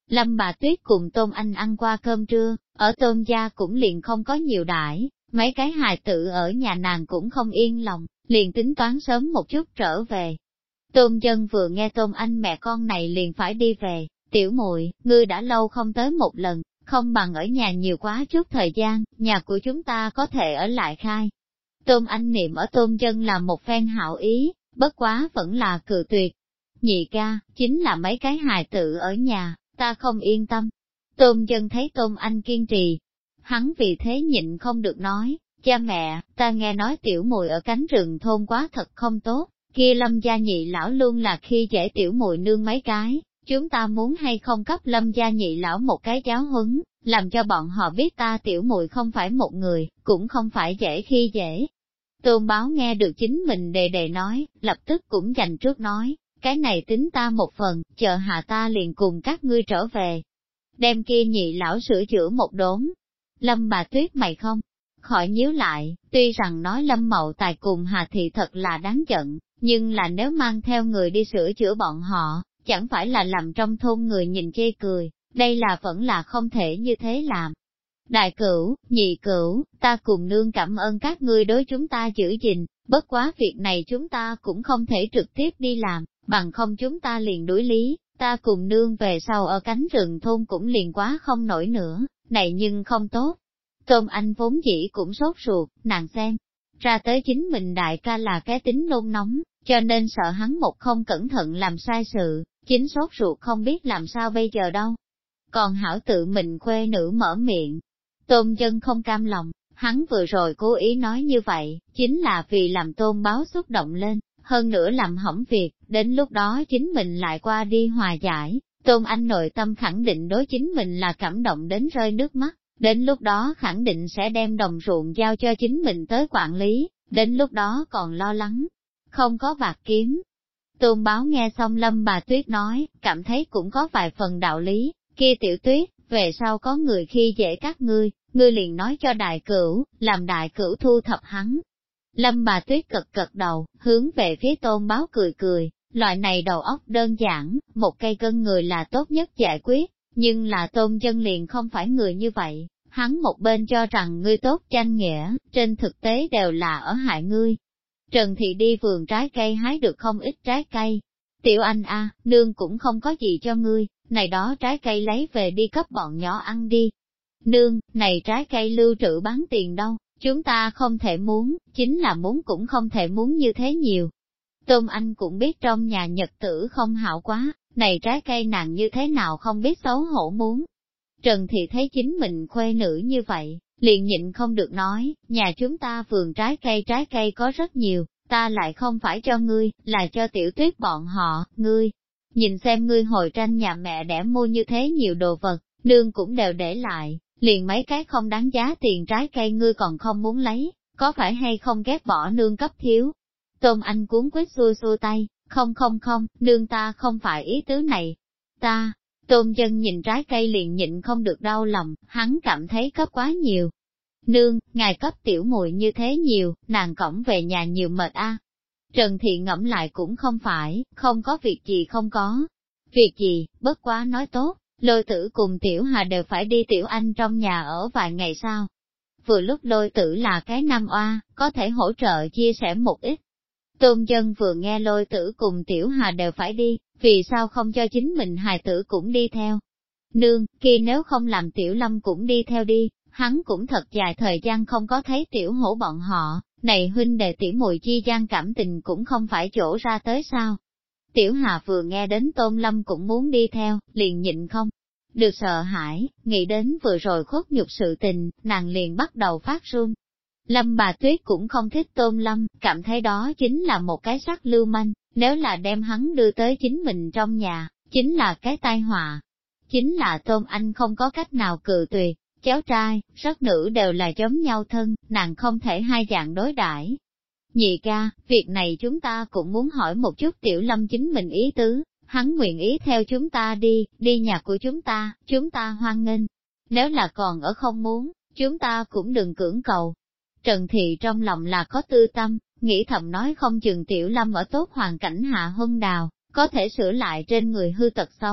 Lâm bà Tuyết cùng Tôn Anh ăn qua cơm trưa, ở Tôn gia cũng liền không có nhiều đãi, mấy cái hài tử ở nhà nàng cũng không yên lòng, liền tính toán sớm một chút trở về. Tôn Dân vừa nghe Tôn Anh mẹ con này liền phải đi về, tiểu muội, ngươi đã lâu không tới một lần, không bằng ở nhà nhiều quá chút thời gian, nhà của chúng ta có thể ở lại khai. Tôn Anh niệm ở Tôn Dân là một phen hảo ý, bất quá vẫn là cự tuyệt. Nhị ca, chính là mấy cái hài tử ở nhà, ta không yên tâm. Tôn Dân thấy Tôn Anh kiên trì, hắn vì thế nhịn không được nói, cha mẹ, ta nghe nói tiểu muội ở cánh rừng thôn quá thật không tốt, kia Lâm gia nhị lão luôn là khi dễ tiểu muội nương mấy cái, chúng ta muốn hay không cấp Lâm gia nhị lão một cái giáo huấn, làm cho bọn họ biết ta tiểu muội không phải một người, cũng không phải dễ khi dễ. Tôn Báo nghe được chính mình đề đề nói, lập tức cũng dành trước nói, cái này tính ta một phần, chờ hạ ta liền cùng các ngươi trở về. Đem kia nhị lão sửa chữa một đốn. Lâm bà Tuyết mày không? Khỏi nhíu lại, tuy rằng nói Lâm Mậu Tài cùng Hà Thị thật là đáng giận, nhưng là nếu mang theo người đi sửa chữa bọn họ, chẳng phải là làm trong thôn người nhìn chê cười, đây là vẫn là không thể như thế làm. Đại cửu, nhị cửu, ta cùng nương cảm ơn các ngươi đối chúng ta giữ gìn, bất quá việc này chúng ta cũng không thể trực tiếp đi làm, bằng không chúng ta liền đối lý, ta cùng nương về sau ở cánh rừng thôn cũng liền quá không nổi nữa, này nhưng không tốt. Tôn Anh vốn dĩ cũng sốt ruột, nàng xem, ra tới chính mình đại ca là cái tính nôn nóng, cho nên sợ hắn một không cẩn thận làm sai sự, chính sốt ruột không biết làm sao bây giờ đâu. Còn hảo tự mình khuê nữ mở miệng. Tôn Dân không cam lòng, hắn vừa rồi cố ý nói như vậy, chính là vì làm Tôn Báo xúc động lên, hơn nữa làm hỏng việc, đến lúc đó chính mình lại qua đi hòa giải, Tôn Anh nội tâm khẳng định đối chính mình là cảm động đến rơi nước mắt, đến lúc đó khẳng định sẽ đem đồng ruộng giao cho chính mình tới quản lý, đến lúc đó còn lo lắng, không có bạc kiếm. Tôn Báo nghe xong Lâm bà Tuyết nói, cảm thấy cũng có vài phần đạo lý, kia Tiểu Tuyết, về sau có người khi dễ các ngươi liền nói cho đại cửu, làm đại cửu thu thập hắn. Lâm bà Tuyết cật đầu, hướng về phía Tôn Báo cười cười, loại này đầu óc đơn giản, một cây cân người là tốt nhất giải quyết, nhưng là Tôn Dân liền không phải người như vậy, hắn một bên cho rằng ngươi tốt danh nghĩa, trên thực tế đều là ở hại ngươi. Trần Thị đi vườn trái cây hái được không ít trái cây. Tiểu Anh a, nương cũng không có gì cho ngươi, này đó trái cây lấy về đi cấp bọn nhỏ ăn đi. Nương, này trái cây lưu trữ bán tiền đâu, chúng ta không thể muốn, chính là muốn cũng không thể muốn như thế nhiều. Tôn Anh cũng biết trong nhà nhật tử không hảo quá, này trái cây nàng như thế nào không biết xấu hổ muốn. Trần Thị thấy chính mình khuê nữ như vậy, liền nhịn không được nói, nhà chúng ta vườn trái cây có rất nhiều, ta lại không phải cho ngươi, là cho Tiểu Tuyết bọn họ, ngươi. Nhìn xem ngươi hồi tranh nhà mẹ đẻ mua như thế nhiều đồ vật, nương cũng đều để lại, liền mấy cái không đáng giá tiền trái cây ngươi còn không muốn lấy, có phải hay không ghét bỏ nương cấp thiếu. Tôn Anh cuốn quýt xua xua tay, không, nương ta không phải ý tứ này. Ta, Tôn Dân nhìn trái cây liền nhịn không được đau lòng, hắn cảm thấy cấp quá nhiều. Nương, ngài cấp tiểu muội như thế nhiều, nàng cõng về nhà nhiều mệt a. Trần Thị ngẫm lại cũng không phải, không có việc gì không có. Việc gì, bất quá nói tốt, Lôi Tử cùng Tiểu Hà đều phải đi Tiểu Anh trong nhà ở vài ngày sau. Vừa lúc Lôi Tử là cái nam oa, có thể hỗ trợ chia sẻ một ít. Tôn Dân vừa nghe Lôi Tử cùng Tiểu Hà đều phải đi, vì sao không cho chính mình hài tử cũng đi theo. Nương, kia nếu không làm Tiểu Lâm cũng đi theo đi, hắn cũng thật dài thời gian không có thấy Tiểu Hổ bọn họ, này huynh đệ tỉ muội chi gian cảm tình cũng không phải chỗ ra tới sao. Tiểu Hà vừa nghe đến Tôn Lâm cũng muốn đi theo, liền nhịn không được sợ hãi, nghĩ đến vừa rồi khuất nhục sự tình, nàng liền bắt đầu phát run. Lâm bà Tuyết cũng không thích Tôn Lâm, cảm thấy đó chính là một cái sắc lưu manh, nếu là đem hắn đưa tới chính mình trong nhà, chính là cái tai họa. Chính là Tôn Anh không có cách nào cự tuyệt, cháu trai, rất nữ đều là giống nhau thân, nàng không thể hai dạng đối đãi. Nhị ca, việc này chúng ta cũng muốn hỏi một chút Tiểu Lâm chính mình ý tứ, hắn nguyện ý theo chúng ta đi nhà của chúng ta hoan nghênh. Nếu là còn ở không muốn, chúng ta cũng đừng cưỡng cầu. Trần Thị trong lòng là có tư tâm, nghĩ thầm nói không chừng Tiểu Lâm ở tốt hoàn cảnh hạ huân đào, có thể sửa lại trên người hư tật xấu,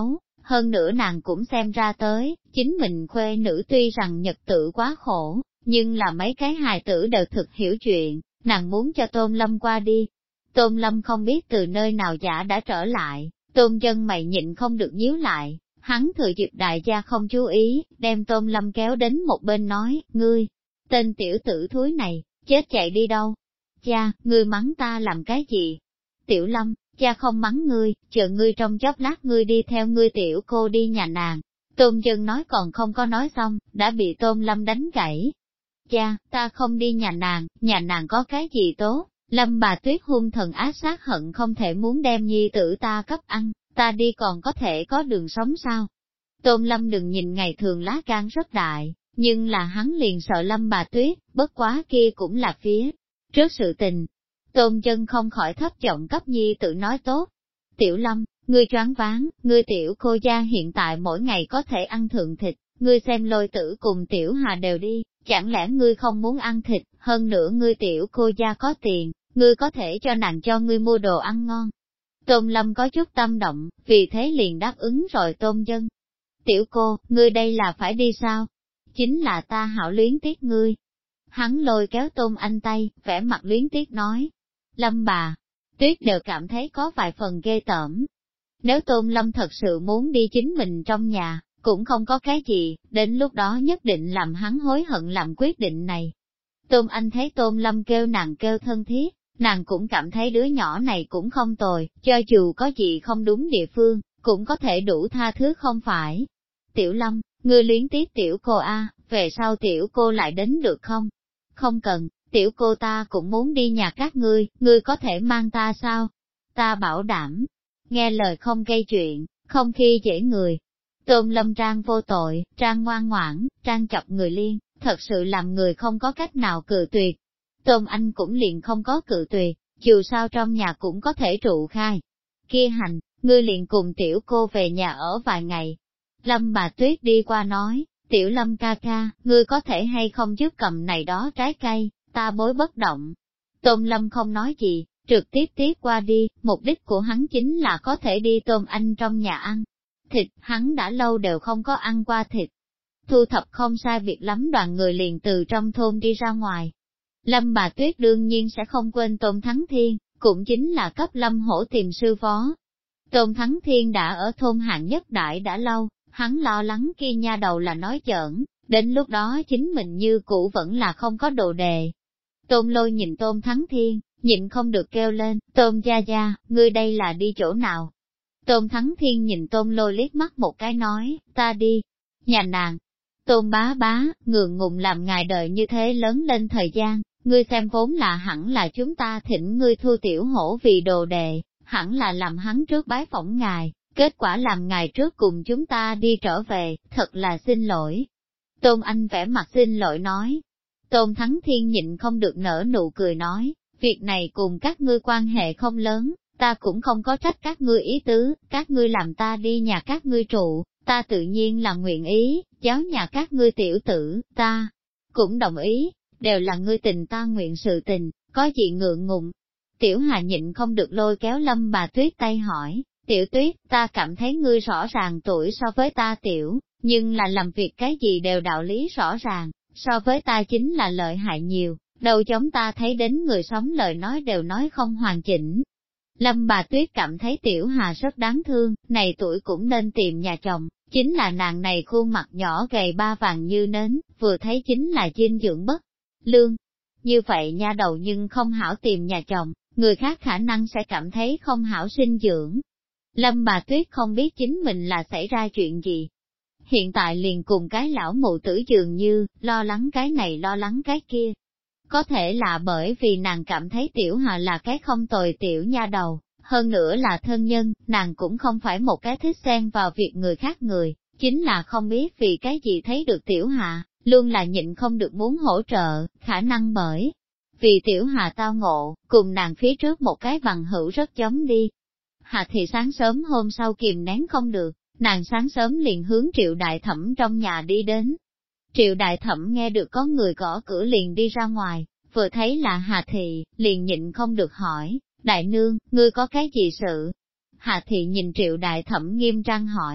hơn nữa nàng cũng xem ra tới, chính mình khuê nữ tuy rằng nhật tử quá khổ, nhưng là mấy cái hài tử đều thực hiểu chuyện, nàng muốn cho Tôn Lâm qua đi. Tôn Lâm không biết từ nơi nào giả đã trở lại, Tôn Dân mày nhịn không được nhíu lại, hắn thừa dịp đại gia không chú ý, đem Tôn Lâm kéo đến một bên nói, ngươi, tên tiểu tử thúi này, chết chạy đi đâu? Cha, ngươi mắng ta làm cái gì? Tiểu Lâm, cha không mắng ngươi, chờ ngươi trong chốc lát ngươi đi theo ngươi tiểu cô đi nhà nàng. Tôn Dân nói còn không có nói xong, đã bị Tôn Lâm đánh gãy. Cha, ta không đi nhà nàng có cái gì tốt? Lâm bà Tuyết hung thần ác sát hận không thể muốn đem nhi tử ta cấp ăn, ta đi còn có thể có đường sống sao? Tôn Lâm đừng nhìn ngày thường lá gan rất đại, nhưng là hắn liền sợ Lâm bà Tuyết, bất quá kia cũng là phía trước sự tình. Tôn Dân không khỏi thấp giọng cấp nhi tự nói tốt. Tiểu Lâm, ngươi choáng váng, ngươi tiểu cô gia hiện tại mỗi ngày có thể ăn thượng thịt, ngươi xem Lôi Tử cùng tiểu Hà đều đi, chẳng lẽ ngươi không muốn ăn thịt, hơn nữa ngươi tiểu cô gia có tiền, ngươi có thể cho nàng cho ngươi mua đồ ăn ngon. Tôn Lâm có chút tâm động, vì thế liền đáp ứng rồi Tôn Dân. Tiểu cô, ngươi đây là phải đi sao? Chính là ta hảo luyến tiếc ngươi. Hắn lôi kéo Tôn Anh tay, vẻ mặt luyến tiếc nói. Lâm bà, Tuyết đều cảm thấy có vài phần ghê tởm. Nếu Tôn Lâm thật sự muốn đi chính mình trong nhà, cũng không có cái gì, đến lúc đó nhất định làm hắn hối hận làm quyết định này. Tôn Anh thấy Tôn Lâm kêu nàng kêu thân thiết, nàng cũng cảm thấy đứa nhỏ này cũng không tồi, cho dù có gì không đúng địa phương, cũng có thể đủ tha thứ không phải. Tiểu Lâm, ngươi luyến tiếc tiểu cô a, về sau tiểu cô lại đến được không? Không cần, tiểu cô ta cũng muốn đi nhà các ngươi có thể mang ta sao? Ta bảo đảm, nghe lời không gây chuyện, không khi dễ người. Tôn Lâm trang vô tội, trang ngoan ngoãn, trang chọc người liên, thật sự làm người không có cách nào cự tuyệt. Tôn Anh cũng liền không có cự tuyệt, dù sao trong nhà cũng có thể trụ khai. Kia hành, ngươi liền cùng tiểu cô về nhà ở vài ngày. Lâm bà Tuyết đi qua nói, tiểu Lâm ca ca, ngươi có thể hay không giúp cầm này đó trái cây, ta bối bất động. Tôn Lâm không nói gì, trực tiếp tiếp qua đi, mục đích của hắn chính là có thể đi Tôn Anh trong nhà ăn. Thịt, hắn đã lâu đều không có ăn qua thịt. Thu thập không sai việc lắm đoàn người liền từ trong thôn đi ra ngoài. Lâm bà Tuyết đương nhiên sẽ không quên Tôn Thắng Thiên, cũng chính là cấp Lâm Hổ tìm sư phó. Tôn Thắng Thiên đã ở thôn hạng nhất đại đã lâu, hắn lo lắng kia nha đầu là nói giỡn, đến lúc đó chính mình như cũ vẫn là không có đồ đề. Tôn Lôi nhìn Tôn Thắng Thiên, nhịn không được kêu lên, Tôn gia gia, ngươi đây là đi chỗ nào? Tôn Thắng Thiên nhìn Tôn Lôi liếc mắt một cái nói, ta đi, nhà nàng. Tôn bá bá, ngượng ngùng làm ngài đợi như thế lớn lên thời gian, ngươi xem vốn là hẳn là chúng ta thỉnh ngươi thu tiểu hổ vì đồ đệ, hẳn là làm hắn trước bái phỏng ngài, kết quả làm ngài trước cùng chúng ta đi trở về, thật là xin lỗi. Tôn Anh vẻ mặt xin lỗi nói. Tôn Thắng Thiên nhịn không được nở nụ cười nói, việc này cùng các ngươi quan hệ không lớn, ta cũng không có trách các ngươi ý tứ, các ngươi làm ta đi nhà các ngươi trụ, ta tự nhiên là nguyện ý, giáo nhà các ngươi tiểu tử, ta cũng đồng ý, đều là ngươi tình ta nguyện sự tình, có gì ngượng ngùng. Tiểu Hà nhịn không được lôi kéo Lâm bà Tuyết tay hỏi, Tiểu Tuyết, ta cảm thấy ngươi rõ ràng tuổi so với ta tiểu, nhưng là làm việc cái gì đều đạo lý rõ ràng, so với ta chính là lợi hại nhiều, đâu giống ta thấy đến người sống lời nói đều nói không hoàn chỉnh. Lâm bà Tuyết cảm thấy Tiểu Hà rất đáng thương, này tuổi cũng nên tìm nhà chồng, chính là nàng này khuôn mặt nhỏ gầy ba vàng như nến, vừa thấy chính là dinh dưỡng bất lương. Như vậy nha đầu nhưng không hảo tìm nhà chồng, người khác khả năng sẽ cảm thấy không hảo sinh dưỡng. Lâm bà Tuyết không biết chính mình là xảy ra chuyện gì. Hiện tại liền cùng cái lão mụ tử dường như, lo lắng cái này lo lắng cái kia. Có thể là bởi vì nàng cảm thấy Tiểu Hà là cái không tồi tiểu nha đầu, hơn nữa là thân nhân, nàng cũng không phải một cái thích xen vào việc người khác người, chính là không biết vì cái gì thấy được Tiểu Hà, luôn là nhịn không được muốn hỗ trợ, khả năng bởi vì Tiểu Hà tao ngộ, cùng nàng phía trước một cái bằng hữu rất giống đi. Hà thì sáng sớm hôm sau kìm nén không được, nàng sáng sớm liền hướng Triệu Đại Thẩm trong nhà đi đến. Triệu Đại Thẩm nghe được có người gõ cửa liền đi ra ngoài, vừa thấy là Hà Thị, liền nhịn không được hỏi, Đại Nương, ngươi có cái gì sự? Hà Thị nhìn Triệu Đại Thẩm nghiêm trang hỏi,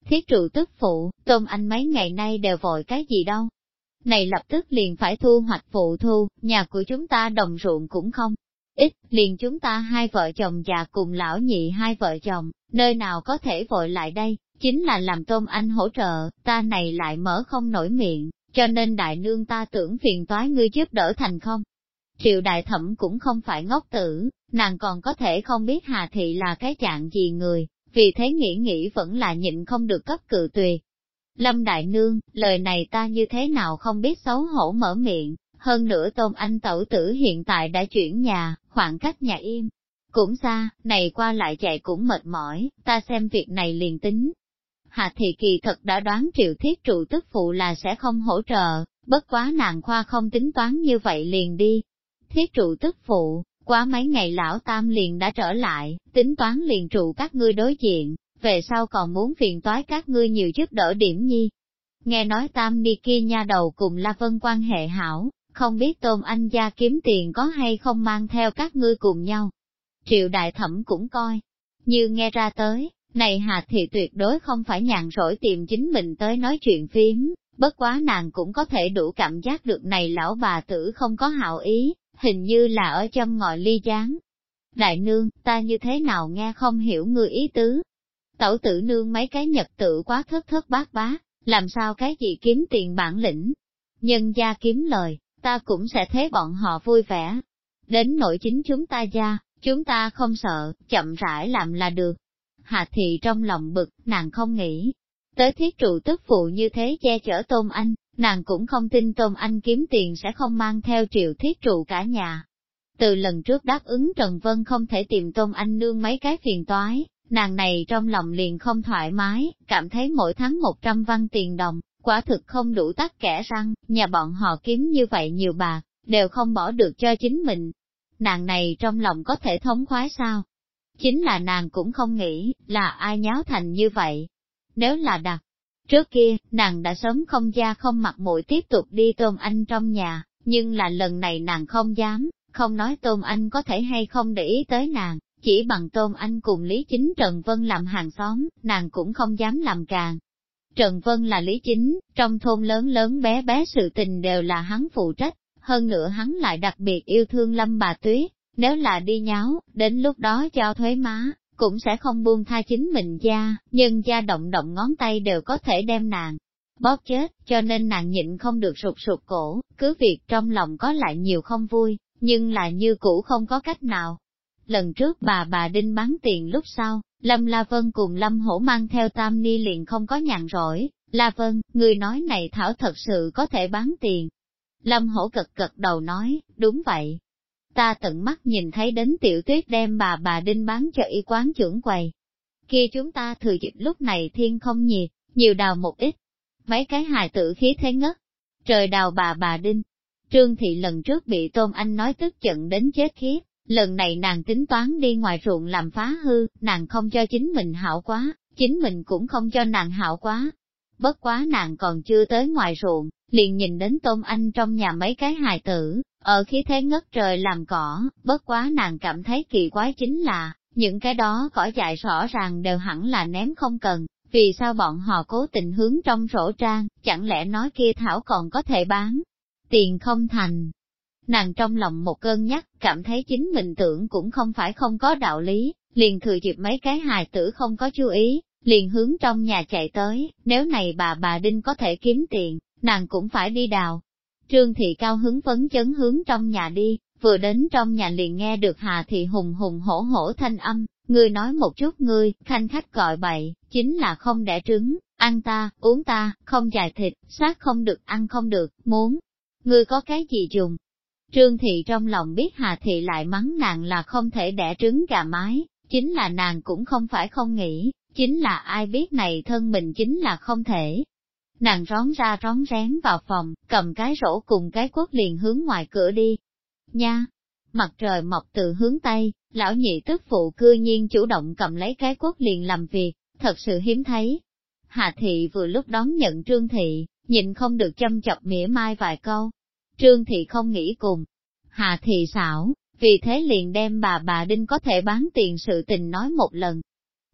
Thiết trụ tức phụ, Tôn Anh mấy ngày nay đều vội cái gì đâu. Này lập tức liền phải thu hoạch phụ thu, nhà của chúng ta đồng ruộng cũng không. Ít, liền chúng ta hai vợ chồng già cùng lão nhị hai vợ chồng, nơi nào có thể vội lại đây, chính là làm Tôn Anh hỗ trợ, ta này lại mở không nổi miệng, cho nên đại nương ta tưởng phiền toái ngươi giúp đỡ thành không. Triệu đại thẩm cũng không phải ngốc tử, nàng còn có thể không biết Hà Thị là cái dạng gì người, vì thế nghĩ vẫn là nhịn không được cấp cự tuyệt. Lâm đại nương, lời này ta như thế nào không biết xấu hổ mở miệng, hơn nữa Tôn Anh tẩu tử hiện tại đã chuyển nhà, khoảng cách nhà im. Cũng xa, này qua lại chạy cũng mệt mỏi, ta xem việc này liền tính. Hà Thị kỳ thật đã đoán Triệu Thiết Trụ tức phụ là sẽ không hỗ trợ, bất quá nàng khoa không tính toán như vậy liền đi. Thiết Trụ tức phụ, quá mấy ngày lão tam liền đã trở lại, tính toán liền trụ các ngươi đối diện, về sau còn muốn phiền toái các ngươi nhiều giúp đỡ điểm nhi. Nghe nói tam ni kia nha đầu cùng La Vân quan hệ hảo, không biết Tôn Anh gia kiếm tiền có hay không mang theo các ngươi cùng nhau. Triệu đại thẩm cũng coi, như nghe ra tới, này Hà Thị tuyệt đối không phải nhàn rỗi tìm chính mình tới nói chuyện phím, bất quá nàng cũng có thể đủ cảm giác được này lão bà tử không có hảo ý, hình như là ở châm ngòi ly gián. Đại nương, ta như thế nào nghe không hiểu ngươi ý tứ. Tẩu tử nương mấy cái nhật tự quá thất thất bát bát, làm sao cái gì kiếm tiền bản lĩnh. Nhân gia kiếm lời, ta cũng sẽ thế bọn họ vui vẻ. Đến nội chính chúng ta gia, chúng ta không sợ, chậm rãi làm là được. Hà Thị trong lòng bực, nàng không nghĩ. Tới thiết trụ tức phụ như thế che chở Tôn Anh, nàng cũng không tin Tôn Anh kiếm tiền sẽ không mang theo Triệu Thiết Trụ cả nhà. Từ lần trước đáp ứng Trần Vân không thể tìm Tôn Anh nương mấy cái phiền toái, nàng này trong lòng liền không thoải mái, cảm thấy mỗi tháng 100 văn tiền đồng, quả thực không đủ tắc kẻ răng, nhà bọn họ kiếm như vậy nhiều bạc, đều không bỏ được cho chính mình. Nàng này trong lòng có thể thống khoái sao? Chính là nàng cũng không nghĩ, là ai nháo thành như vậy. Nếu là đặt trước kia, nàng đã sớm không da không mặt mũi tiếp tục đi Tôn Anh trong nhà, nhưng là lần này nàng không dám, không nói Tôn Anh có thể hay không để ý tới nàng, chỉ bằng Tôn Anh cùng Lý Chính Trần Vân làm hàng xóm, nàng cũng không dám làm càng. Trần Vân là Lý Chính, trong thôn lớn lớn bé bé sự tình đều là hắn phụ trách, hơn nữa hắn lại đặc biệt yêu thương Lâm bà Tuyết, nếu là đi nháo, đến lúc đó cho thuế má, cũng sẽ không buông tha chính mình gia, nhưng gia động động ngón tay đều có thể đem nàng bóp chết, cho nên nàng nhịn không được sụt sụt cổ, cứ việc trong lòng có lại nhiều không vui, nhưng là như cũ không có cách nào. Lần trước bà Đinh bán tiền lúc sau, Lâm La Vân cùng Lâm Hổ mang theo Tam Ni liền không có nhàn rỗi. La Vân, người nói này Thảo thật sự có thể bán tiền. Lâm Hổ gật đầu nói, đúng vậy. Ta tận mắt nhìn thấy đến Tiểu Tuyết đem bà Đinh bán cho y quán trưởng quầy. Kia chúng ta thừa dịp lúc này thiên không nhiệt, nhiều đào một ít. Mấy cái hài tử khí thế ngất. Trời đào bà Đinh. Trương Thị lần trước bị Tôn Anh nói tức giận đến chết khiếp. Lần này nàng tính toán đi ngoài ruộng làm phá hư, nàng không cho chính mình hảo quá, chính mình cũng không cho nàng hảo quá. Bất quá nàng còn chưa tới ngoài ruộng, liền nhìn đến Tôn Anh trong nhà mấy cái hài tử, ở khí thế ngất trời làm cỏ, bất quá nàng cảm thấy kỳ quái chính là, những cái đó cỏ dại rõ ràng đều hẳn là ném không cần, vì sao bọn họ cố tình hướng trong sổ trang, chẳng lẽ nói kia thảo còn có thể bán, tiền không thành. Nàng trong lòng một cơn nhắc, cảm thấy chính mình tưởng cũng không phải không có đạo lý, liền thừa dịp mấy cái hài tử không có chú ý, liền hướng trong nhà chạy tới, nếu này bà Đinh có thể kiếm tiền, nàng cũng phải đi đào. Trương Thị cao hứng phấn chấn hướng trong nhà đi, vừa đến trong nhà liền nghe được Hà Thị hùng hùng hổ hổ thanh âm, ngươi nói một chút ngươi, khanh khách gọi bậy, chính là không đẻ trứng, ăn ta, uống ta, không dài thịt, xác không được ăn không được, muốn. Ngươi có cái gì dùng? Trương Thị trong lòng biết Hà Thị lại mắng nàng là không thể đẻ trứng gà mái, chính là nàng cũng không phải không nghĩ, chính là ai biết này thân mình chính là không thể. Nàng rón ra rón rén vào phòng, cầm cái rổ cùng cái cuốc liền hướng ngoài cửa đi. Nha! Mặt trời mọc từ hướng Tây, lão nhị tức phụ cư nhiên chủ động cầm lấy cái cuốc liền làm việc, thật sự hiếm thấy. Hà Thị vừa lúc đón nhận Trương Thị, nhịn không được châm chọc mỉa mai vài câu. Trương Thị không nghĩ cùng. Hà Thị xảo, vì thế liền đem bà Đinh có thể bán tiền sự tình nói một lần.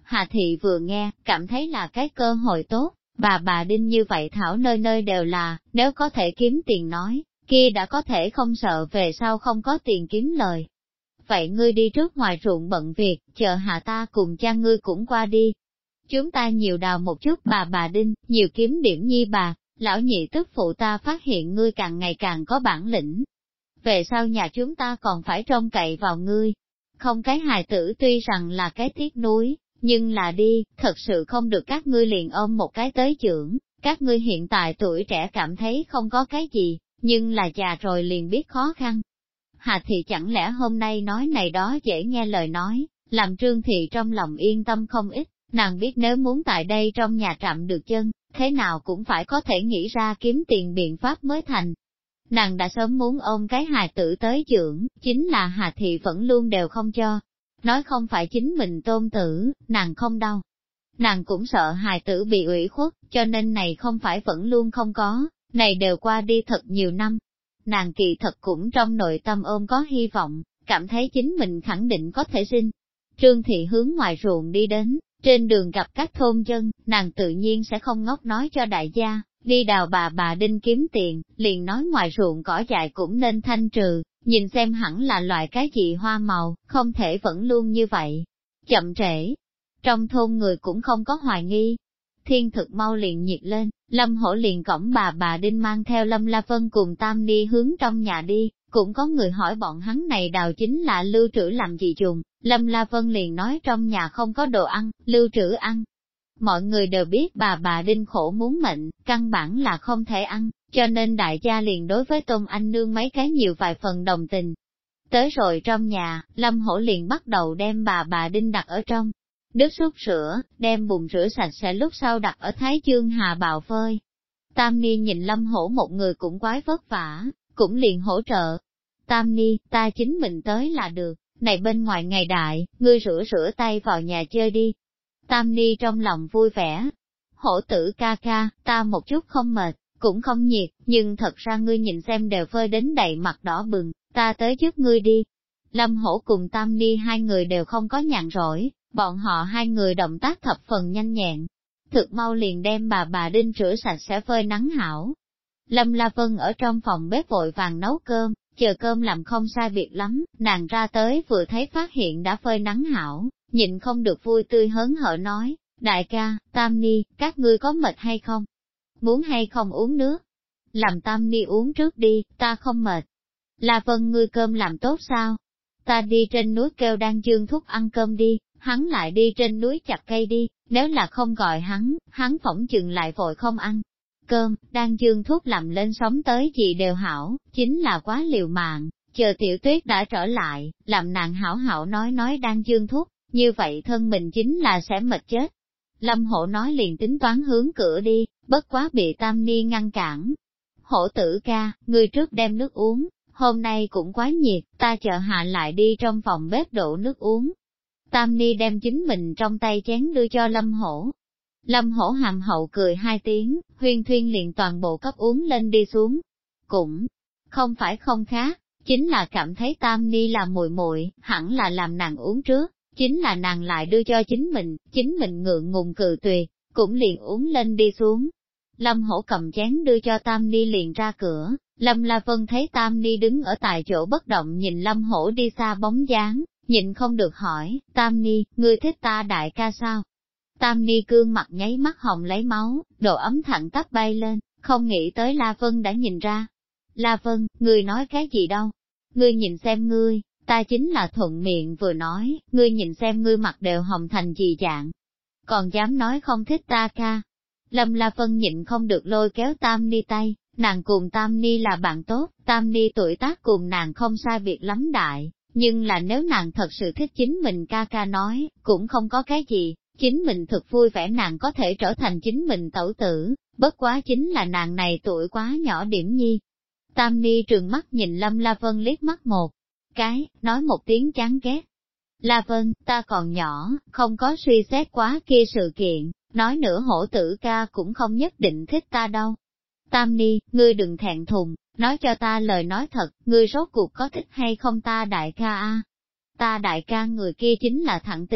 Hà Thị vừa nghe, cảm thấy là cái cơ hội tốt, bà Đinh như vậy thảo nơi nơi đều là, nếu có thể kiếm tiền nói, kia đã có thể không sợ về sau không có tiền kiếm lời. Vậy ngươi đi trước ngoài ruộng bận việc, chờ hạ ta cùng cha ngươi cũng qua đi. Chúng ta nhiều đào một chút bà Đinh, nhiều kiếm điểm nhi bà, lão nhị tức phụ ta phát hiện ngươi càng ngày càng có bản lĩnh. Về sau nhà chúng ta còn phải trông cậy vào ngươi. Không cái hài tử tuy rằng là cái tiếc nuối, nhưng là đi, thật sự không được các ngươi liền ôm một cái tới trưởng, các ngươi hiện tại tuổi trẻ cảm thấy không có cái gì, nhưng là già rồi liền biết khó khăn. Hà Thị chẳng lẽ hôm nay nói này đó dễ nghe lời nói, làm Trương Thị trong lòng yên tâm không ít, nàng biết nếu muốn tại đây trong nhà trạm được chân, thế nào cũng phải có thể nghĩ ra kiếm tiền biện pháp mới thành. Nàng đã sớm muốn ôm cái hài tử tới dưỡng, chính là Hà Thị vẫn luôn đều không cho. Nói không phải chính mình tôn tử, nàng không đau. Nàng cũng sợ hài tử bị ủy khuất, cho nên này không phải vẫn luôn không có, này đều qua đi thật nhiều năm. Nàng kỳ thật cũng trong nội tâm ôm có hy vọng, cảm thấy chính mình khẳng định có thể sinh. Trương Thị hướng ngoài ruộng đi đến, trên đường gặp các thôn dân, nàng tự nhiên sẽ không ngốc nói cho đại gia, đi đào bà Đinh kiếm tiền, liền nói ngoài ruộng cỏ dại cũng nên thanh trừ, nhìn xem hẳn là loại cái gì hoa màu, không thể vẫn luôn như vậy. Chậm trễ, trong thôn người cũng không có hoài nghi. Thiên thực mau liền nhiệt lên, Lâm Hổ liền cõng bà Đinh mang theo Lâm La Vân cùng Tam Ni hướng trong nhà đi, cũng có người hỏi bọn hắn này đào chính là lưu trữ làm gì dùng, Lâm La Vân liền nói trong nhà không có đồ ăn, lưu trữ ăn. Mọi người đều biết bà Đinh khổ muốn mệnh, căn bản là không thể ăn, cho nên đại gia liền đối với Tôn Anh Nương mấy cái nhiều vài phần đồng tình. Tới rồi trong nhà, Lâm Hổ liền bắt đầu đem bà Đinh đặt ở trong nước súc rửa, đem bùn rửa sạch sẽ lúc sau đặt ở Thái Dương Hà bào phơi. Tam Ni nhìn Lâm Hổ một người cũng quái vất vả, cũng liền hỗ trợ. Tam Ni, ta chính mình tới là được, này bên ngoài ngày đại, ngươi rửa tay vào nhà chơi đi. Tam Ni trong lòng vui vẻ. Hổ tử ca ca, ta một chút không mệt, cũng không nhiệt, nhưng thật ra ngươi nhìn xem đều phơi đến đầy mặt đỏ bừng, ta tới trước ngươi đi. Lâm Hổ cùng Tam Ni hai người đều không có nhàn rỗi, bọn họ hai người động tác thập phần nhanh nhẹn. Thực mau liền đem bà Đinh rửa sạch sẽ phơi nắng hảo. Lâm La Vân ở trong phòng bếp vội vàng nấu cơm, chờ cơm làm không sai biệt lắm, nàng ra tới vừa thấy phát hiện đã phơi nắng hảo, nhịn không được vui tươi hớn hở nói, đại ca, Tam Ni, các ngươi có mệt hay không? Muốn hay không uống nước? Làm Tam Ni uống trước đi, ta không mệt. La Vân ngươi cơm làm tốt sao? Ta đi trên núi kêu Đan Dương thúc ăn cơm đi, hắn lại đi trên núi chặt cây đi, nếu là không gọi hắn phỏng chừng lại vội không ăn. Cơm, Đan Dương thúc làm lên sống tới gì đều hảo, chính là quá liều mạng, chờ Tiểu Tuyết đã trở lại, làm nàng hảo hảo nói Đan Dương thúc, như vậy thân mình chính là sẽ mệt chết. Lâm Hổ nói liền tính toán hướng cửa đi, bất quá bị Tam Ni ngăn cản. Hổ tử ca, ngươi trước đem nước uống, hôm nay cũng quá nhiệt, ta chờ hạ lại đi trong phòng bếp đổ nước uống. Tam Ni đem chính mình trong tay chén đưa cho Lâm Hổ. Lâm Hổ hàm hậu cười hai tiếng, huyên thuyên liền toàn bộ cấp uống lên đi xuống. Cũng không phải không khác, chính là cảm thấy Tam Ni là muội muội, hẳn là làm nàng uống trước, chính là nàng lại đưa cho chính mình ngượng ngùng cự tuyệt, cũng liền uống lên đi xuống. Lâm Hổ cầm chén đưa cho Tam Ni liền ra cửa, Lâm La Vân thấy Tam Ni đứng ở tại chỗ bất động nhìn Lâm Hổ đi xa bóng dáng, nhịn không được hỏi, Tam Ni, ngươi thích ta đại ca sao? Tam Ni cương mặt nháy mắt hồng lấy máu, độ ấm thẳng tắp bay lên, không nghĩ tới La Vân đã nhìn ra. La Vân, ngươi nói cái gì đâu? Ngươi nhìn xem ngươi, ta chính là thuận miệng vừa nói, ngươi nhìn xem ngươi mặt đều hồng thành gì dạng. Còn dám nói không thích ta ca. Lâm La Vân nhịn không được lôi kéo Tam Ni tay, nàng cùng Tam Ni là bạn tốt, Tam Ni tuổi tác cùng nàng không sai biệt lắm đại, nhưng là nếu nàng thật sự thích chính mình ca ca nói, cũng không có cái gì, chính mình thực vui vẻ nàng có thể trở thành chính mình tẩu tử, bất quá chính là nàng này tuổi quá nhỏ điểm nhi. Tam Ni trừng mắt nhìn Lâm La Vân liếc mắt một cái, nói một tiếng chán ghét. La Vân, ta còn nhỏ, không có suy xét quá kia sự kiện, nói nữa hổ tử ca cũng không nhất định thích ta đâu. Tam Ni, ngươi đừng thẹn thùng, nói cho ta lời nói thật, ngươi rốt cuộc có thích hay không ta đại ca a? Ta đại ca người kia chính là thẳng tính,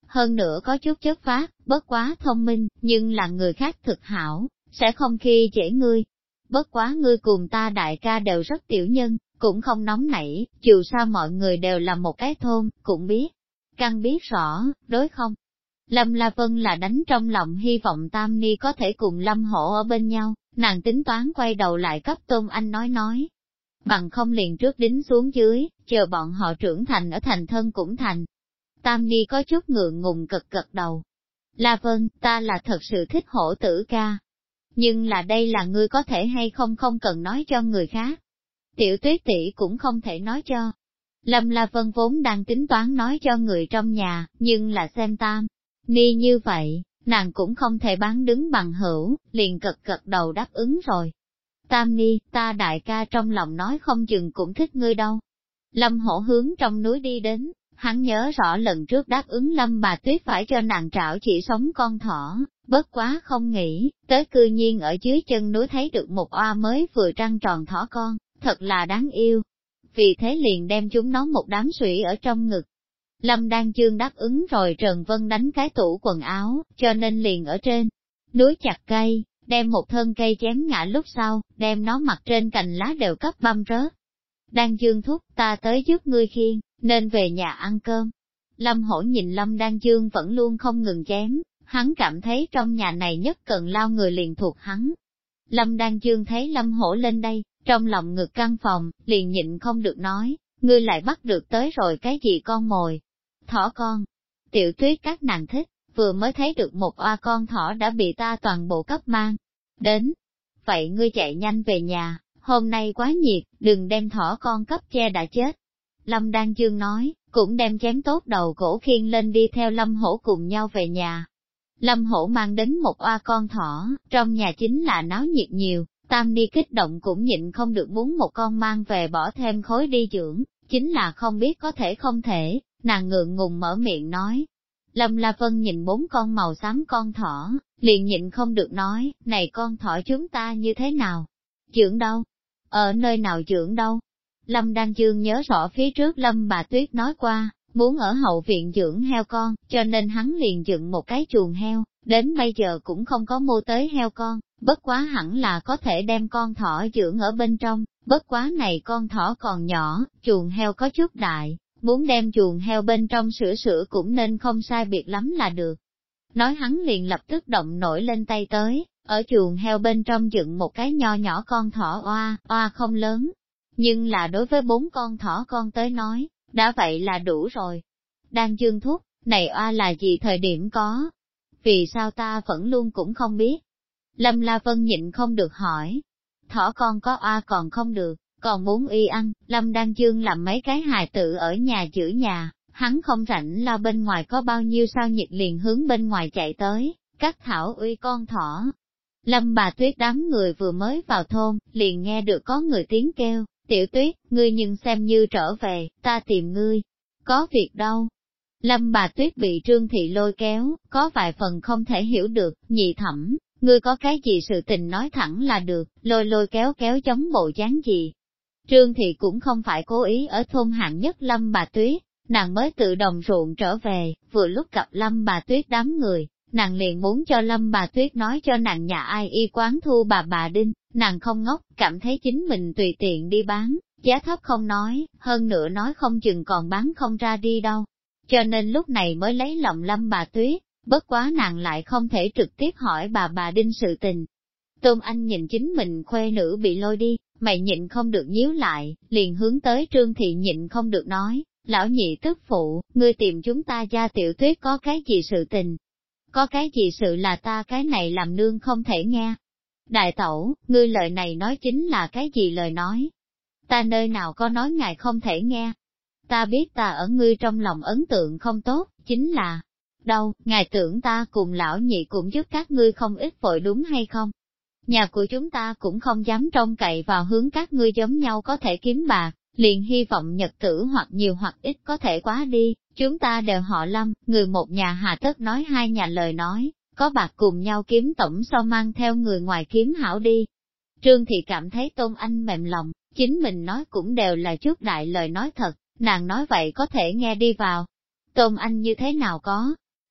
hơn nữa có chút chất phác, bất quá thông minh, nhưng là người khác thực hảo, sẽ không khi dễ ngươi. Bất quá ngươi cùng ta đại ca đều rất tiểu nhân, cũng không nóng nảy, dù sao mọi người đều là một cái thôn, cũng biết. Căn biết rõ, đối không? Lâm La Vân là đánh trong lòng hy vọng Tam Ni có thể cùng Lâm Hổ ở bên nhau, nàng tính toán quay đầu lại cấp Tôn Anh nói. Bằng không liền trước đính xuống dưới, chờ bọn họ trưởng thành ở thành thân cũng thành. Tam Ni có chút ngượng ngùng cực gật đầu. La Vân, ta là thật sự thích Hổ tử ca. Nhưng là đây là ngươi có thể hay không cần nói cho người khác. Tiểu Tuyết tỷ cũng không thể nói cho. Lâm La Vân vốn đang tính toán nói cho người trong nhà, nhưng là xem Tam Ni như vậy, nàng cũng không thể bán đứng bằng hữu, liền gật đầu đáp ứng rồi. Tam Ni, ta đại ca trong lòng nói không chừng cũng thích ngươi đâu. Lâm Hổ hướng trong núi đi đến, hắn nhớ rõ lần trước đáp ứng Lâm bà Tuyết phải cho nàng trảo chỉ sống con thỏ, bất quá không nghĩ, tới cư nhiên ở dưới chân núi thấy được một oa mới vừa trăng tròn thỏ con, thật là đáng yêu. Vì thế liền đem chúng nó một đám sủy ở trong ngực. Lâm Đan Chương đáp ứng rồi Trần Vân đánh cái tủ quần áo, cho nên liền ở trên núi chặt cây, đem một thân cây chém ngã lúc sau, đem nó mặt trên cành lá đều cấp băm rớt. Đan Chương thúc, ta tới giúp ngươi khiêng, nên về nhà ăn cơm. Lâm Hổ nhìn Lâm Đan Chương vẫn luôn không ngừng chém, hắn cảm thấy trong nhà này nhất cần lao người liền thuộc hắn. Lâm Đan Chương thấy Lâm Hổ lên đây, trong lòng ngực căn phòng, liền nhịn không được nói, ngươi lại bắt được tới rồi cái gì con mồi. Thỏ con. Tiểu Tuyết các nàng thích, vừa mới thấy được một oa con thỏ đã bị ta toàn bộ cấp mang đến. Vậy ngươi chạy nhanh về nhà, hôm nay quá nhiệt, đừng đem thỏ con cấp che đã chết. Lâm Đan Chương nói, cũng đem chém tốt đầu gỗ khiêng lên đi theo Lâm Hổ cùng nhau về nhà. Lâm Hổ mang đến một oa con thỏ, trong nhà chính là náo nhiệt nhiều, Tam Ni kích động cũng nhịn không được muốn một con mang về bỏ thêm khối đi dưỡng, chính là không biết có thể không thể, nàng ngượng ngùng mở miệng nói. Lâm La Vân nhìn 4 con màu xám con thỏ, liền nhịn không được nói, này con thỏ chúng ta như thế nào? Dưỡng đâu? Ở nơi nào dưỡng đâu? Lâm Đan Chương nhớ rõ phía trước Lâm bà Tuyết nói qua, muốn ở hậu viện dưỡng heo con, cho nên hắn liền dựng một cái chuồng heo, đến bây giờ cũng không có mua tới heo con, bất quá hẳn là có thể đem con thỏ dưỡng ở bên trong, bất quá này con thỏ còn nhỏ, chuồng heo có chút đại, muốn đem chuồng heo bên trong sửa cũng nên không sai biệt lắm là được. Nói hắn liền lập tức động nổi lên tay tới, ở chuồng heo bên trong dựng một cái nho nhỏ con thỏ oa không lớn, nhưng là đối với 4 con thỏ con tới nói, đã vậy là đủ rồi. Đan Chương thúc, này oa là gì thời điểm có? Vì sao ta vẫn luôn cũng không biết? Lâm La Vân nhịn không được hỏi. Thỏ con có oa còn không được, còn muốn y ăn, Lâm Đan Chương làm mấy cái hài tử ở nhà giữ nhà, hắn không rảnh lo bên ngoài có bao nhiêu sao nhiệt liền hướng bên ngoài chạy tới, cắt thảo uy con thỏ. Lâm bà Tuyết đám người vừa mới vào thôn, liền nghe được có người tiếng kêu, Tiểu Tuyết, ngươi nhưng xem như trở về, ta tìm ngươi, có việc đâu. Lâm bà Tuyết bị Trương Thị lôi kéo, có vài phần không thể hiểu được, Nhị Thẩm, ngươi có cái gì sự tình nói thẳng là được, lôi kéo chống bộ dáng gì. Trương Thị cũng không phải cố ý ở thôn hạng nhất Lâm bà Tuyết, nàng mới tự đồng ruộng trở về, vừa lúc gặp Lâm bà Tuyết đám người, nàng liền muốn cho Lâm bà Tuyết nói cho nàng nhà ai y quán thu bà Đinh, nàng không ngốc, cảm thấy chính mình tùy tiện đi bán, giá thấp không nói, hơn nữa nói không chừng còn bán không ra đi đâu. Cho nên lúc này mới lấy lòng Lâm bà Tuyết, bất quá nàng lại không thể trực tiếp hỏi bà Đinh sự tình. Tôn Anh nhìn chính mình khuê nữ bị lôi đi, mày nhịn không được nhíu lại, liền hướng tới Trương Thị nhịn không được nói, lão nhị tức phụ, ngươi tìm chúng ta gia Tiểu Tuyết có cái gì sự tình? Có cái gì sự là ta cái này làm nương không thể nghe? Đại tẩu, ngươi lời này nói chính là cái gì lời nói? Ta nơi nào có nói ngài không thể nghe? Ta biết ta ở ngươi trong lòng ấn tượng không tốt, chính là, đâu, ngài tưởng ta cùng lão nhị cũng giúp các ngươi không ít vội đúng hay không? Nhà của chúng ta cũng không dám trông cậy vào hướng các ngươi giống nhau có thể kiếm bạc, liền hy vọng nhật tử hoặc nhiều hoặc ít có thể quá đi, chúng ta đều họ Lâm, người một nhà hà tất nói hai nhà lời nói, có bạc cùng nhau kiếm tổng so mang theo người ngoài kiếm hảo đi. Trương Thị cảm thấy Tôn Anh mềm lòng, chính mình nói cũng đều là chút đại lời nói thật, nàng nói vậy có thể nghe đi vào. Tôn Anh như thế nào có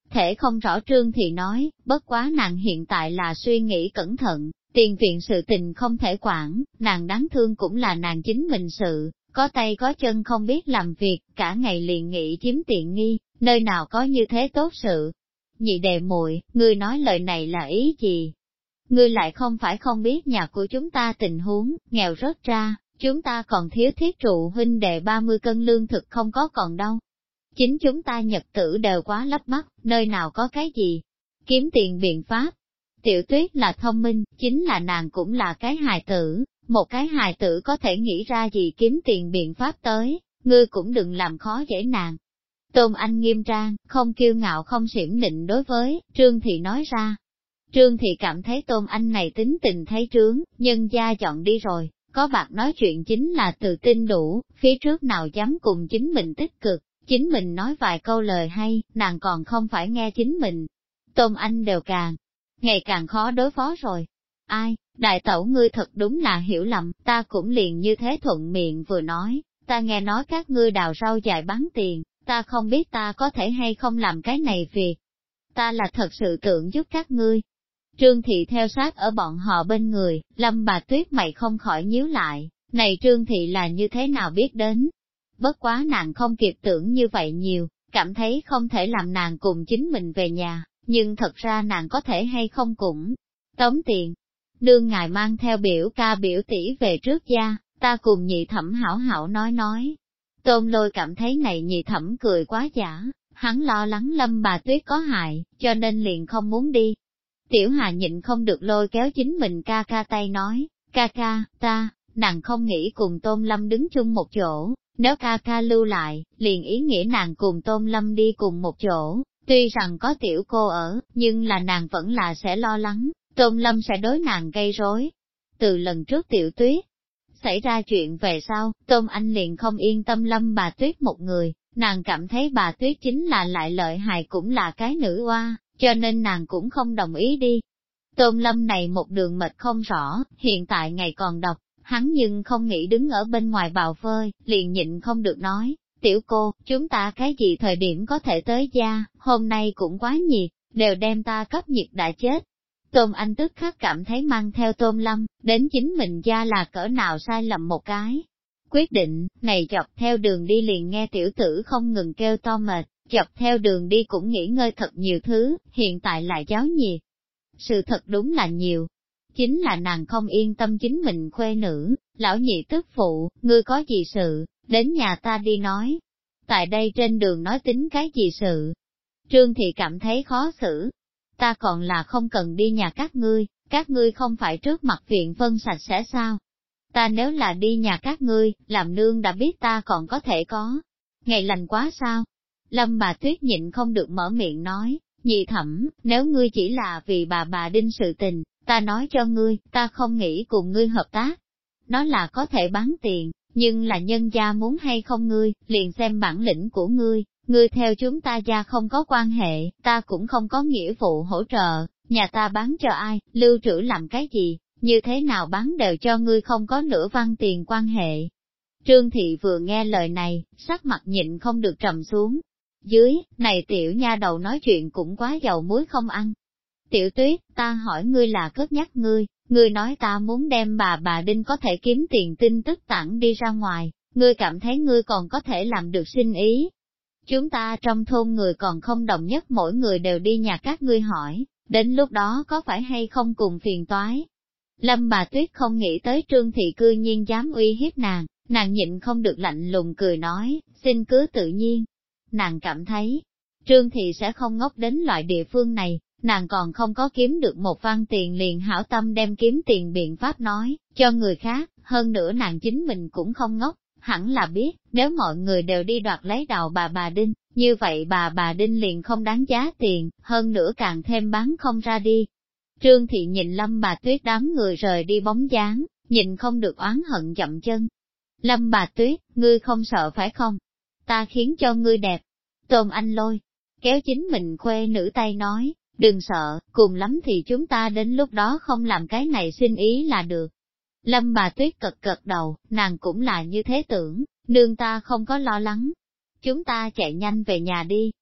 Thể không rõ Trương Thị nói, bất quá nàng hiện tại là suy nghĩ cẩn thận, tiền viện sự tình không thể quản, nàng đáng thương cũng là nàng chính mình sự, có tay có chân không biết làm việc, cả ngày liền nghĩ chiếm tiện nghi, nơi nào có như thế tốt sự. Nhị đệ muội, ngươi nói lời này là ý gì? Ngươi lại không phải không biết nhà của chúng ta tình huống, nghèo rớt ra, chúng ta còn thiếu thiết trụ huynh đệ 30 cân lương thực không có còn đâu. Chính chúng ta nhật tử đều quá lấp mắt, nơi nào có cái gì? Kiếm tiền biện pháp. Tiểu Tuyết là thông minh, chính là nàng cũng là cái hài tử, một cái hài tử có thể nghĩ ra gì kiếm tiền biện pháp tới, ngươi cũng đừng làm khó dễ nàng. Tôn Anh nghiêm trang, không kiêu ngạo không xiểm nịnh đối với Trương Thị nói ra. Trương Thị cảm thấy Tôn Anh này tính tình thấy trướng, nhân gia chọn đi rồi, có bạc nói chuyện chính là tự tin đủ, phía trước nào dám cùng chính mình tích cực, chính mình nói vài câu lời hay, nàng còn không phải nghe chính mình. Tôn Anh đều ngày càng khó đối phó rồi. Ai, đại tẩu ngươi thật đúng là hiểu lầm, ta cũng liền như thế thuận miệng vừa nói, ta nghe nói các ngươi đào rau dại bán tiền, ta không biết ta có thể hay không làm cái này việc. Ta là thật sự tưởng giúp các ngươi. Trương Thị theo sát ở bọn họ bên người, Lâm bà Tuyết mày không khỏi nhíu lại, này Trương Thị là như thế nào biết đến. Bất quá nàng không kịp tưởng như vậy nhiều, cảm thấy không thể làm nàng cùng chính mình về nhà, nhưng thật ra nàng có thể hay không cũng tống tiền. Nương ngài mang theo biểu ca biểu tỷ về trước gia, ta cùng nhị thẩm hảo hảo nói. Tôn Lôi cảm thấy này nhị thẩm cười quá giả, hắn lo lắng Lâm bà Tuyết có hại, cho nên liền không muốn đi. Tiểu Hà nhịn không được lôi kéo chính mình ca ca tay nói, ca, nàng không nghĩ cùng Tôn Lâm đứng chung một chỗ, nếu ca ca lưu lại, liền ý nghĩa nàng cùng Tôn Lâm đi cùng một chỗ, tuy rằng có tiểu cô ở, nhưng là nàng vẫn là sẽ lo lắng, Tôn Lâm sẽ đối nàng gây rối. Từ lần trước Tiểu Tuyết xảy ra chuyện về sau, Tôn Anh liền không yên tâm Lâm bà Tuyết một người, nàng cảm thấy bà Tuyết chính là lại lợi hại cũng là cái nữ oa, cho nên nàng cũng không đồng ý đi. Tôn Lâm này một đường mệt không rõ, hiện tại ngày còn độc, hắn nhưng không nghĩ đứng ở bên ngoài bào phơi, liền nhịn không được nói, tiểu cô, chúng ta cái gì thời điểm có thể tới gia, hôm nay cũng quá nhiệt, đều đem ta cấp nhiệt đã chết. Tôn Anh tức khắc cảm thấy mang theo Tôn Lâm, đến chính mình gia là cỡ nào sai lầm một cái. Quyết định, này dọc theo đường đi liền nghe tiểu tử không ngừng kêu to mệt, dọc theo đường đi cũng nghỉ ngơi thật nhiều thứ, hiện tại lại giáo nhiệt. Sự thật đúng là nhiều. Chính là nàng không yên tâm chính mình khuê nữ, lão nhị tức phụ, ngươi có gì sự, đến nhà ta đi nói. Tại đây trên đường nói tính cái gì sự. Trương Thị cảm thấy khó xử. Ta còn là không cần đi nhà các ngươi không phải trước mặt viện vân sạch sẽ sao? Ta nếu là đi nhà các ngươi, làm nương đã biết ta còn có thể có. Ngày lành quá sao? Lâm bà Tuyết nhịn không được mở miệng nói, nhị thẩm, nếu ngươi chỉ là vì bà Đinh sự tình, ta nói cho ngươi, ta không nghĩ cùng ngươi hợp tác. Nó là có thể bán tiền, nhưng là nhân gia muốn hay không ngươi, liền xem bản lĩnh của ngươi theo chúng ta gia không có quan hệ, ta cũng không có nghĩa vụ hỗ trợ, nhà ta bán cho ai, lưu trữ làm cái gì, như thế nào bán đều cho ngươi không có nửa văn tiền quan hệ. Trương Thị vừa nghe lời này, sắc mặt nhịn không được trầm xuống. Dưới, này tiểu nha đầu nói chuyện cũng quá dầu muối không ăn. Tiểu Tuyết, ta hỏi ngươi là cất nhắc ngươi nói ta muốn đem bà Đinh có thể kiếm tiền tin tức tản đi ra ngoài, ngươi cảm thấy ngươi còn có thể làm được sinh ý. Chúng ta trong thôn người còn không đồng nhất mỗi người đều đi nhà các ngươi hỏi, đến lúc đó có phải hay không cùng phiền toái. Lâm bà Tuyết không nghĩ tới Trương Thị cư nhiên dám uy hiếp nàng nhịn không được lạnh lùng cười nói, xin cứ tự nhiên. Nàng cảm thấy, Trương Thị sẽ không ngốc đến loại địa phương này, nàng còn không có kiếm được một văn tiền liền hảo tâm đem kiếm tiền biện pháp nói, cho người khác, hơn nữa nàng chính mình cũng không ngốc, hẳn là biết, nếu mọi người đều đi đoạt lấy đầu bà Đinh, như vậy bà Đinh liền không đáng giá tiền, hơn nữa càng thêm bán không ra đi. Trương Thị nhìn Lâm bà Tuyết đám người rời đi bóng dáng, nhìn không được oán hận dậm chân. Lâm bà Tuyết, ngươi không sợ phải không? Ta khiến cho ngươi đẹp. Tôn Anh Lôi, kéo chính mình khuê nữ tay nói, đừng sợ, cùng lắm thì chúng ta đến lúc đó không làm cái này xin ý là được. Lâm bà Tuyết cật đầu, nàng cũng là như thế tưởng, nương ta không có lo lắng. Chúng ta chạy nhanh về nhà đi.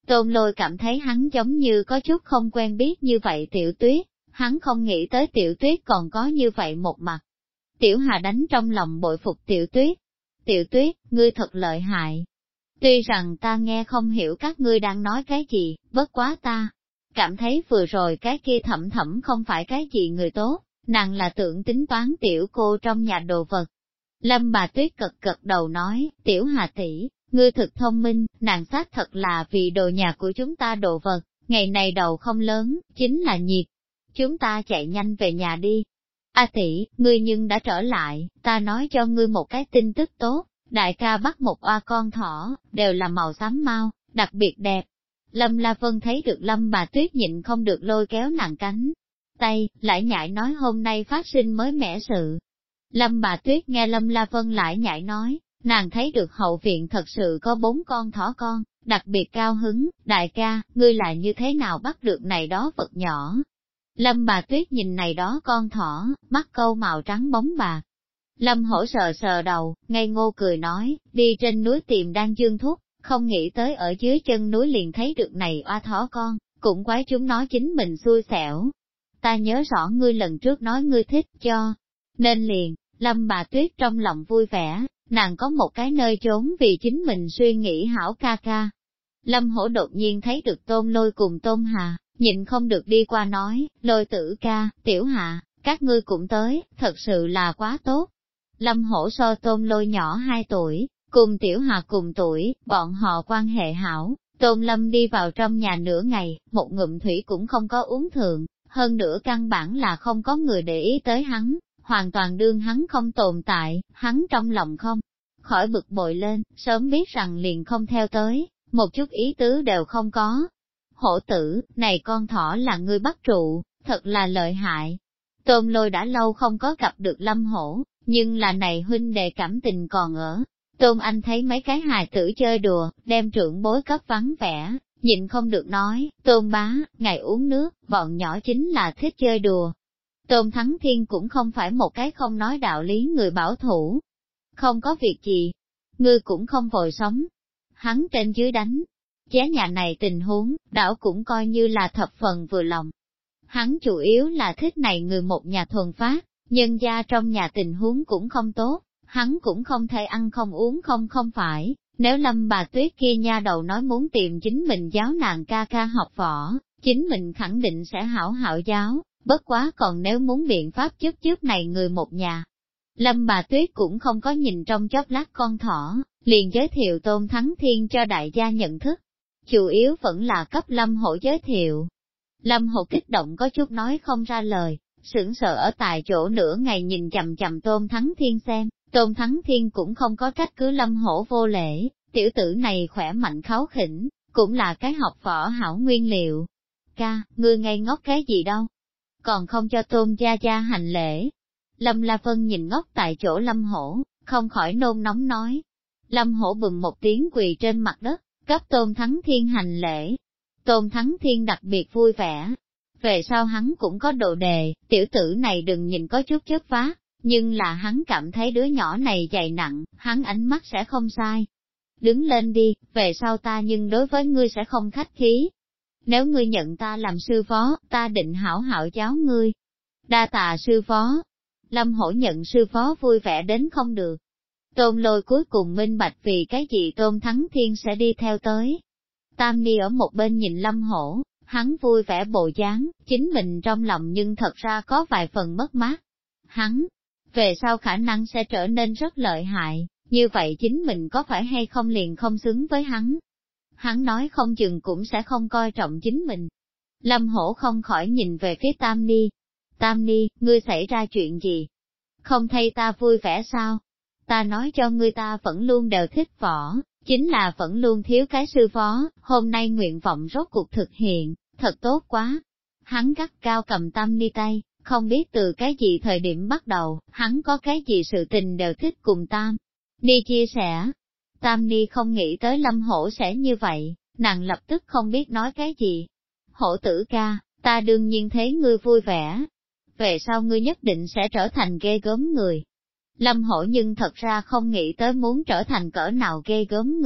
Tôn Lôi cảm thấy hắn giống như có chút không quen biết như vậy Tiểu Tuyết, hắn không nghĩ tới Tiểu Tuyết còn có như vậy một mặt. Tiểu Hà đánh trong lòng bội phục Tiểu Tuyết. Tiểu Tuyết, ngươi thật lợi hại. Tuy rằng ta nghe không hiểu các ngươi đang nói cái gì, bất quá ta cảm thấy vừa rồi cái kia Thẩm Thẩm không phải cái gì người tốt, nàng là tưởng tính toán tiểu cô trong nhà đồ vật. Lâm bà Tuyết cật cật đầu nói, Tiểu Hà tỷ, ngươi thực thông minh, nàng xác thật là vì đồ nhà của chúng ta đồ vật, ngày này đầu không lớn, chính là nhiệt. Chúng ta chạy nhanh về nhà đi. A tỷ, ngươi nhưng đã trở lại, ta nói cho ngươi một cái tin tức tốt, đại ca bắt một oa con thỏ, đều là màu xám mau, đặc biệt đẹp. Lâm La Vân thấy được Lâm bà Tuyết nhịn không được lôi kéo nàng cánh tay, lại nhại nói hôm nay phát sinh mới mẻ sự. Lâm bà Tuyết nghe Lâm La Vân lại nhại nói, nàng thấy được hậu viện thật sự có 4 con thỏ con, đặc biệt cao hứng, đại ca, ngươi lại như thế nào bắt được này đó vật nhỏ. Lâm bà Tuyết nhìn này đó con thỏ, mắt câu màu trắng bóng bạc. Lâm Hổ sờ sờ đầu, ngây ngô cười nói, đi trên núi tìm Đan Dương Thúc, không nghĩ tới ở dưới chân núi liền thấy được này oa thỏ con, cũng quái chúng nó chính mình xui xẻo. Ta nhớ rõ ngươi lần trước nói ngươi thích cho, nên liền, Lâm bà Tuyết trong lòng vui vẻ, nàng có một cái nơi trốn vì chính mình suy nghĩ hảo ca ca. Lâm Hổ đột nhiên thấy được Tôn Lôi cùng Tôn Hà, nhịn không được đi qua nói, Lôi tử ca, Tiểu Hà, các ngươi cũng tới, thật sự là quá tốt. Lâm Hổ so Tôn Lôi nhỏ 2 tuổi, cùng Tiểu Hà cùng tuổi, bọn họ quan hệ hảo. Tôn Lâm đi vào trong nhà nửa ngày, một ngụm thủy cũng không có uống thượng, hơn nữa căn bản là không có người để ý tới hắn, hoàn toàn đương hắn không tồn tại, hắn trong lòng không khỏi bực bội lên, sớm biết rằng liền không theo tới, một chút ý tứ đều không có. Hổ tử, này con thỏ là ngươi bắt trụ, thật là lợi hại. Tôn Lôi đã lâu không có gặp được Lâm Hổ, nhưng là này huynh đệ cảm tình còn ở. Tôn Anh thấy mấy cái hài tử chơi đùa, đem trưởng bối cấp vắng vẻ, nhịn không được nói, Tôn bá, ngày uống nước, bọn nhỏ chính là thích chơi đùa. Tôn Thắng Thiên cũng không phải một cái không nói đạo lý người bảo thủ. Không có việc gì, ngươi cũng không vội sống. Hắn trên dưới đánh, chế nhà này tình huống, đảo cũng coi như là thập phần vừa lòng. Hắn chủ yếu là thích này người một nhà thuần phát, nhân gia trong nhà tình huống cũng không tốt, hắn cũng không thể ăn không uống không phải, nếu Lâm bà Tuyết kia nha đầu nói muốn tìm chính mình giáo nàng ca ca học võ, chính mình khẳng định sẽ hảo hảo giáo, bất quá còn nếu muốn biện pháp giúp này người một nhà. Lâm bà Tuyết cũng không có nhìn trong chốc lát con thỏ, liền giới thiệu Tôn Thắng Thiên cho đại gia nhận thức, chủ yếu vẫn là cấp Lâm Hổ giới thiệu. Lâm Hổ kích động có chút nói không ra lời, sững sờ ở tại chỗ nửa ngày nhìn chằm chằm Tôn Thắng Thiên xem, Tôn Thắng Thiên cũng không có trách cứ Lâm Hổ vô lễ, tiểu tử này khỏe mạnh kháu khỉnh, cũng là cái học võ hảo nguyên liệu. Ca, ngươi ngây ngốc cái gì đâu? Còn không cho Tôn gia gia hành lễ. Lâm La Vân nhìn ngốc tại chỗ Lâm Hổ, không khỏi nôn nóng nói. Lâm Hổ bùm một tiếng quỳ trên mặt đất, cấp Tôn Thắng Thiên hành lễ. Tôn Thắng Thiên đặc biệt vui vẻ. Về sau hắn cũng có đồ đề, tiểu tử này đừng nhìn có chút chất phá, nhưng là hắn cảm thấy đứa nhỏ này dày nặng, hắn ánh mắt sẽ không sai. Đứng lên đi, về sau ta nhưng đối với ngươi sẽ không khách khí. Nếu ngươi nhận ta làm sư phó, ta định hảo hảo giáo ngươi. Đa tạ sư phó. Lâm Hổ nhận sư phó vui vẻ đến không được. Tôn Lôi cuối cùng minh bạch vì cái gì Tôn Thắng Thiên sẽ đi theo tới. Tam Ni ở một bên nhìn Lâm Hổ, hắn vui vẻ bộ dáng, chính mình trong lòng nhưng thật ra có vài phần mất mát. Hắn, về sau khả năng sẽ trở nên rất lợi hại, như vậy chính mình có phải hay không liền không xứng với hắn. Hắn nói không chừng cũng sẽ không coi trọng chính mình. Lâm Hổ không khỏi nhìn về phía Tam Ni. Tam Ni, ngươi xảy ra chuyện gì? Không thấy ta vui vẻ sao? Ta nói cho ngươi ta vẫn luôn đều thích võ, chính là vẫn luôn thiếu cái sư phó, hôm nay nguyện vọng rốt cuộc thực hiện, thật tốt quá. Hắn gắt cao cầm Tam Ni tay, không biết từ cái gì thời điểm bắt đầu, hắn có cái gì sự tình đều thích cùng Tam Ni chia sẻ. Tam Ni không nghĩ tới Lâm Hổ sẽ như vậy, nàng lập tức không biết nói cái gì. Hổ tử ca, ta đương nhiên thấy ngươi vui vẻ. Về sau ngươi nhất định sẽ trở thành ghê gớm người. Lâm Hổ nhưng thật ra không nghĩ tới muốn trở thành cỡ nào ghê gớm người,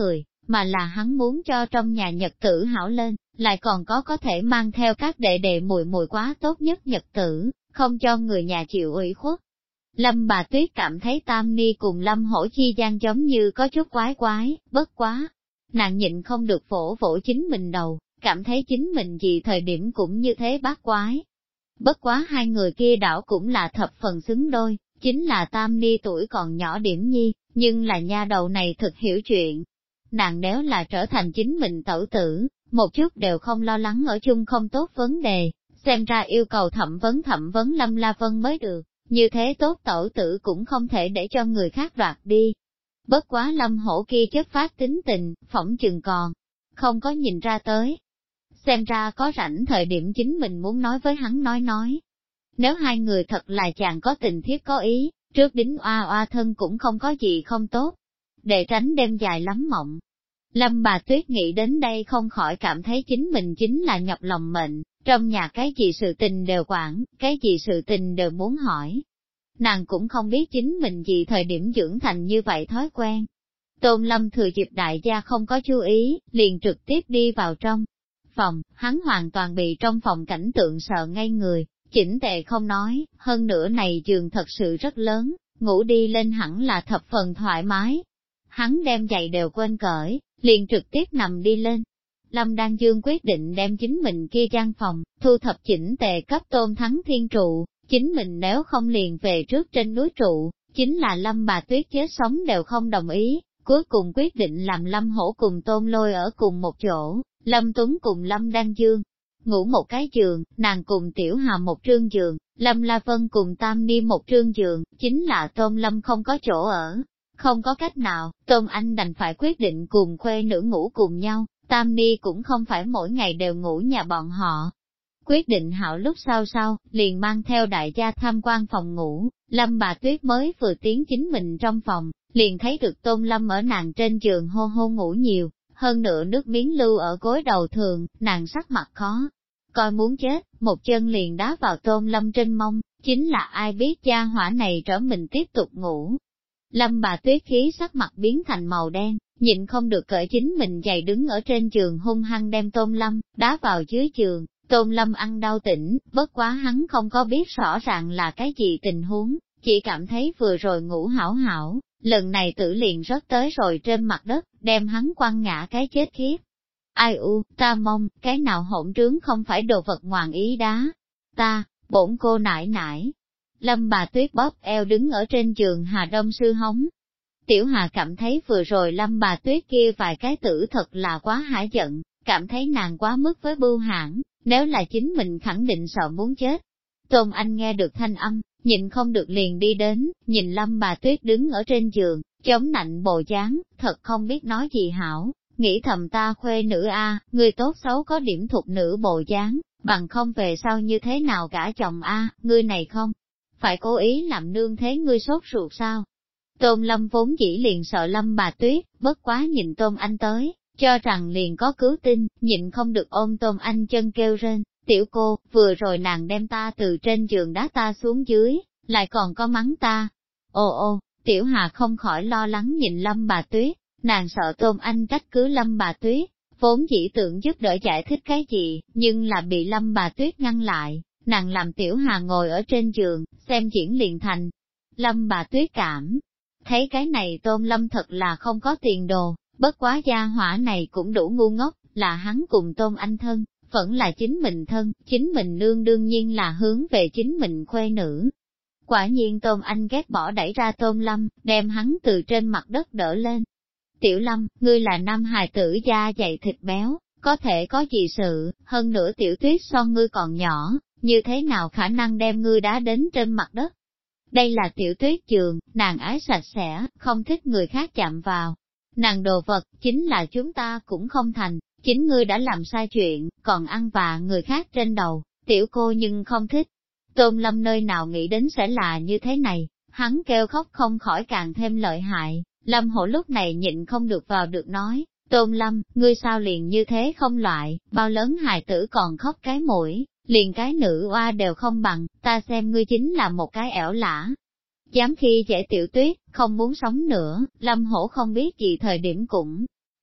mà là hắn muốn cho trong nhà nhật tử hảo lên, lại còn có thể mang theo các đệ đệ muội muội quá tốt nhất nhật tử, không cho người nhà chịu ủy khuất. Lâm bà Tuyết cảm thấy Tam Ni cùng Lâm Hổ chi gian giống như có chút quái quái, bất quá. Nàng nhịn không được vỗ vỗ chính mình đầu, cảm thấy chính mình gì thời điểm cũng như thế bát quái. Bất quá hai người kia đảo cũng là thập phần xứng đôi, chính là Tam Ni tuổi còn nhỏ điểm nhi, nhưng là nha đầu này thực hiểu chuyện. Nàng nếu là trở thành chính mình tẩu tử, một chút đều không lo lắng ở chung không tốt vấn đề, xem ra yêu cầu thẩm vấn Lâm La Vân mới được, như thế tốt tẩu tử cũng không thể để cho người khác đoạt đi. Bất quá Lâm Hổ kia chất phát tính tình, phỏng chừng còn, không có nhìn ra tới. Xem ra có rảnh thời điểm chính mình muốn nói với hắn nói. Nếu hai người thật là chàng có tình thiết có ý, trước đính oa oa thân cũng không có gì không tốt, để tránh đêm dài lắm mộng. Lâm bà Tuyết nghĩ đến đây không khỏi cảm thấy chính mình chính là nhọc lòng mệnh, trong nhà cái gì sự tình đều quản, cái gì sự tình đều muốn hỏi. Nàng cũng không biết chính mình gì thời điểm dưỡng thành như vậy thói quen. Tôn Lâm thừa dịp đại gia không có chú ý, liền trực tiếp đi vào trong phòng, hắn hoàn toàn bị trong phòng cảnh tượng sợ ngây người, chỉnh tề không nói, hơn nữa này giường thật sự rất lớn, ngủ đi lên hẳn là thập phần thoải mái. Hắn đem giày đều quên cởi, liền trực tiếp nằm đi lên. Lâm Đan Dương quyết định đem chính mình kia gian phòng, thu thập chỉnh tề cấp Tôn Thắng Thiên trụ, chính mình nếu không liền về trước trên núi trụ, chính là Lâm bà Tuyết chết sống đều không đồng ý, cuối cùng quyết định làm Lâm Hổ cùng Tôn Lôi ở cùng một chỗ, Lâm Tuấn cùng Lâm Đan Dương ngủ một cái giường, nàng cùng Tiểu Hà một trương giường, Lâm La Vân cùng Tam Ni một trương giường, chính là Tôn Lâm không có chỗ ở. Không có cách nào, Tôn Anh đành phải quyết định cùng khuê nữ ngủ cùng nhau, Tam Ni cũng không phải mỗi ngày đều ngủ nhà bọn họ. Quyết định hảo lúc sau, liền mang theo đại gia tham quan phòng ngủ, Lâm bà Tuyết mới vừa tiến chính mình trong phòng, liền thấy được Tôn Lâm ở nàng trên giường hô hô ngủ nhiều, hơn nữa nước miếng lưu ở gối đầu thường, nàng sắc mặt khó. Coi muốn chết, một chân liền đá vào Tôn Lâm trên mông, chính là ai biết gia hỏa này trở mình tiếp tục ngủ. Lâm bà Tuyết khí sắc mặt biến thành màu đen, nhịn không được cởi chính mình giày đứng ở trên giường hung hăng đem Tôn Lâm đá vào dưới giường. Tôn Lâm ăn đau tỉnh, bất quá hắn không có biết rõ ràng là cái gì tình huống, chỉ cảm thấy vừa rồi ngủ hảo hảo, lần này tử liền rớt tới rồi trên mặt đất, đem hắn quăng ngã cái chết khiếp. Ai u, ta mong, cái nào hỗn trướng không phải đồ vật ngoạn ý đá. Ta, bổn cô nải nải. Lâm bà Tuyết bóp eo đứng ở trên giường Hà Đông sư hống. Tiểu Hà cảm thấy vừa rồi Lâm bà Tuyết kia vài cái tử thật là quá hả giận, cảm thấy nàng quá mức với bưu hãn, nếu là chính mình khẳng định sợ muốn chết. Tôn Anh nghe được thanh âm, nhìn không được liền đi đến, nhìn Lâm bà Tuyết đứng ở trên giường, chống nạnh bồ dáng, thật không biết nói gì hảo, nghĩ thầm ta khuê nữ a, ngươi tốt xấu có điểm thục nữ bồ dáng, bằng không về sau như thế nào gả chồng a, ngươi này không, phải cố ý làm nương thế ngươi sốt ruột sao. Tôn Lâm vốn dĩ liền sợ Lâm bà Tuyết, bất quá nhìn Tôn Anh tới, cho rằng liền có cứu tinh, nhịn không được ôm Tôn Anh chân kêu rên, tiểu cô, vừa rồi nàng đem ta từ trên giường đá ta xuống dưới, lại còn có mắng ta. Ô, tiểu Hà không khỏi lo lắng nhìn Lâm bà Tuyết, nàng sợ Tôn Anh trách cứ Lâm bà Tuyết, vốn dĩ tưởng giúp đỡ giải thích cái gì, nhưng là bị Lâm bà Tuyết ngăn lại, nàng làm tiểu Hà ngồi ở trên giường, xem diễn liền thành. Lâm bà Tuyết cảm thấy cái này Tôn Lâm thật là không có tiền đồ. Bất quá gia hỏa này cũng đủ ngu ngốc, là hắn cùng Tôn Anh thân, vẫn là chính mình thân, chính mình nương đương nhiên là hướng về chính mình khuê nữ. Quả nhiên Tôn Anh ghét bỏ đẩy ra Tôn Lâm, đem hắn từ trên mặt đất đỡ lên. Tiểu Lâm, ngươi là nam hài tử da dày thịt béo, có thể có gì sự, hơn nữa Tiểu Tuyết so ngươi còn nhỏ, như thế nào khả năng đem ngươi đá đến trên mặt đất. Đây là Tiểu Tuyết giường, nàng ái sạch sẽ, không thích người khác chạm vào. Nàng đồ vật, chính là chúng ta cũng không thành, chính ngươi đã làm sai chuyện, còn ăn vạ người khác trên đầu, tiểu cô nhưng không thích. Tôn Lâm nơi nào nghĩ đến sẽ là như thế này, hắn kêu khóc không khỏi càng thêm lợi hại, Lâm Hổ lúc này nhịn không được vào được nói, Tôn Lâm, ngươi sao liền như thế không loại, bao lớn hài tử còn khóc cái mũi, liền cái nữ oa đều không bằng, ta xem ngươi chính là một cái ẻo lả. Dám khi dễ Tiểu Tuyết, không muốn sống nữa, Lâm Hổ không biết gì thời điểm cũng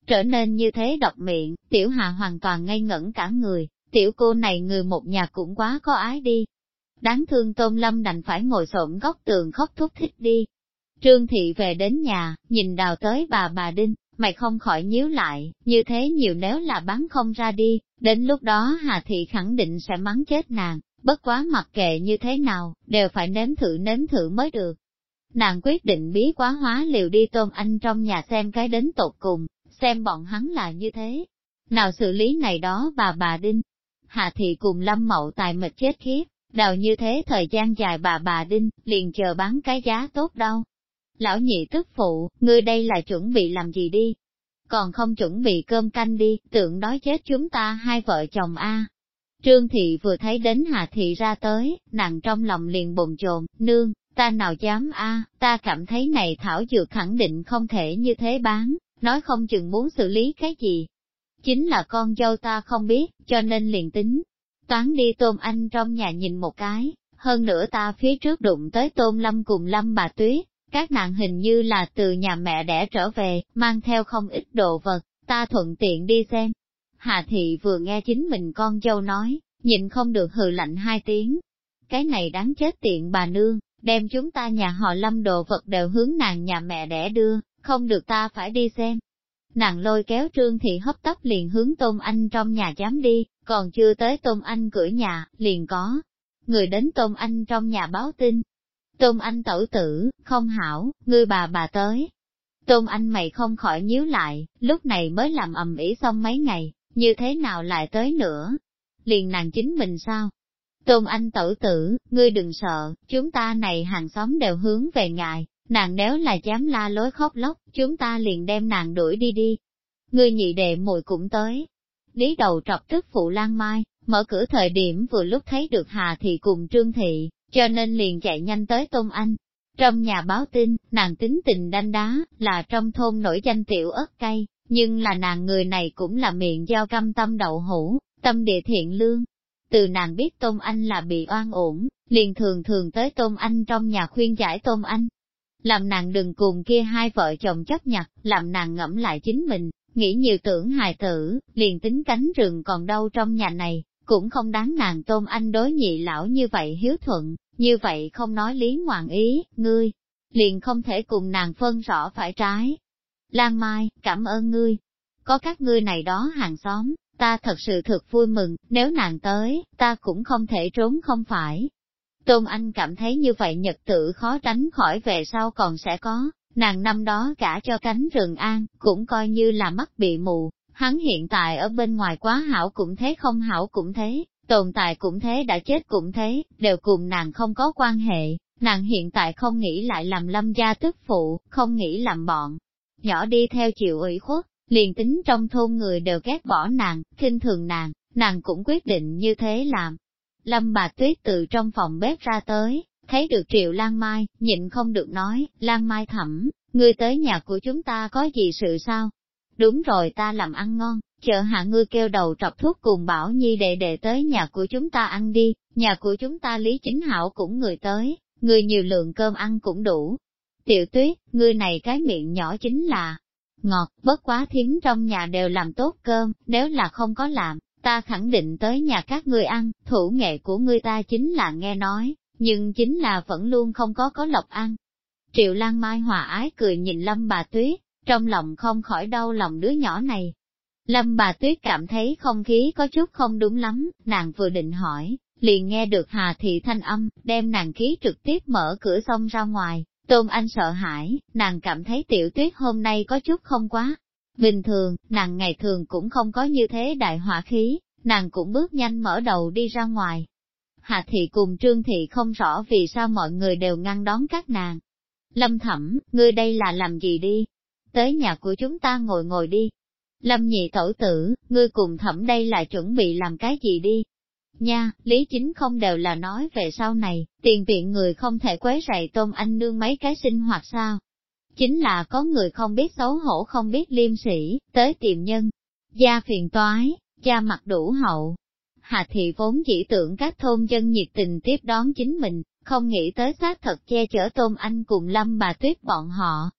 trở nên như thế độc miệng, Tiểu Hà hoàn toàn ngây ngẩn cả người, tiểu cô này người một nhà cũng quá có ái đi. Đáng thương Tôn Lâm đành phải ngồi xổm góc tường khóc thúc thích đi. Trương Thị về đến nhà, nhìn Đào tới bà Đinh, mày không khỏi nhíu lại, như thế nhiều nếu là bán không ra đi, đến lúc đó Hà Thị khẳng định sẽ mắng chết nàng, bất quá mặc kệ như thế nào, đều phải nếm thử mới được. Nàng quyết định bí quá hóa liều đi Tôn Anh trong nhà xem cái đến tột cùng, xem bọn hắn là như thế. Nào xử lý này đó bà Đinh. Hà Thị cùng Lâm Mậu Tài mệt chết khiếp, Đào như thế thời gian dài bà Đinh, liền chờ bán cái giá tốt đâu. Lão nhị tức phụ, ngươi đây là chuẩn bị làm gì đi? Còn không chuẩn bị cơm canh đi, tưởng đói chết chúng ta hai vợ chồng a. Trương Thị vừa thấy đến Hà Thị ra tới, nàng trong lòng liền bồn chồn, nương, ta nào dám a, ta cảm thấy này thảo dược khẳng định không thể như thế bán, nói không chừng muốn xử lý cái gì. Chính là con dâu ta không biết, cho nên liền tính. Toán đi Tôn Anh trong nhà nhìn một cái, hơn nữa ta phía trước đụng tới Tôn Lâm cùng Lâm bà Tuyết, các nàng hình như là từ nhà mẹ đẻ trở về, mang theo không ít đồ vật, ta thuận tiện đi xem. Hà Thị vừa nghe chính mình con dâu nói, nhịn không được hừ lạnh hai tiếng. Cái này đáng chết tiện bà nương, đem chúng ta nhà họ Lâm đồ vật đều hướng nàng nhà mẹ đẻ đưa, không được ta phải đi xem. Nàng lôi kéo Trương Thị hấp tấp liền hướng Tôn Anh trong nhà dám đi, còn chưa tới Tôn Anh cửa nhà, liền có người đến Tôn Anh trong nhà báo tin. Tôn Anh tẩu tử, không hảo, ngươi bà tới. Tôn Anh mày không khỏi nhíu lại, lúc này mới làm ầm ĩ xong mấy ngày, như thế nào lại tới nữa? Liền nàng chính mình sao? Tôn Anh tẩu tử, ngươi đừng sợ, chúng ta này hàng xóm đều hướng về ngài, nàng nếu là dám la lối khóc lóc, chúng ta liền đem nàng đuổi đi đi. Ngươi nhị đệ muội cũng tới. Lý đầu trọc tức phụ Lan Mai, mở cửa thời điểm vừa lúc thấy được Hà Thị cùng Trương Thị, cho nên liền chạy nhanh tới Tôn Anh. Trong nhà báo tin, nàng tính tình đanh đá, là trong thôn nổi danh tiểu ớt cay, nhưng là nàng người này cũng là miệng dao căm tâm đậu hũ, tâm địa thiện lương. Từ nàng biết Tôn Anh là bị oan uổng, liền thường thường tới Tôn Anh trong nhà khuyên giải Tôn Anh. Làm nàng đừng cùng kia hai vợ chồng chấp nhặt, làm nàng ngẫm lại chính mình, nghĩ nhiều tưởng hài tử, liền tính cánh rừng còn đâu trong nhà này, cũng không đáng nàng Tôn Anh đối nhị lão như vậy hiếu thuận, như vậy không nói lý ngoạn ý, ngươi, liền không thể cùng nàng phân rõ phải trái. Lan Mai, cảm ơn ngươi. Có các ngươi này đó hàng xóm, ta thật sự thực vui mừng, nếu nàng tới, ta cũng không thể trốn không phải. Tôn Anh cảm thấy như vậy nhật tự khó tránh khỏi về sau còn sẽ có, nàng năm đó cả cho cánh rừng an, cũng coi như là mắt bị mù, hắn hiện tại ở bên ngoài quá hảo cũng thế không hảo cũng thế, tồn tại cũng thế đã chết cũng thế, đều cùng nàng không có quan hệ, nàng hiện tại không nghĩ lại làm Lâm gia tức phụ, không nghĩ làm bọn nhỏ đi theo chịu ủy khuất, liền tính trong thôn người đều ghét bỏ nàng, khinh thường nàng cũng quyết định như thế làm. Lâm bà Tuyết từ trong phòng bếp ra tới, thấy được Triệu Lan Mai, nhịn không được nói, Lan Mai thẩm, ngươi tới nhà của chúng ta có gì sự sao? Đúng rồi, ta làm ăn ngon, chờ hạ ngươi kêu đầu trọc thuốc cùng Bảo Nhi đệ tới nhà của chúng ta ăn đi, nhà của chúng ta Lý Chính Hảo cũng người tới, người nhiều lượng cơm ăn cũng đủ. Tiểu Tuyết, ngươi này cái miệng nhỏ chính là ngọt, bất quá thím trong nhà đều làm tốt cơm, nếu là không có làm, ta khẳng định tới nhà các ngươi ăn, thủ nghệ của ngươi ta chính là nghe nói, nhưng chính là vẫn luôn không có lộc ăn. Triệu Lan Mai hòa ái cười nhìn Lâm bà Tuyết, trong lòng không khỏi đau lòng đứa nhỏ này. Lâm bà Tuyết cảm thấy không khí có chút không đúng lắm, nàng vừa định hỏi, liền nghe được Hà Thị thanh âm, đem nàng khí trực tiếp mở cửa xông ra ngoài. Tôn Anh sợ hãi, nàng cảm thấy Tiểu Tuyết hôm nay có chút không quá bình thường, nàng ngày thường cũng không có như thế đại hỏa khí, nàng cũng bước nhanh mở đầu đi ra ngoài. Hà Thị cùng Trương Thị không rõ vì sao mọi người đều ngăn đón các nàng. Lâm thẩm, ngươi đây là làm gì đi? Tới nhà của chúng ta ngồi đi. Lâm nhị tẩu tử, ngươi cùng thẩm đây là chuẩn bị làm cái gì đi? Nha, Lý Chính không đều là nói về sau này, tiền viện người không thể quấy rầy Tôn Anh nương mấy cái sinh hoạt sao? Chính là có người không biết xấu hổ không biết liêm sĩ, tới tìm nhân. Gia phiền toái, gia mặt đủ hậu. Hà Thị vốn chỉ tưởng các thôn dân nhiệt tình tiếp đón chính mình, không nghĩ tới xác thật che chở Tôn Anh cùng Lâm bà Tuyết bọn họ,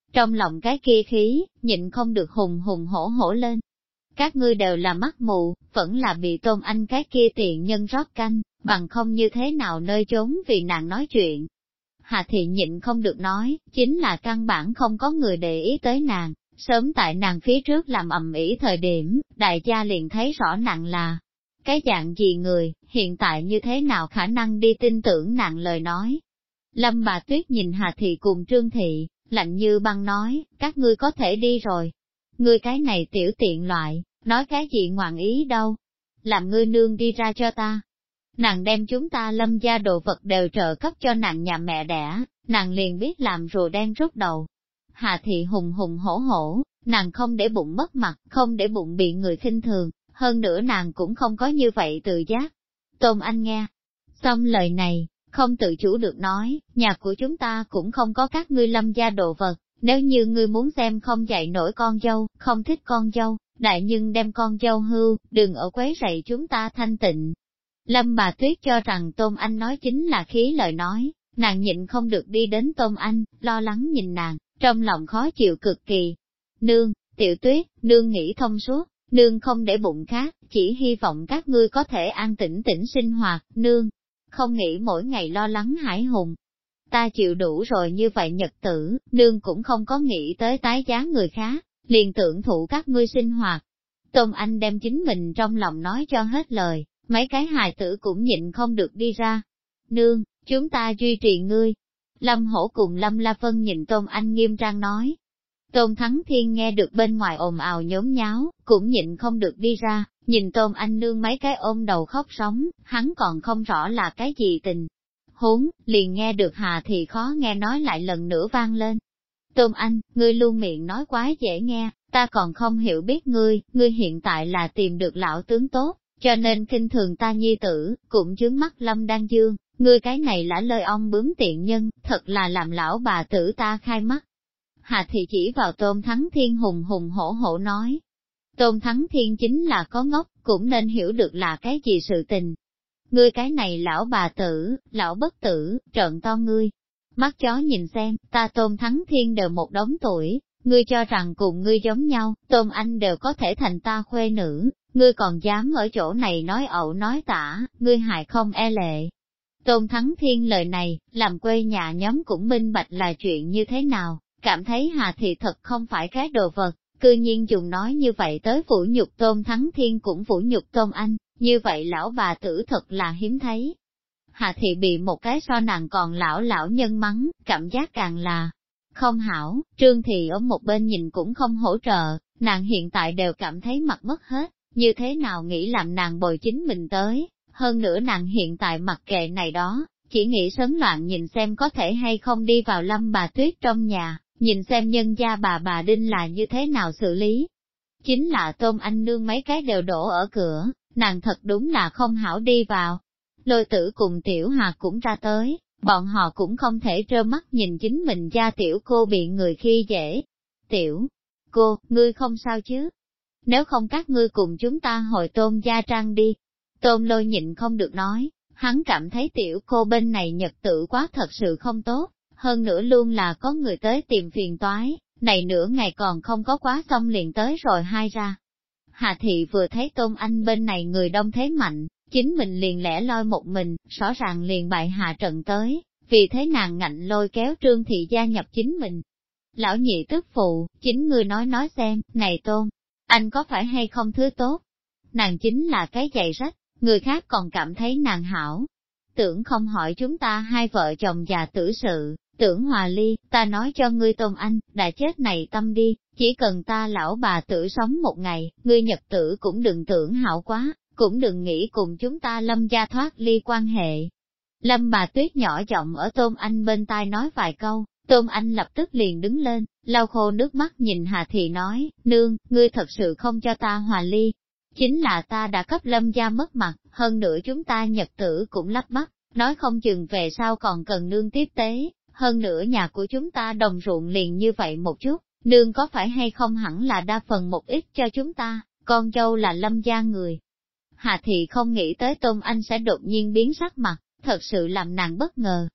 trong lòng cái kia khí, nhịn không được hùng hùng hổ hổ lên. Các ngươi đều là mắt mù, vẫn là bị Tôn Anh cái kia tiện nhân rót canh, bằng không như thế nào nơi trốn vì nàng nói chuyện. Hà Thị nhịn không được nói, chính là căn bản không có người để ý tới nàng, sớm tại nàng phía trước làm ầm ĩ thời điểm, đại gia liền thấy rõ nàng là cái dạng gì người, hiện tại như thế nào khả năng đi tin tưởng nàng lời nói. Lâm Bà Tuyết nhìn Hà Thị cùng Trương Thị, lạnh như băng nói, các ngươi có thể đi rồi. Ngươi cái này tiểu tiện loại, nói cái gì ngoạn ý đâu. Làm ngươi nương đi ra cho ta. Nàng đem chúng ta Lâm gia đồ vật đều trợ cấp cho nàng nhà mẹ đẻ, nàng liền biết làm rùa đen rút đầu. Hà Thị hùng hùng hổ hổ, nàng không để bụng mất mặt, không để bụng bị người khinh thường, hơn nữa nàng cũng không có như vậy tự giác. Tôn Anh nghe xong lời này, không tự chủ được nói, nhà của chúng ta cũng không có các ngươi Lâm gia đồ vật, nếu như ngươi muốn xem không dạy nổi con dâu, không thích con dâu, đại nhưng đem con dâu hưu, đừng ở quấy rầy chúng ta thanh tịnh. Lâm Bà Tuyết cho rằng Tôn Anh nói chính là khí lời nói, nàng nhịn không được đi đến Tôn Anh, lo lắng nhìn nàng, trong lòng khó chịu cực kỳ. Nương, Tiểu Tuyết, nương nghĩ thông suốt, nương không để bụng khác, chỉ hy vọng các ngươi có thể an tĩnh tĩnh sinh hoạt, nương, không nghĩ mỗi ngày lo lắng hải hùng. Ta chịu đủ rồi như vậy nhật tử, nương cũng không có nghĩ tới tái giá người khác, liền tưởng thụ các ngươi sinh hoạt. Tôn Anh đem chính mình trong lòng nói cho hết lời, mấy cái hài tử cũng nhịn không được đi ra. Nương, chúng ta duy trì ngươi. Lâm Hổ cùng Lâm La Vân nhìn Tôn Anh nghiêm trang nói. Tôn Thắng Thiên nghe được bên ngoài ồn ào nhốn nháo, cũng nhịn không được đi ra, nhìn Tôn Anh nương mấy cái ôm đầu khóc sóng, hắn còn không rõ là cái gì tình. Huống, liền nghe được Hà Thị khó nghe nói lại lần nữa vang lên. Tôn Anh, ngươi luôn miệng nói quá dễ nghe, ta còn không hiểu biết ngươi hiện tại là tìm được lão tướng tốt, cho nên kinh thường ta nhi tử, cũng chướng mắt Lâm Đan Dương, ngươi cái này là lời ong bướm tiện nhân, thật là làm lão bà tử ta khai mắt. Hà Thị chỉ vào Tôn Thắng Thiên hùng hùng hổ hổ nói. Tôn Thắng Thiên chính là có ngốc, cũng nên hiểu được là cái gì sự tình. Ngươi cái này lão bà tử, lão bất tử, trợn to ngươi. Mắt chó nhìn xem, ta Tôn Thắng Thiên đều một đống tuổi, ngươi cho rằng cùng ngươi giống nhau, Tôn Anh đều có thể thành ta khuê nữ, ngươi còn dám ở chỗ này nói ẩu nói tả, ngươi hại không e lệ. Tôn Thắng Thiên lời này, làm quê nhà nhóm cũng minh bạch là chuyện như thế nào, cảm thấy Hà Thị thật không phải cái đồ vật, cư nhiên dùng nói như vậy tới vũ nhục Tôn Thắng Thiên cũng vũ nhục Tôn Anh, như vậy lão bà tử thật là hiếm thấy. Hà Thị bị một cái so nàng còn lão nhân mắng, cảm giác càng là không hảo, Trương Thị ở một bên nhìn cũng không hỗ trợ, nàng hiện tại đều cảm thấy mặt mất hết, như thế nào nghĩ làm nàng bồi chính mình tới, hơn nữa nàng hiện tại mặc kệ này đó, chỉ nghĩ sớm loạn nhìn xem có thể hay không đi vào Lâm Bà Tuyết trong nhà, nhìn xem nhân gia bà Đinh là như thế nào xử lý. Chính là Tôn Anh nương mấy cái đều đổ ở cửa, nàng thật đúng là không hảo đi vào. Lôi Tử cùng Tiểu Hà cũng ra tới, bọn họ cũng không thể trơ mắt nhìn chính mình gia tiểu cô bị người khi dễ. Tiểu cô, ngươi không sao chứ? Nếu không các ngươi cùng chúng ta hồi Tôn gia trang đi. Tôn Lôi nhịn không được nói, hắn cảm thấy tiểu cô bên này nhật tự quá thật sự không tốt, hơn nữa luôn là có người tới tìm phiền toái, này nửa ngày còn không có quá xong liền tới rồi hai ra. Hà Thị vừa thấy Tôn Anh bên này người đông thế mạnh, chính mình liền lẻ loi một mình, rõ ràng liền bại hạ trận tới, vì thế nàng ngạnh lôi kéo Trương Thị gia nhập chính mình. Lão nhị tức phụ, chính ngươi nói xem, này Tôn, anh có phải hay không thứ tốt? Nàng chính là cái giày rách, người khác còn cảm thấy nàng hảo. Tưởng không hỏi chúng ta hai vợ chồng già tử sự, tưởng hòa ly, ta nói cho ngươi Tôn Anh, đã chết này tâm đi, chỉ cần ta lão bà tử sống một ngày, ngươi nhật tử cũng đừng tưởng hảo quá, cũng đừng nghĩ cùng chúng ta Lâm gia thoát ly quan hệ. Lâm Bà Tuyết nhỏ giọng ở Tôn Anh bên tai nói vài câu, Tôn Anh lập tức liền đứng lên, lau khô nước mắt nhìn Hà Thị nói, nương, ngươi thật sự không cho ta hòa ly. Chính là ta đã cấp Lâm gia mất mặt, hơn nữa chúng ta nhật tử cũng lắp bắp, nói không chừng về sau còn cần nương tiếp tế, hơn nữa nhà của chúng ta đồng ruộng liền như vậy một chút, nương có phải hay không hẳn là đa phần một ít cho chúng ta, con dâu là Lâm gia người. Hà Thị không nghĩ tới Tôn Anh sẽ đột nhiên biến sắc mặt, thật sự làm nàng bất ngờ.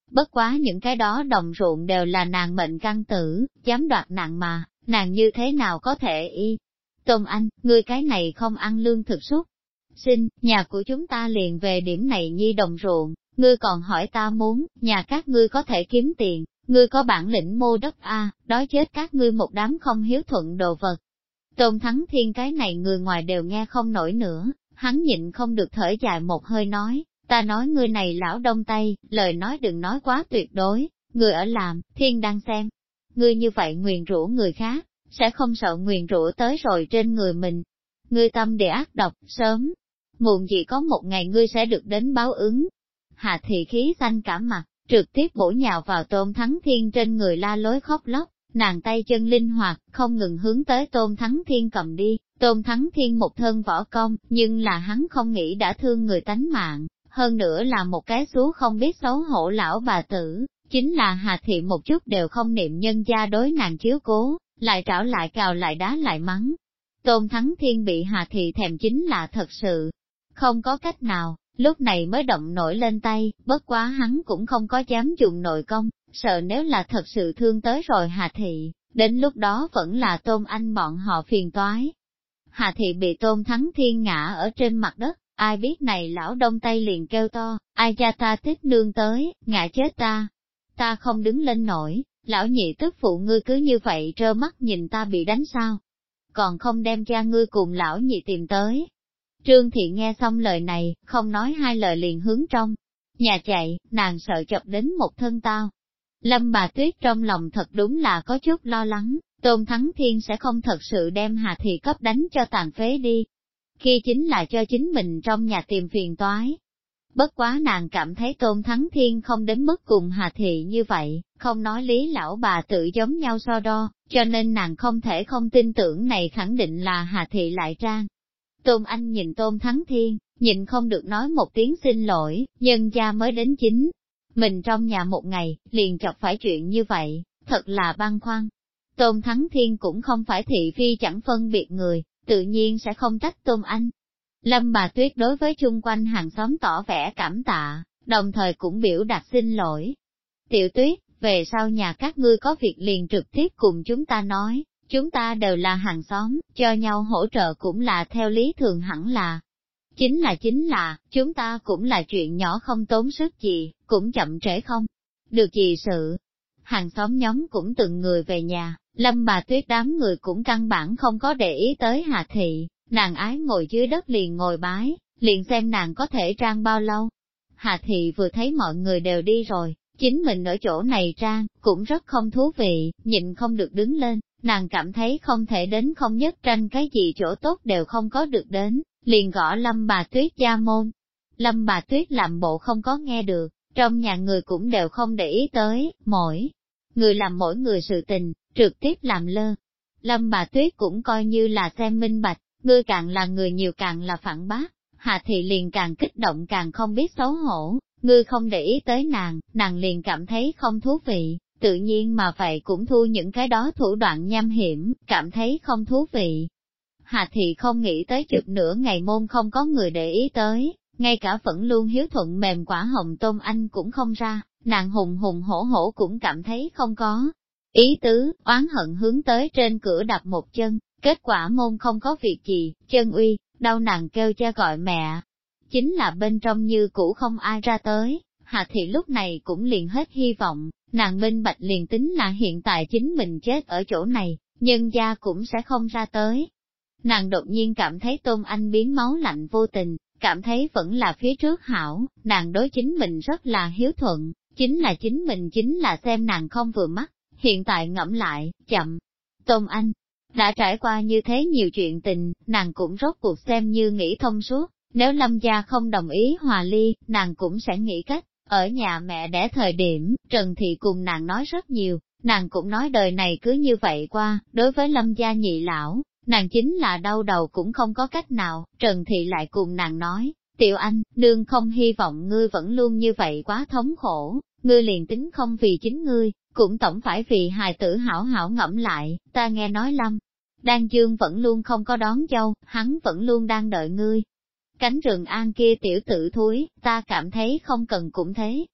Bất quá những cái đó đồng ruộng đều là nàng mệnh căn tử, dám đoạt nàng mà, nàng như thế nào có thể y. Tôn Anh, ngươi cái này không ăn lương thực súc. Xin, nhà của chúng ta liền về điểm này nhi đồng ruộng, ngươi còn hỏi ta muốn, nhà các ngươi có thể kiếm tiền, ngươi có bản lĩnh mua đất đói chết các ngươi một đám không hiếu thuận đồ vật. Tôn Thắng Thiên cái này người ngoài đều nghe không nổi nữa, hắn nhịn không được thở dài một hơi nói, ta nói ngươi này lão đông tây, lời nói đừng nói quá tuyệt đối, người ở làm, thiên đang xem. Ngươi như vậy nguyền rủa người khác, sẽ không sợ nguyền rủa tới rồi trên người mình. Ngươi tâm địa ác độc, sớm, muộn gì có một ngày ngươi sẽ được đến báo ứng. Hạ thị khí xanh cả mặt, trực tiếp bổ nhào vào Tôn Thắng Thiên trên người la lối khóc lóc, nàng tay chân linh hoạt, không ngừng hướng tới Tôn Thắng Thiên cầm đi. Tôn Thắng Thiên một thân võ công, nhưng là hắn không nghĩ đã thương người tánh mạng, hơn nữa là một cái xú không biết xấu hổ lão bà tử, chính là Hà Thị một chút đều không niệm nhân gia đối nàng chiếu cố, lại trảo lại cào lại đá lại mắng. Tôn Thắng Thiên bị Hà Thị thèm chính là thật sự, không có cách nào, lúc này mới động nổi lên tay, bất quá hắn cũng không có dám dùng nội công, sợ nếu là thật sự thương tới rồi Hà Thị, đến lúc đó vẫn là Tôn Anh bọn họ phiền toái. Hà Thị bị Tôn Thắng Thiên ngã ở trên mặt đất, ai biết này lão đông tây liền kêu to, ai cha ta thích nương tới, ngã chết ta không đứng lên nổi, lão nhị tức phụ ngươi cứ như vậy trơ mắt nhìn ta bị đánh sao, còn không đem cha ngươi cùng lão nhị tìm tới. Trương Thị nghe xong lời này, không nói hai lời liền hướng trong nhà chạy, nàng sợ chọc đến một thân tao. Lâm bà Tuyết trong lòng thật đúng là có chút lo lắng, Tôn Thắng Thiên sẽ không thật sự đem Hà Thị cấp đánh cho tàn phế đi. Khi chính là cho chính mình trong nhà tìm phiền toái. Bất quá nàng cảm thấy Tôn Thắng Thiên không đến mức cùng Hà Thị như vậy, không nói lý lão bà tự giống nhau so đo, cho nên nàng không thể không tin tưởng này khẳng định là Hà Thị lại trang. Tôn Anh nhìn Tôn Thắng Thiên, nhịn không được nói một tiếng xin lỗi, nhân gia mới đến chính. Mình trong nhà một ngày, liền chọc phải chuyện như vậy, thật là băn khoăn. Tôn Thắng Thiên cũng không phải thị phi chẳng phân biệt người, tự nhiên sẽ không trách Tôn Anh. Lâm bà Tuyết đối với chung quanh hàng xóm tỏ vẻ cảm tạ, đồng thời cũng biểu đạt xin lỗi. Tiểu Tuyết, về sau nhà các ngươi có việc liền trực tiếp cùng chúng ta nói, chúng ta đều là hàng xóm, cho nhau hỗ trợ cũng là theo lý thường hẳn là. Chính là, chúng ta cũng là chuyện nhỏ không tốn sức gì, cũng chậm trễ không được gì sự. Hàng xóm nhóm cũng từng người về nhà, Lâm bà Tuyết đám người cũng căn bản không có để ý tới Hà Thị, nàng ái ngồi dưới đất liền ngồi bái, liền xem nàng có thể trang bao lâu. Hà Thị vừa thấy mọi người đều đi rồi, chính mình ở chỗ này trang, cũng rất không thú vị, nhịn không được đứng lên, nàng cảm thấy không thể đến không nhất tranh cái gì chỗ tốt đều không có được đến, liền gõ Lâm bà Tuyết gia môn. Lâm bà Tuyết làm bộ không có nghe được, trong nhà người cũng đều không để ý tới, mỗi người làm mỗi người sự tình, trực tiếp làm lơ. Lâm bà Tuyết cũng coi như là xem minh bạch, ngươi càng là người nhiều càng là phản bác, Hà Thị liền càng kích động càng không biết xấu hổ, ngươi không để ý tới nàng liền cảm thấy không thú vị, tự nhiên mà vậy cũng thu những cái đó thủ đoạn nham hiểm, cảm thấy không thú vị. Hà Thị không nghĩ tới chực nửa ngày môn không có người để ý tới, ngay cả vẫn luôn hiếu thuận mềm quả hồng Tôn Anh cũng không ra, nàng hùng hùng hổ hổ cũng cảm thấy không có ý tứ, oán hận hướng tới trên cửa đập một chân, kết quả môn không có việc gì, chân uy, đau nàng kêu cha gọi mẹ. Chính là bên trong như cũ không ai ra tới, Hà Thị lúc này cũng liền hết hy vọng, nàng minh bạch liền tính là hiện tại chính mình chết ở chỗ này, nhân gia cũng sẽ không ra tới. Nàng đột nhiên cảm thấy Tôn Anh biến máu lạnh vô tình, cảm thấy vẫn là phía trước hảo, nàng đối chính mình rất là hiếu thuận, chính là xem nàng không vừa mắt, hiện tại ngẫm lại, chậm. Tôn Anh đã trải qua như thế nhiều chuyện tình, nàng cũng rốt cuộc xem như nghĩ thông suốt, nếu Lâm gia không đồng ý hòa ly, nàng cũng sẽ nghĩ cách. Ở nhà mẹ đẻ thời điểm, Trần Thị cùng nàng nói rất nhiều, nàng cũng nói đời này cứ như vậy qua, đối với Lâm gia nhị lão, nàng chính là đau đầu cũng không có cách nào, Trần Thị lại cùng nàng nói, Tiểu Anh, nương không hy vọng ngươi vẫn luôn như vậy quá thống khổ, ngươi liền tính không vì chính ngươi, cũng tổng phải vì hài tử hảo hảo ngẫm lại, ta nghe nói Lâm Đan Dương vẫn luôn không có đón dâu, hắn vẫn luôn đang đợi ngươi. Cánh rừng an kia tiểu tử thúi, ta cảm thấy không cần cũng thế.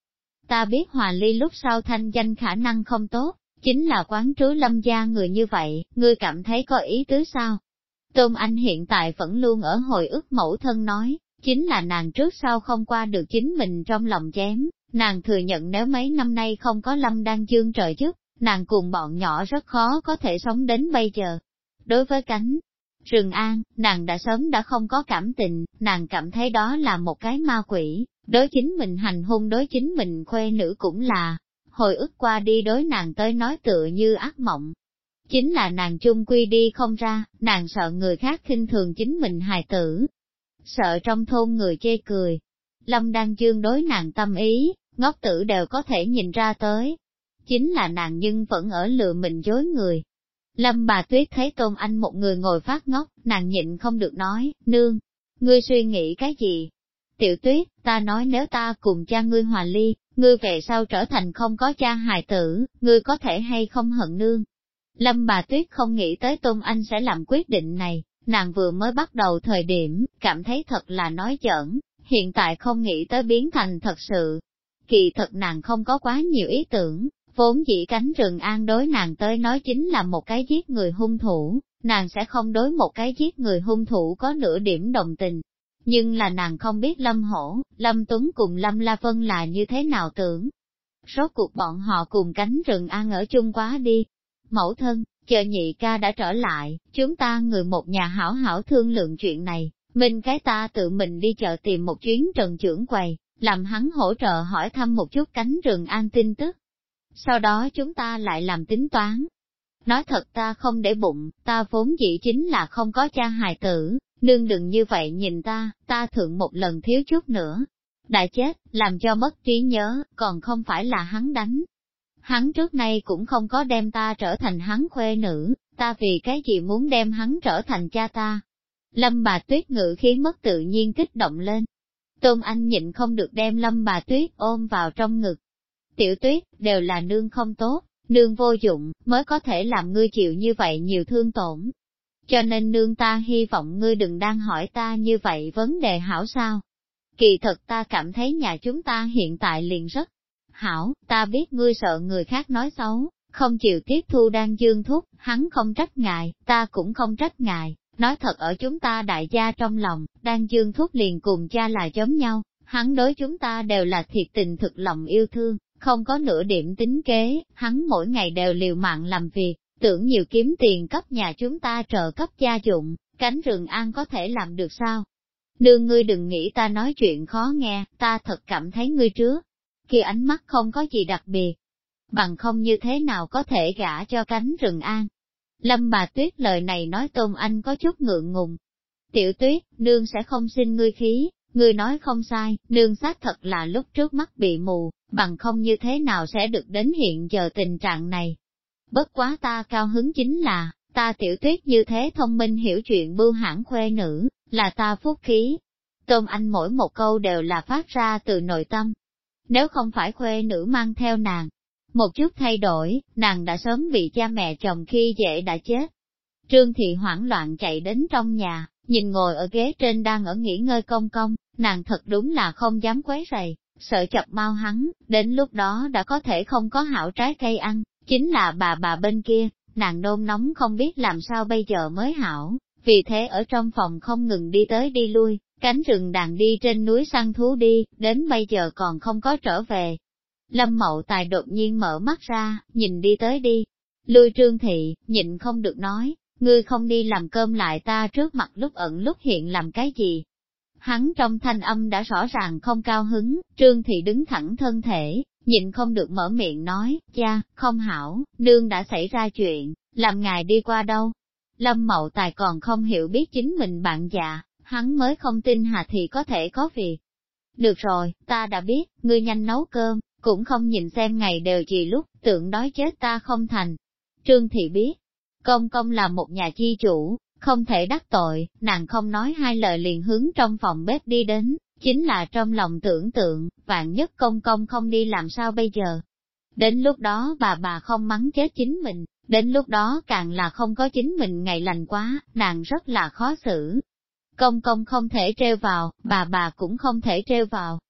Ta biết Hòa Ly lúc sau thanh danh khả năng không tốt, chính là quán trú Lâm gia người như vậy, ngươi cảm thấy có ý tứ sao? Tôn Anh hiện tại vẫn luôn ở hồi ức mẫu thân nói, chính là nàng trước sau không qua được chính mình trong lòng chém, nàng thừa nhận nếu mấy năm nay không có Lâm Đan Dương trợ giúp, nàng cùng bọn nhỏ rất khó có thể sống đến bây giờ. Đối với cánh Rừng An, nàng đã sớm đã không có cảm tình, nàng cảm thấy đó là một cái ma quỷ, đối chính mình hành hung đối chính mình khuê nữ cũng là, hồi ức qua đi đối nàng tới nói tựa như ác mộng. Chính là nàng chung quy đi không ra, nàng sợ người khác khinh thường chính mình hài tử. Sợ trong thôn người chê cười. Lâm Đan Dương đối nàng tâm ý, ngốc tử đều có thể nhìn ra tới. Chính là nàng nhưng vẫn ở lừa mình dối người. Lâm bà Tuyết thấy Tôn Anh một người ngồi phát ngốc, nàng nhịn không được nói, nương, ngươi suy nghĩ cái gì? Tiểu Tuyết, ta nói nếu ta cùng cha ngươi hòa ly, ngươi về sau trở thành không có cha hài tử, ngươi có thể hay không hận nương? Lâm bà Tuyết không nghĩ tới Tôn Anh sẽ làm quyết định này, nàng vừa mới bắt đầu thời điểm, cảm thấy thật là nói giỡn, hiện tại không nghĩ tới biến thành thật sự. Kỳ thật nàng không có quá nhiều ý tưởng, vốn dĩ cánh Rừng An đối nàng tới nói chính là một cái giết người hung thủ, nàng sẽ không đối một cái giết người hung thủ có nửa điểm đồng tình. Nhưng là nàng không biết Lâm Hổ, Lâm Tuấn cùng Lâm La Vân là như thế nào tưởng. Rốt cuộc bọn họ cùng cánh Rừng An ở chung quá đi. Mẫu thân, chờ nhị ca đã trở lại, chúng ta người một nhà hảo hảo thương lượng chuyện này, mình cái ta tự mình đi chợ tìm một chuyến Trần trưởng quầy, làm hắn hỗ trợ hỏi thăm một chút cánh Rừng An tin tức. Sau đó chúng ta lại làm tính toán. Nói thật ta không để bụng, ta vốn dĩ chính là không có cha hài tử, nương đừng như vậy nhìn ta thượng một lần thiếu chút nữa. Đã chết, làm cho mất trí nhớ, còn không phải là hắn đánh. Hắn trước nay cũng không có đem ta trở thành hắn khuê nữ, ta vì cái gì muốn đem hắn trở thành cha ta. Lâm bà Tuyết ngự khí mất tự nhiên kích động lên. Tôn Anh nhịn không được đem Lâm bà Tuyết ôm vào trong ngực. Tiểu Tuyết, đều là nương không tốt, nương vô dụng, mới có thể làm ngươi chịu như vậy nhiều thương tổn. Cho nên nương ta hy vọng ngươi đừng đang hỏi ta như vậy vấn đề hảo sao. Kỳ thật ta cảm thấy nhà chúng ta hiện tại liền rất hảo, ta biết ngươi sợ người khác nói xấu, không chịu tiếp thu Đan Dương thúc, hắn không trách ngài, ta cũng không trách ngài. Nói thật ở chúng ta đại gia trong lòng, Đan Dương thúc liền cùng cha là giống nhau, hắn đối chúng ta đều là thiệt tình thực lòng yêu thương, không có nửa điểm tính kế, hắn mỗi ngày đều liều mạng làm việc, tưởng nhiều kiếm tiền cấp nhà chúng ta trợ cấp gia dụng, cánh Rừng An có thể làm được sao? Nương ngươi đừng nghĩ ta nói chuyện khó nghe, ta thật cảm thấy ngươi trước kia ánh mắt không có gì đặc biệt, bằng không như thế nào có thể gả cho cánh Rừng An. Lâm bà Tuyết lời này nói Tôn Anh có chút ngượng ngùng. Tiểu Tuyết, nương sẽ không xin ngươi khí, ngươi nói không sai, nương xác thật là lúc trước mắt bị mù, bằng không như thế nào sẽ được đến hiện giờ tình trạng này. Bất quá ta cao hứng chính là, ta Tiểu Tuyết như thế thông minh hiểu chuyện bưu hãn khuê nữ, là ta phúc khí. Tôn Anh mỗi một câu đều là phát ra từ nội tâm. Nếu không phải khuê nữ mang theo nàng, một chút thay đổi, nàng đã sớm bị cha mẹ chồng khi dễ đã chết. Trương Thị hoảng loạn chạy đến trong nhà, nhìn ngồi ở ghế trên đang ở nghỉ ngơi công công, nàng thật đúng là không dám quấy rầy, sợ chọc mau hắn, đến lúc đó đã có thể không có hảo trái cây ăn, chính là bà bên kia, nàng nôn nóng không biết làm sao bây giờ mới hảo, vì thế ở trong phòng không ngừng đi tới đi lui, cánh rừng đàn đi trên núi săn thú đi, đến bây giờ còn không có trở về. Lâm Mậu Tài đột nhiên mở mắt ra, nhìn đi tới đi, lui Trương Thị, nhịn không được nói, ngươi không đi làm cơm lại ta trước mặt lúc ẩn lúc hiện làm cái gì. Hắn trong thanh âm đã rõ ràng không cao hứng, Trương Thị đứng thẳng thân thể, nhịn không được mở miệng nói, cha, không hảo, nương đã xảy ra chuyện, làm ngài đi qua đâu. Lâm Mậu Tài còn không hiểu biết chính mình bạn dạ, hắn mới không tin Hà Thị có thể có việc. Được rồi, ta đã biết, ngươi nhanh nấu cơm, cũng không nhìn xem ngày đều gì lúc, tưởng đói chết ta không thành. Trương Thị biết, công công là một nhà chi chủ, không thể đắc tội, nàng không nói hai lời liền hướng trong phòng bếp đi đến, chính là trong lòng tưởng tượng, vạn nhất công công không đi làm sao bây giờ. Đến lúc đó bà không mắng chết chính mình, đến lúc đó càng là không có chính mình ngày lành quá, nàng rất là khó xử. Công công không thể treo vào, bà cũng không thể treo vào.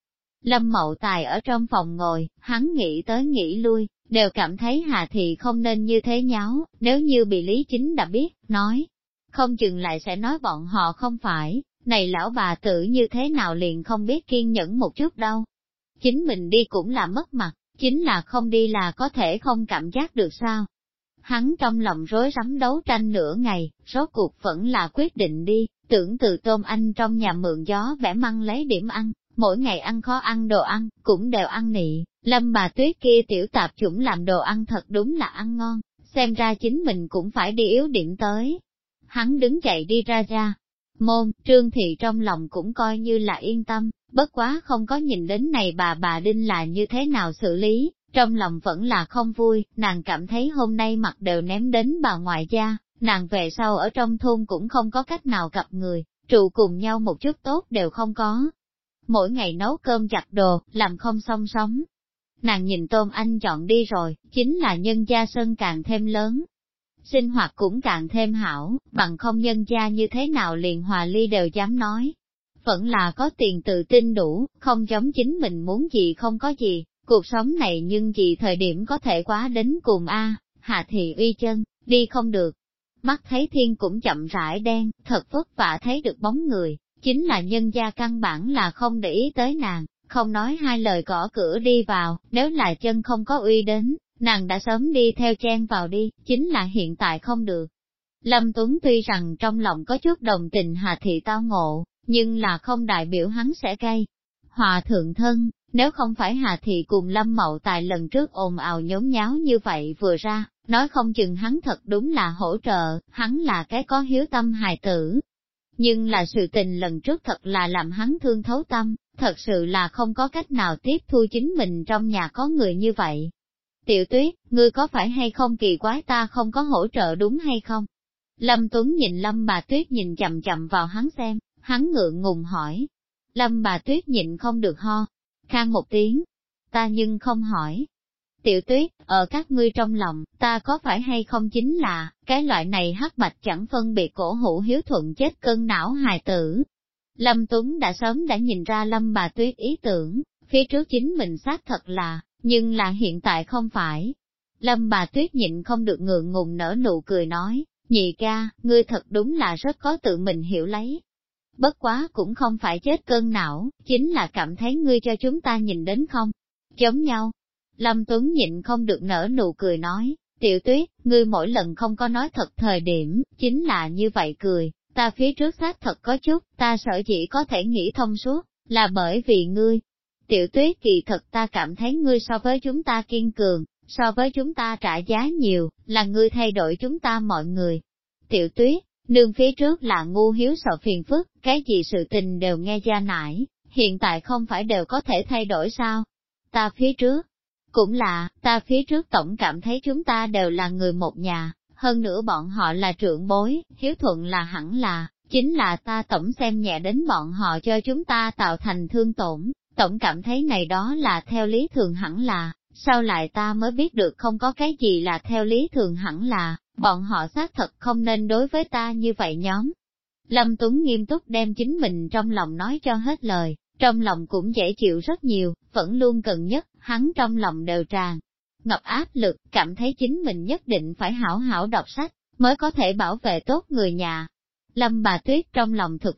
Lâm Mậu Tài ở trong phòng ngồi, hắn nghĩ tới nghĩ lui, đều cảm thấy Hà Thị không nên như thế nháo, nếu như bị Lý Chính đã biết, nói, không chừng lại sẽ nói bọn họ không phải, này lão bà tử như thế nào liền không biết kiên nhẫn một chút đâu. Chính mình đi cũng là mất mặt, chính là không đi là có thể không cảm giác được sao. Hắn trong lòng rối rắm đấu tranh nửa ngày, rốt cuộc vẫn là quyết định đi, tưởng từ Tôm Anh trong nhà mượn gió bẻ măng lấy điểm ăn, mỗi ngày ăn khó ăn đồ ăn, cũng đều ăn nị, Lâm bà Tuyết kia tiểu tạp chủng làm đồ ăn thật đúng là ăn ngon, xem ra chính mình cũng phải đi yếu điểm tới. Hắn đứng dậy đi ra môn, Trương Thị trong lòng cũng coi như là yên tâm, bất quá không có nhìn đến này bà Đinh là như thế nào xử lý, trong lòng vẫn là không vui, nàng cảm thấy hôm nay mặt đều ném đến bà ngoại gia, nàng về sau ở trong thôn cũng không có cách nào gặp người, trụ cùng nhau một chút tốt đều không có. Mỗi ngày nấu cơm giặt đồ, làm không xong sống. Nàng nhìn Tôm Anh chọn đi rồi, chính là nhân gia sân càng thêm lớn. Sinh hoạt cũng càng thêm hảo, bằng không nhân gia như thế nào liền hòa ly đều dám nói. Vẫn là có tiền tự tin đủ, không giống chính mình muốn gì không có gì, cuộc sống này nhưng gì thời điểm có thể quá đến cùng Hà Thị uy chân, đi không được. Mắt thấy thiên cũng chậm rãi đen, thật vất vả thấy được bóng người, chính là nhân gia căn bản là không để ý tới nàng, không nói hai lời gõ cửa đi vào, nếu là chân không có uy đến, nàng đã sớm đi theo chen vào đi, chính là hiện tại không được. Lâm Tuấn tuy rằng trong lòng có chút đồng tình Hà Thị tao ngộ, nhưng là không đại biểu hắn sẽ gây hòa thượng thân, nếu không phải Hà Thị cùng Lâm Mậu Tài lần trước ồn ào nhốn nháo như vậy vừa ra, nói không chừng hắn thật đúng là hỗ trợ, hắn là cái có hiếu tâm hài tử. Nhưng là sự tình lần trước thật là làm hắn thương thấu tâm, thật sự là không có cách nào tiếp thu chính mình trong nhà có người như vậy. Tiểu Tuyết, ngươi có phải hay không kỳ quái ta không có hỗ trợ đúng hay không? Lâm Tuấn nhìn Lâm bà Tuyết nhìn chậm chậm vào hắn xem, hắn ngượng ngùng hỏi. Lâm bà Tuyết nhịn không được ho, khan một tiếng. Ta nhưng không hỏi. Tiểu Tuyết, ở các ngươi trong lòng, ta có phải hay không chính là, cái loại này hắc bạch chẳng phân biệt cổ hủ hiếu thuận chết cân não hài tử. Lâm Tuấn đã sớm đã nhìn ra Lâm bà Tuyết ý tưởng, phía trước chính mình xác thật là, nhưng là hiện tại không phải. Lâm bà Tuyết nhịn không được ngượng ngùng nở nụ cười nói, nhị ca, ngươi thật đúng là rất có tự mình hiểu lấy. Bất quá cũng không phải chết cơn não, chính là cảm thấy ngươi cho chúng ta nhìn đến không? Giống nhau. Lâm Tuấn nhịn không được nở nụ cười nói, Tiểu Tuyết, ngươi mỗi lần không có nói thật thời điểm, chính là như vậy cười, ta phía trước xác thật có chút, ta sợ chỉ có thể nghĩ thông suốt, là bởi vì ngươi. Tiểu Tuyết kỳ thật ta cảm thấy ngươi so với chúng ta kiên cường, so với chúng ta trả giá nhiều, là ngươi thay đổi chúng ta mọi người. Tiểu Tuyết, nương phía trước là ngu hiếu sợ phiền phức, cái gì sự tình đều nghe ra nải, hiện tại không phải đều có thể thay đổi sao? Ta phía trước, cũng là, ta phía trước tổng cảm thấy chúng ta đều là người một nhà, hơn nữa bọn họ là trưởng bối, hiếu thuận là hẳn là, chính là ta tổng xem nhẹ đến bọn họ cho chúng ta tạo thành thương tổn, tổng cảm thấy này đó là theo lý thường hẳn là, sau lại ta mới biết được không có cái gì là theo lý thường hẳn là, bọn họ xác thật không nên đối với ta như vậy nhóm. Lâm Tuấn nghiêm túc đem chính mình trong lòng nói cho hết lời, trong lòng cũng dễ chịu rất nhiều, vẫn luôn cần nhất, hắn trong lòng đều tràn ngập áp lực, cảm thấy chính mình nhất định phải hảo hảo đọc sách, mới có thể bảo vệ tốt người nhà. Lâm bà Tuyết trong lòng thực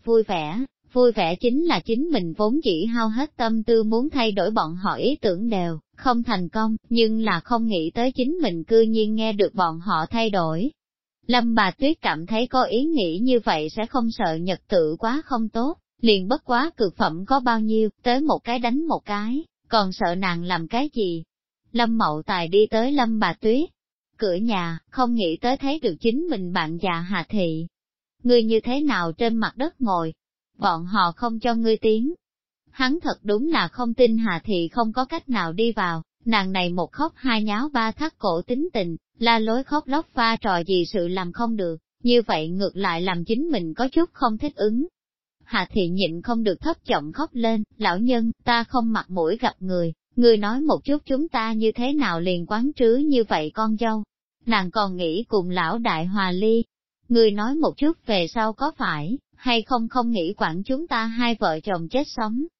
vui vẻ chính là chính mình vốn chỉ hao hết tâm tư muốn thay đổi bọn họ ý tưởng đều, không thành công, nhưng là không nghĩ tới chính mình cư nhiên nghe được bọn họ thay đổi. Lâm bà Tuyết cảm thấy có ý nghĩ như vậy sẽ không sợ nhật tự quá không tốt, liền bất quá cực phẩm có bao nhiêu, tới một cái đánh một cái, còn sợ nàng làm cái gì. Lâm Mậu Tài đi tới Lâm bà Tuyết, cửa nhà, không nghĩ tới thấy được chính mình bạn già Hà Thị. Ngươi như thế nào trên mặt đất ngồi? Bọn họ không cho ngươi tiến. Hắn thật đúng là không tin Hà Thị không có cách nào đi vào, nàng này một khóc hai nháo ba thắt cổ tính tình, la lối khóc lóc pha trò gì sự làm không được, như vậy ngược lại làm chính mình có chút không thích ứng. Hà Thị nhịn không được thấp giọng khóc lên, lão nhân, ta không mặt mũi gặp người nói một chút chúng ta như thế nào liền quán trứ như vậy con dâu. Nàng còn nghĩ cùng lão đại hòa ly. Người nói một chút về sau có phải, hay không nghĩ quản chúng ta hai vợ chồng chết sống.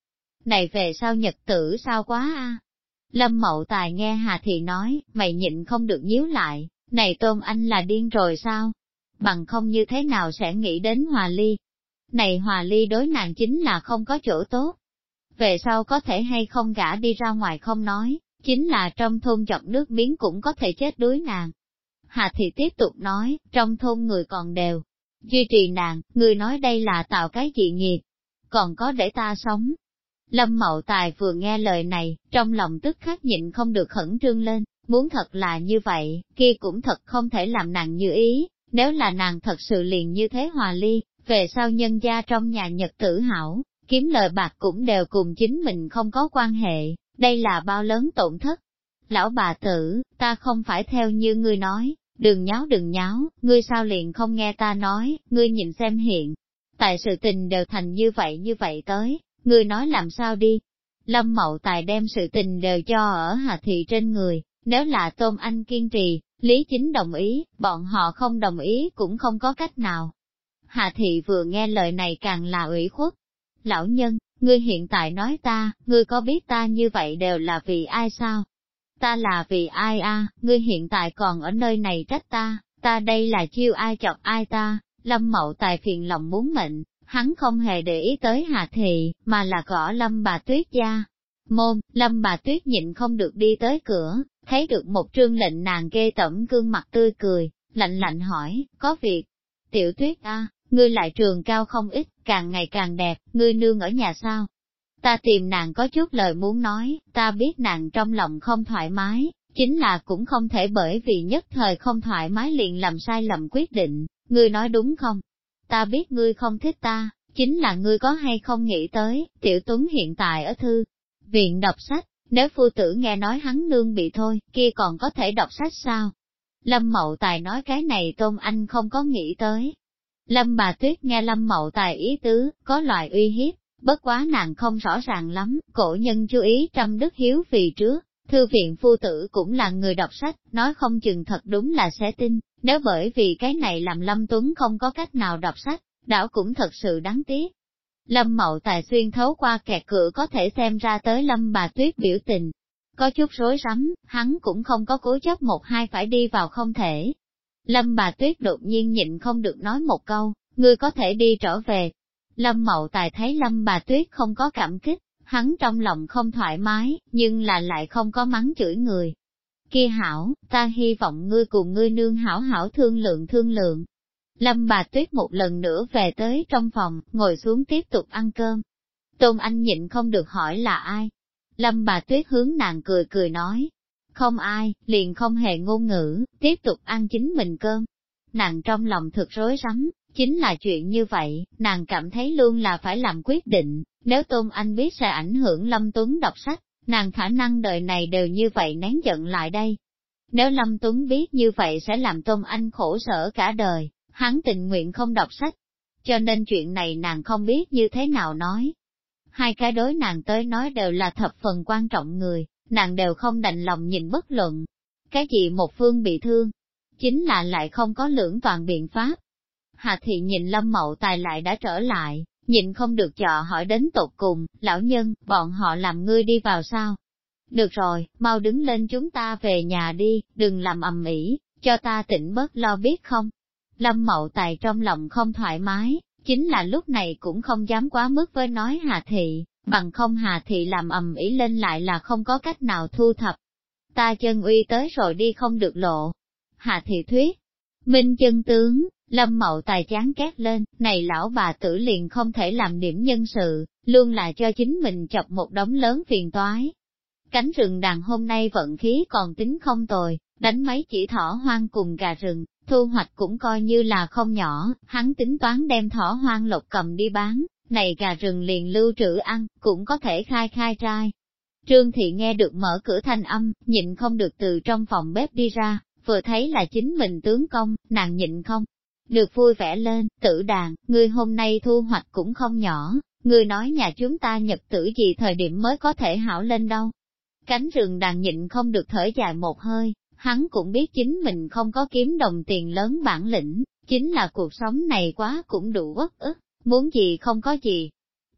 Này về sau nhật tử sao quá a. Lâm Mậu Tài nghe Hà Thị nói, mày nhịn không được nhíu lại, này Tôn Anh là điên rồi sao? Bằng không như thế nào sẽ nghĩ đến hòa ly? Này hòa ly đối nàng chính là không có chỗ tốt. Về sau có thể hay không gả đi ra ngoài không nói, chính là trong thôn chọc nước miếng cũng có thể chết đuối nàng. Hà Thị tiếp tục nói, trong thôn người còn đều duy trì nàng, người nói đây là tạo cái gì nghiệp, còn có để ta sống. Lâm Mậu Tài vừa nghe lời này, trong lòng tức khắc nhịn không được khẩn trương lên, muốn thật là như vậy, kia cũng thật không thể làm nàng như ý, nếu là nàng thật sự liền như thế hòa ly, về sau nhân gia trong nhà nhật tử hảo, kiếm lời bạc cũng đều cùng chính mình không có quan hệ, đây là bao lớn tổn thất. Lão bà tử, ta không phải theo như ngươi nói, đừng nháo, ngươi sao liền không nghe ta nói, ngươi nhìn xem hiện. Tại sự tình đều thành như vậy tới, ngươi nói làm sao đi. Lâm Mậu Tài đem sự tình đều cho ở Hà Thị trên người, nếu là Tôn Anh kiên trì, Lý Chính đồng ý, bọn họ không đồng ý cũng không có cách nào. Hà Thị vừa nghe lời này càng là ủy khuất. Lão nhân, ngươi hiện tại nói ta, ngươi có biết ta như vậy đều là vì ai sao? Ta là vì ai a? Ngươi hiện tại còn ở nơi này trách ta đây là chiêu ai chọc ai ta? Lâm Mậu Tài phiền lòng muốn mệnh, hắn không hề để ý tới Hà Thị, mà là gõ Lâm bà Tuyết gia môn. Lâm bà Tuyết nhịn không được đi tới cửa, thấy được một trương lệnh nàng ghê tởm gương mặt tươi cười, lạnh lạnh hỏi, có việc? Tiểu Tuyết a, ngươi lại trường cao không ít, càng ngày càng đẹp, ngươi nương ở nhà sao? Ta tìm nàng có chút lời muốn nói, ta biết nàng trong lòng không thoải mái, chính là cũng không thể bởi vì nhất thời không thoải mái liền làm sai lầm quyết định, ngươi nói đúng không? Ta biết ngươi không thích ta, chính là ngươi có hay không nghĩ tới, Tiểu Tuấn hiện tại ở thư viện đọc sách, nếu phu tử nghe nói hắn nương bị thôi, kia còn có thể đọc sách sao? Lâm Mậu Tài nói cái này Tôn Anh không có nghĩ tới. Lâm bà Tuyết nghe Lâm Mậu Tài ý tứ, có loại uy hiếp, bất quá nàng không rõ ràng lắm, cổ nhân chú ý trăm đức hiếu vì trước, thư viện phu tử cũng là người đọc sách, nói không chừng thật đúng là sẽ tin, nếu bởi vì cái này làm Lâm Tuấn không có cách nào đọc sách, đảo cũng thật sự đáng tiếc. Lâm Mậu Tài xuyên thấu qua kẹt cửa có thể xem ra tới Lâm bà Tuyết biểu tình, có chút rối rắm, hắn cũng không có cố chấp một hai phải đi vào không thể. Lâm bà Tuyết đột nhiên nhịn không được nói một câu, ngươi có thể đi trở về. Lâm Mậu Tài thấy Lâm bà Tuyết không có cảm kích, hắn trong lòng không thoải mái, nhưng là lại không có mắng chửi người. Kia hảo, ta hy vọng ngươi cùng ngươi nương hảo hảo thương lượng. Lâm bà Tuyết một lần nữa về tới trong phòng, ngồi xuống tiếp tục ăn cơm. Tôn Anh nhịn không được hỏi là ai. Lâm bà Tuyết hướng nàng cười nói. Không ai, liền không hề ngôn ngữ, tiếp tục ăn chính mình cơm. Nàng trong lòng thực rối rắm, chính là chuyện như vậy, nàng cảm thấy luôn là phải làm quyết định, nếu Tôn Anh biết sẽ ảnh hưởng Lâm Tuấn đọc sách, nàng khả năng đời này đều như vậy nén giận lại đây. Nếu Lâm Tuấn biết như vậy sẽ làm Tôn Anh khổ sở cả đời, hắn tình nguyện không đọc sách. Cho nên chuyện này nàng không biết như thế nào nói. Hai cái đối nàng tới nói đều là thập phần quan trọng người, nàng đều không đành lòng nhìn bất luận. Cái gì một phương bị thương, chính là lại không có lưỡng toàn biện pháp. Hà Thị nhìn Lâm Mậu Tài lại đã trở lại, nhìn không được chọ hỏi đến tột cùng, lão nhân, bọn họ làm ngươi đi vào sao? Được rồi, mau đứng lên chúng ta về nhà đi, đừng làm ầm ĩ, cho ta tỉnh bớt lo biết không? Lâm Mậu Tài trong lòng không thoải mái, chính là lúc này cũng không dám quá mức với nói Hà Thị, bằng không Hà Thị làm ầm ĩ lên lại là không có cách nào thu thập. Ta chân uy tới rồi đi không được lộ. Hà Thị thuyết, minh chân tướng, Lâm Mậu Tài chán két lên, này lão bà tử liền không thể làm điểm nhân sự, luôn là cho chính mình chọc một đống lớn phiền toái. Cánh rừng đàn hôm nay vận khí còn tính không tồi, đánh mấy chỉ thỏ hoang cùng gà rừng, thu hoạch cũng coi như là không nhỏ, hắn tính toán đem thỏ hoang lộc cầm đi bán, này gà rừng liền lưu trữ ăn, cũng có thể khai trai. Trương Thị nghe được mở cửa thanh âm, nhịn không được từ trong phòng bếp đi ra, vừa thấy là chính mình tướng công, nàng nhịn không được vui vẻ lên, Tử Đàn, ngươi hôm nay thu hoạch cũng không nhỏ, ngươi nói nhà chúng ta nhật tử gì thời điểm mới có thể hảo lên đâu. Cánh rừng đàn nhịn không được thở dài một hơi, hắn cũng biết chính mình không có kiếm đồng tiền lớn bản lĩnh, chính là cuộc sống này quá cũng đủ uất ức, muốn gì không có gì.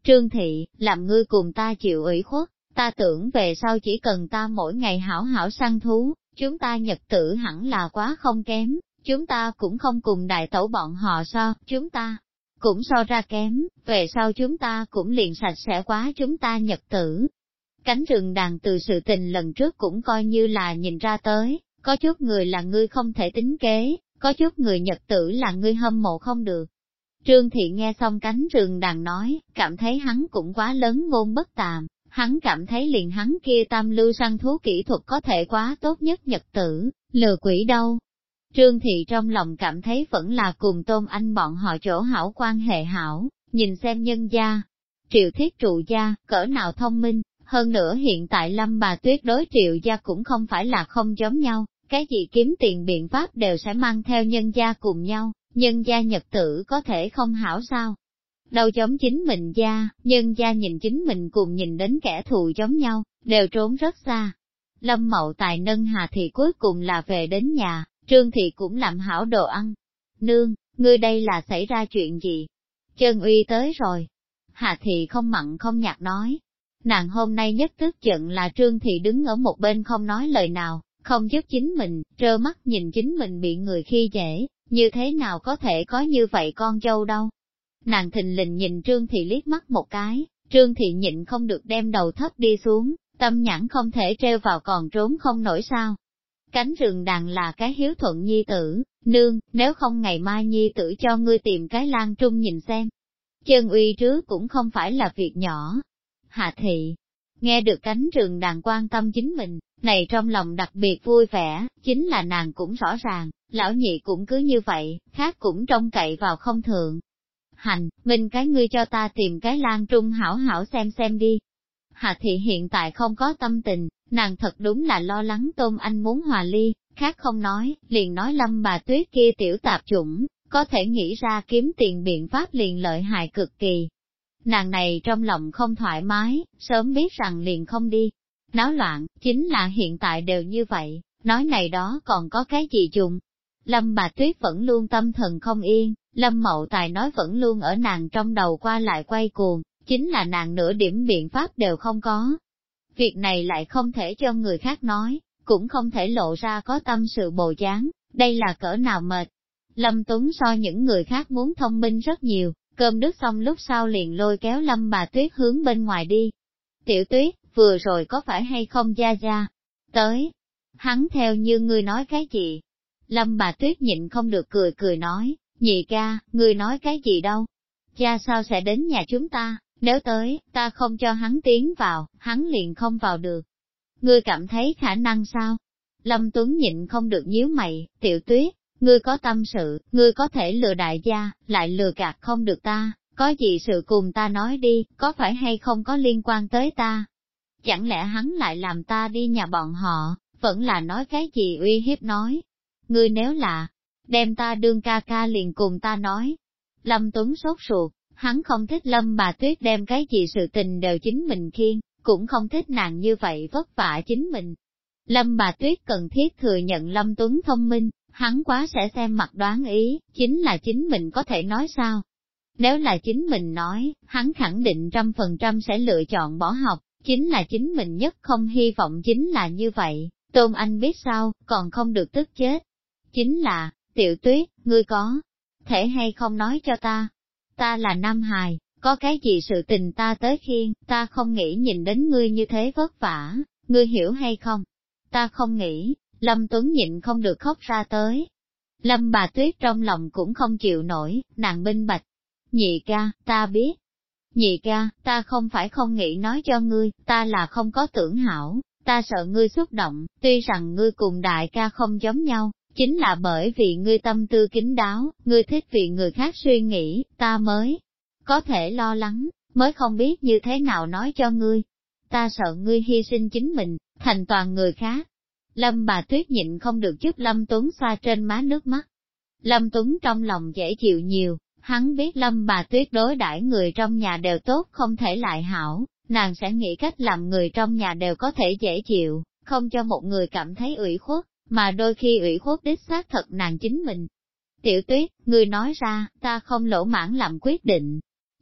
Trương Thị, làm ngươi cùng ta chịu ủy khuất, ta tưởng về sau chỉ cần ta mỗi ngày hảo hảo săn thú, chúng ta nhật tử hẳn là quá không kém, chúng ta cũng không cùng đại tẩu bọn họ so, chúng ta cũng so ra kém, về sau chúng ta cũng liền sạch sẽ quá chúng ta nhật tử. Cánh rừng đàn từ sự tình lần trước cũng coi như là nhìn ra tới, có chút người là ngươi không thể tính kế, có chút người nhật tử là ngươi hâm mộ không được. Trương Thị nghe xong cánh rừng đàn nói, cảm thấy hắn cũng quá lớn ngôn bất tàm, hắn cảm thấy liền hắn kia tam lưu săn thú kỹ thuật có thể quá tốt nhất nhật tử, lừa quỷ đâu. Trương Thị trong lòng cảm thấy vẫn là cùng Tôn Anh bọn họ chỗ hảo quan hệ hảo, nhìn xem nhân gia. Triệu Thiết Trụ gia, cỡ nào thông minh, hơn nữa hiện tại Lâm bà Tuyết đối Triệu gia cũng không phải là không giống nhau, cái gì kiếm tiền biện pháp đều sẽ mang theo nhân gia cùng nhau, nhân gia nhật tử có thể không hảo sao. Đâu giống chính mình gia, nhân gia nhìn chính mình cùng nhìn đến kẻ thù giống nhau, đều trốn rất xa. Lâm Mậu Tài nâng Hà Thị cuối cùng là về đến nhà, Trương Thị cũng làm hảo đồ ăn. Nương, ngươi đây là xảy ra chuyện gì? Chân Uy tới rồi. Hà Thị không mặn không nhạt nói. Nàng hôm nay nhất tức giận là Trương Thị đứng ở một bên không nói lời nào, không giúp chính mình, trơ mắt nhìn chính mình bị người khi dễ, như thế nào có thể có như vậy con dâu đâu. Nàng thình lình nhìn Trương Thị liếc mắt một cái, Trương Thị nhịn không được đem đầu thấp đi xuống, tâm nhãn không thể treo vào còn trốn không nổi sao. Cánh rừng đàn là cái hiếu thuận nhi tử, nương, nếu không ngày mai nhi tử cho ngươi tìm cái Lan Trung nhìn xem. Chân Uy trước cũng không phải là việc nhỏ. Hạ Thị, nghe được cánh rừng đàn quan tâm chính mình, này trong lòng đặc biệt vui vẻ, chính là nàng cũng rõ ràng, lão nhị cũng cứ như vậy, khác cũng trông cậy vào không thượng. Hành, mình cái ngươi cho ta tìm cái Lan Trung hảo hảo xem đi. Hạ Thị hiện tại không có tâm tình, nàng thật đúng là lo lắng Tôn Anh muốn hòa ly, khác không nói, liền nói Lâm bà Tuyết kia tiểu tạp chủng, có thể nghĩ ra kiếm tiền biện pháp liền lợi hại cực kỳ. Nàng này trong lòng không thoải mái, sớm biết rằng liền không đi. Náo loạn, chính là hiện tại đều như vậy, nói này đó còn có cái gì dùng. Lâm bà Tuyết vẫn luôn tâm thần không yên, Lâm Mậu Tài nói vẫn luôn ở nàng trong đầu qua lại quay cuồng, chính là nàng nửa điểm biện pháp đều không có. Việc này lại không thể cho người khác nói, cũng không thể lộ ra có tâm sự bồ dáng, đây là cỡ nào mệt. Lâm Tuấn so những người khác muốn thông minh rất nhiều, cơm nước xong lúc sau liền lôi kéo Lâm bà Tuyết hướng bên ngoài đi. Tiểu Tuyết, vừa rồi có phải hay không gia gia? Tới, hắn theo như ngươi nói cái gì? Lâm bà Tuyết nhịn không được cười nói, nhị ca, ngươi nói cái gì đâu? Cha sao sẽ đến nhà chúng ta, nếu tới, ta không cho hắn tiến vào, hắn liền không vào được. Ngươi cảm thấy khả năng sao? Lâm Tuấn nhịn không được nhíu mày, Tiểu Tuyết, ngươi có tâm sự, ngươi có thể lừa đại gia, lại lừa gạt không được ta, có gì sự cùng ta nói đi, có phải hay không có liên quan tới ta? Chẳng lẽ hắn lại làm ta đi nhà bọn họ, vẫn là nói cái gì uy hiếp nói? Ngươi nếu là, đem ta đương ca ca liền cùng ta nói. Lâm Tuấn sốt ruột, hắn không thích Lâm bà Tuyết đem cái gì sự tình đều chính mình khiêng, cũng không thích nàng như vậy vất vả chính mình. Lâm bà Tuyết cần thiết thừa nhận Lâm Tuấn thông minh, hắn quá sẽ xem mặt đoán ý, chính là chính mình có thể nói sao? Nếu là chính mình nói, hắn khẳng định 100% sẽ lựa chọn bỏ học, chính là chính mình nhất không hy vọng chính là như vậy, Tôn Anh biết sao, còn không được tức chết. Chính là, Tiểu Tuyết, ngươi có thể hay không nói cho ta là Nam Hài, có cái gì sự tình ta tới khiêng, ta không nghĩ nhìn đến ngươi như thế vất vả, ngươi hiểu hay không? Ta không nghĩ, Lâm Tuấn nhịn không được khóc ra tới. Lâm bà Tuyết trong lòng cũng không chịu nổi, nàng minh bạch. Nhị ca, ta biết. Nhị ca, ta không phải không nghĩ nói cho ngươi, ta là không có tưởng hảo, ta sợ ngươi xúc động, tuy rằng ngươi cùng đại ca không giống nhau, chính là bởi vì ngươi tâm tư kín đáo, ngươi thích vì người khác suy nghĩ, ta mới có thể lo lắng, mới không biết như thế nào nói cho ngươi. Ta sợ ngươi hy sinh chính mình, thành toàn người khác. Lâm bà Tuyết nhịn không được giúp Lâm Tuấn xoa trên má nước mắt. Lâm Tuấn trong lòng dễ chịu nhiều, hắn biết Lâm bà Tuyết đối đãi người trong nhà đều tốt không thể lại hảo, nàng sẽ nghĩ cách làm người trong nhà đều có thể dễ chịu, không cho một người cảm thấy ủy khuất, mà đôi khi ủy khuất đích xác thật nàng chính mình. Tiểu Tuyết, ngươi nói ra, ta không lỗ mãn làm quyết định.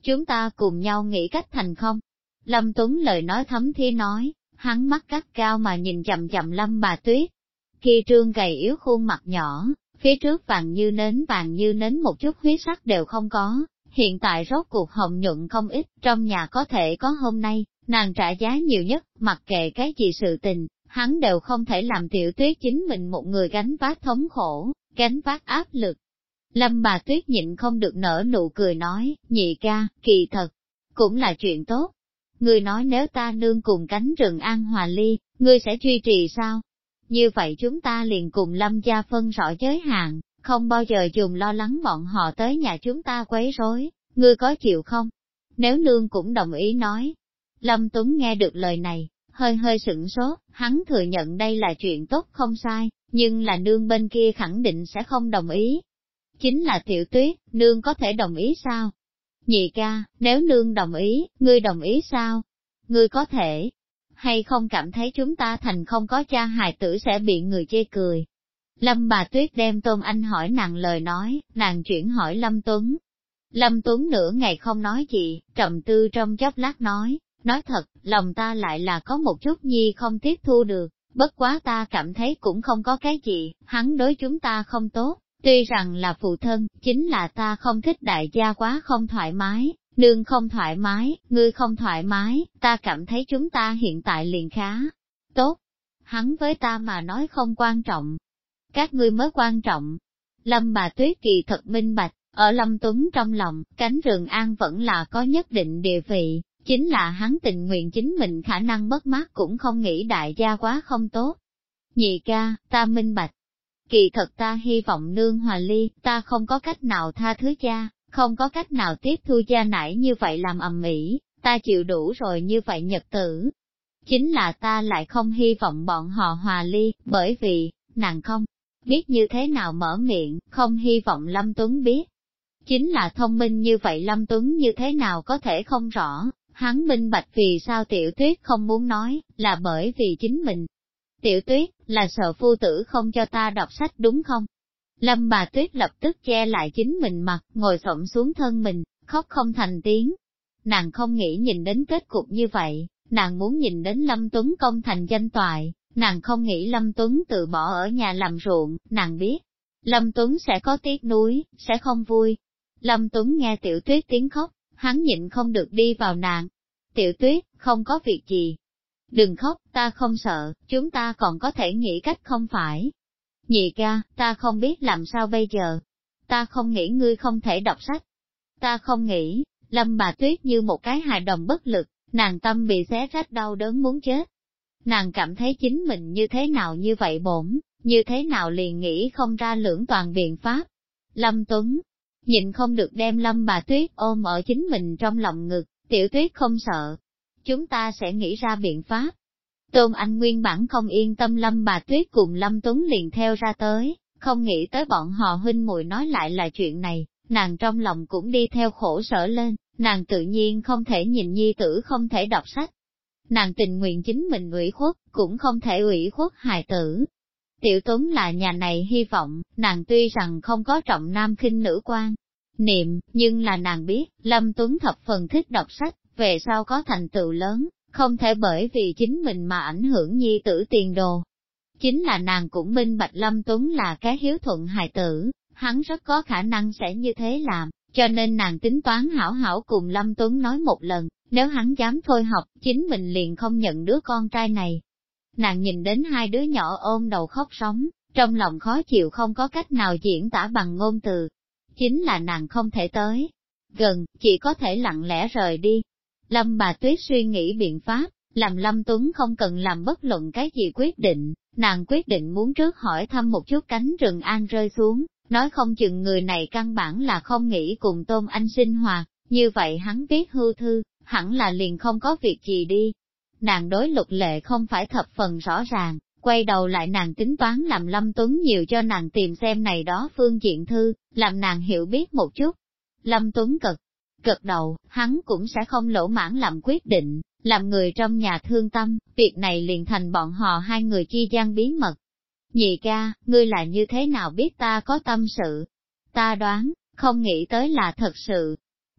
chúng ta cùng nhau nghĩ cách thành không? Lâm Tuấn lời nói thấm thía nói, hắn mắt gắt cao mà nhìn chậm chậm Lâm Bà Tuyết. Kia trương gầy yếu khuôn mặt nhỏ, phía trước vàng như nến một chút huyết sắc đều không có, hiện tại rốt cuộc hồng nhuận không ít, trong nhà có thể có hôm nay, nàng trả giá nhiều nhất, mặc kệ cái gì sự tình, hắn đều không thể làm Tiểu Tuyết chính mình một người gánh vác thống khổ, gánh vác áp lực. Lâm Bà Tuyết nhịn không được nở nụ cười nói, nhị ca, kỳ thật, cũng là chuyện tốt. Ngươi nói nếu ta nương cùng cánh rừng an hòa ly, ngươi sẽ duy trì sao? Như vậy chúng ta liền cùng Lâm gia phân rõ giới hạn, không bao giờ dùng lo lắng bọn họ tới nhà chúng ta quấy rối, ngươi có chịu không? Nếu nương cũng đồng ý nói. Lâm Tuấn nghe được lời này, hơi hơi sửng sốt, hắn thừa nhận đây là chuyện tốt không sai, nhưng là nương bên kia khẳng định sẽ không đồng ý. Chính là Tiểu Tuyết, nương có thể đồng ý sao? Nhị ca, nếu nương đồng ý, ngươi đồng ý sao? Ngươi có thể hay không cảm thấy chúng ta thành không có cha hài tử sẽ bị người chê cười? Lâm Bà Tuyết đem Tôn Anh hỏi nàng lời nói, nàng chuyển hỏi Lâm Tuấn. Lâm Tuấn nửa ngày không nói gì, trầm tư trong chốc lát nói thật, lòng ta lại là có một chút nhi không tiếp thu được, bất quá ta cảm thấy cũng không có cái gì, hắn đối chúng ta không tốt, tuy rằng là phụ thân, chính là ta không thích đại gia quá không thoải mái, nương không thoải mái, ngươi không thoải mái, ta cảm thấy chúng ta hiện tại liền khá tốt. Hắn với ta mà nói không quan trọng, các ngươi mới quan trọng. Lâm Bà Tuyết kỳ thật minh bạch, ở Lâm Tuấn trong lòng, cánh rừng an vẫn là có nhất định địa vị, chính là hắn tình nguyện chính mình khả năng mất mát cũng không nghĩ đại gia quá không tốt. Nhị ca, ta minh bạch. Kỳ thật ta hy vọng nương hòa ly, ta không có cách nào tha thứ cha, không có cách nào tiếp thu cha nải như vậy làm ầm ĩ, ta chịu đủ rồi như vậy nhật tử. Chính là ta lại không hy vọng bọn họ hòa ly, bởi vì, nàng không biết như thế nào mở miệng, không hy vọng Lâm Tuấn biết. Chính là thông minh như vậy Lâm Tuấn như thế nào có thể không rõ, hắn minh bạch vì sao Tiểu Tuyết không muốn nói, là bởi vì chính mình. Tiểu Tuyết, là sợ phu tử không cho ta đọc sách đúng không? Lâm Bà Tuyết lập tức che lại chính mình mặt, ngồi xổm xuống thân mình, khóc không thành tiếng. Nàng không nghĩ nhìn đến kết cục như vậy, nàng muốn nhìn đến Lâm Tuấn công thành danh toại, nàng không nghĩ Lâm Tuấn từ bỏ ở nhà làm ruộng, nàng biết, Lâm Tuấn sẽ có tiếc nuối, sẽ không vui. Lâm Tuấn nghe Tiểu Tuyết tiếng khóc, hắn nhịn không được đi vào nàng. Tiểu Tuyết, không có việc gì. Đừng khóc, ta không sợ, chúng ta còn có thể nghĩ cách không phải. Nhị ca, ta không biết làm sao bây giờ. Ta không nghĩ ngươi không thể đọc sách. Ta không nghĩ, Lâm Bà Tuyết như một cái hài đồng bất lực, nàng tâm bị xé rách đau đớn muốn chết. Nàng cảm thấy chính mình như thế nào như vậy bổn, như thế nào liền nghĩ không ra lưỡng toàn biện pháp. Lâm Tuấn, nhịn không được đem Lâm Bà Tuyết ôm ở chính mình trong lòng ngực, Tiểu Tuyết không sợ. Chúng ta sẽ nghĩ ra biện pháp. Tôn Anh nguyên bản không yên tâm Lâm Bà Tuyết cùng Lâm Tuấn liền theo ra tới, không nghĩ tới bọn họ huynh muội nói lại là chuyện này, nàng trong lòng cũng đi theo khổ sở lên, nàng tự nhiên không thể nhìn nhi tử không thể đọc sách. Nàng tình nguyện chính mình ủy khuất, cũng không thể ủy khuất hài tử. Tiểu Tuấn là nhà này hy vọng, nàng tuy rằng không có trọng nam khinh nữ quan niệm, nhưng là nàng biết, Lâm Tuấn thập phần thích đọc sách, về sau có thành tựu lớn, không thể bởi vì chính mình mà ảnh hưởng nhi tử tiền đồ. Chính là nàng cũng minh bạch Lâm Tuấn là cái hiếu thuận hài tử, hắn rất có khả năng sẽ như thế làm, cho nên nàng tính toán hảo hảo cùng Lâm Tuấn nói một lần, nếu hắn dám thôi học, chính mình liền không nhận đứa con trai này. Nàng nhìn đến hai đứa nhỏ ôm đầu khóc sống, trong lòng khó chịu không có cách nào diễn tả bằng ngôn từ. Chính là nàng không thể tới gần, chỉ có thể lặng lẽ rời đi. Lâm Bà Tuyết suy nghĩ biện pháp, làm Lâm Tuấn không cần làm bất luận cái gì quyết định, nàng quyết định muốn trước hỏi thăm một chút cánh rừng an rơi xuống, nói không chừng người này căn bản là không nghĩ cùng Tôn Anh sinh hoạt, như vậy hắn viết hưu thư, hẳn là liền không có việc gì đi. Nàng đối luật lệ không phải thập phần rõ ràng, quay đầu lại nàng tính toán làm Lâm Tuấn nhiều cho nàng tìm xem này đó phương diện thư, làm nàng hiểu biết một chút. Lâm Tuấn gật đầu, hắn cũng sẽ không lỗ mãn làm quyết định, làm người trong nhà thương tâm, việc này liền thành bọn họ hai người chi gian bí mật. Nhị ca, ngươi là như thế nào biết ta có tâm sự? Ta đoán, không nghĩ tới là thật sự.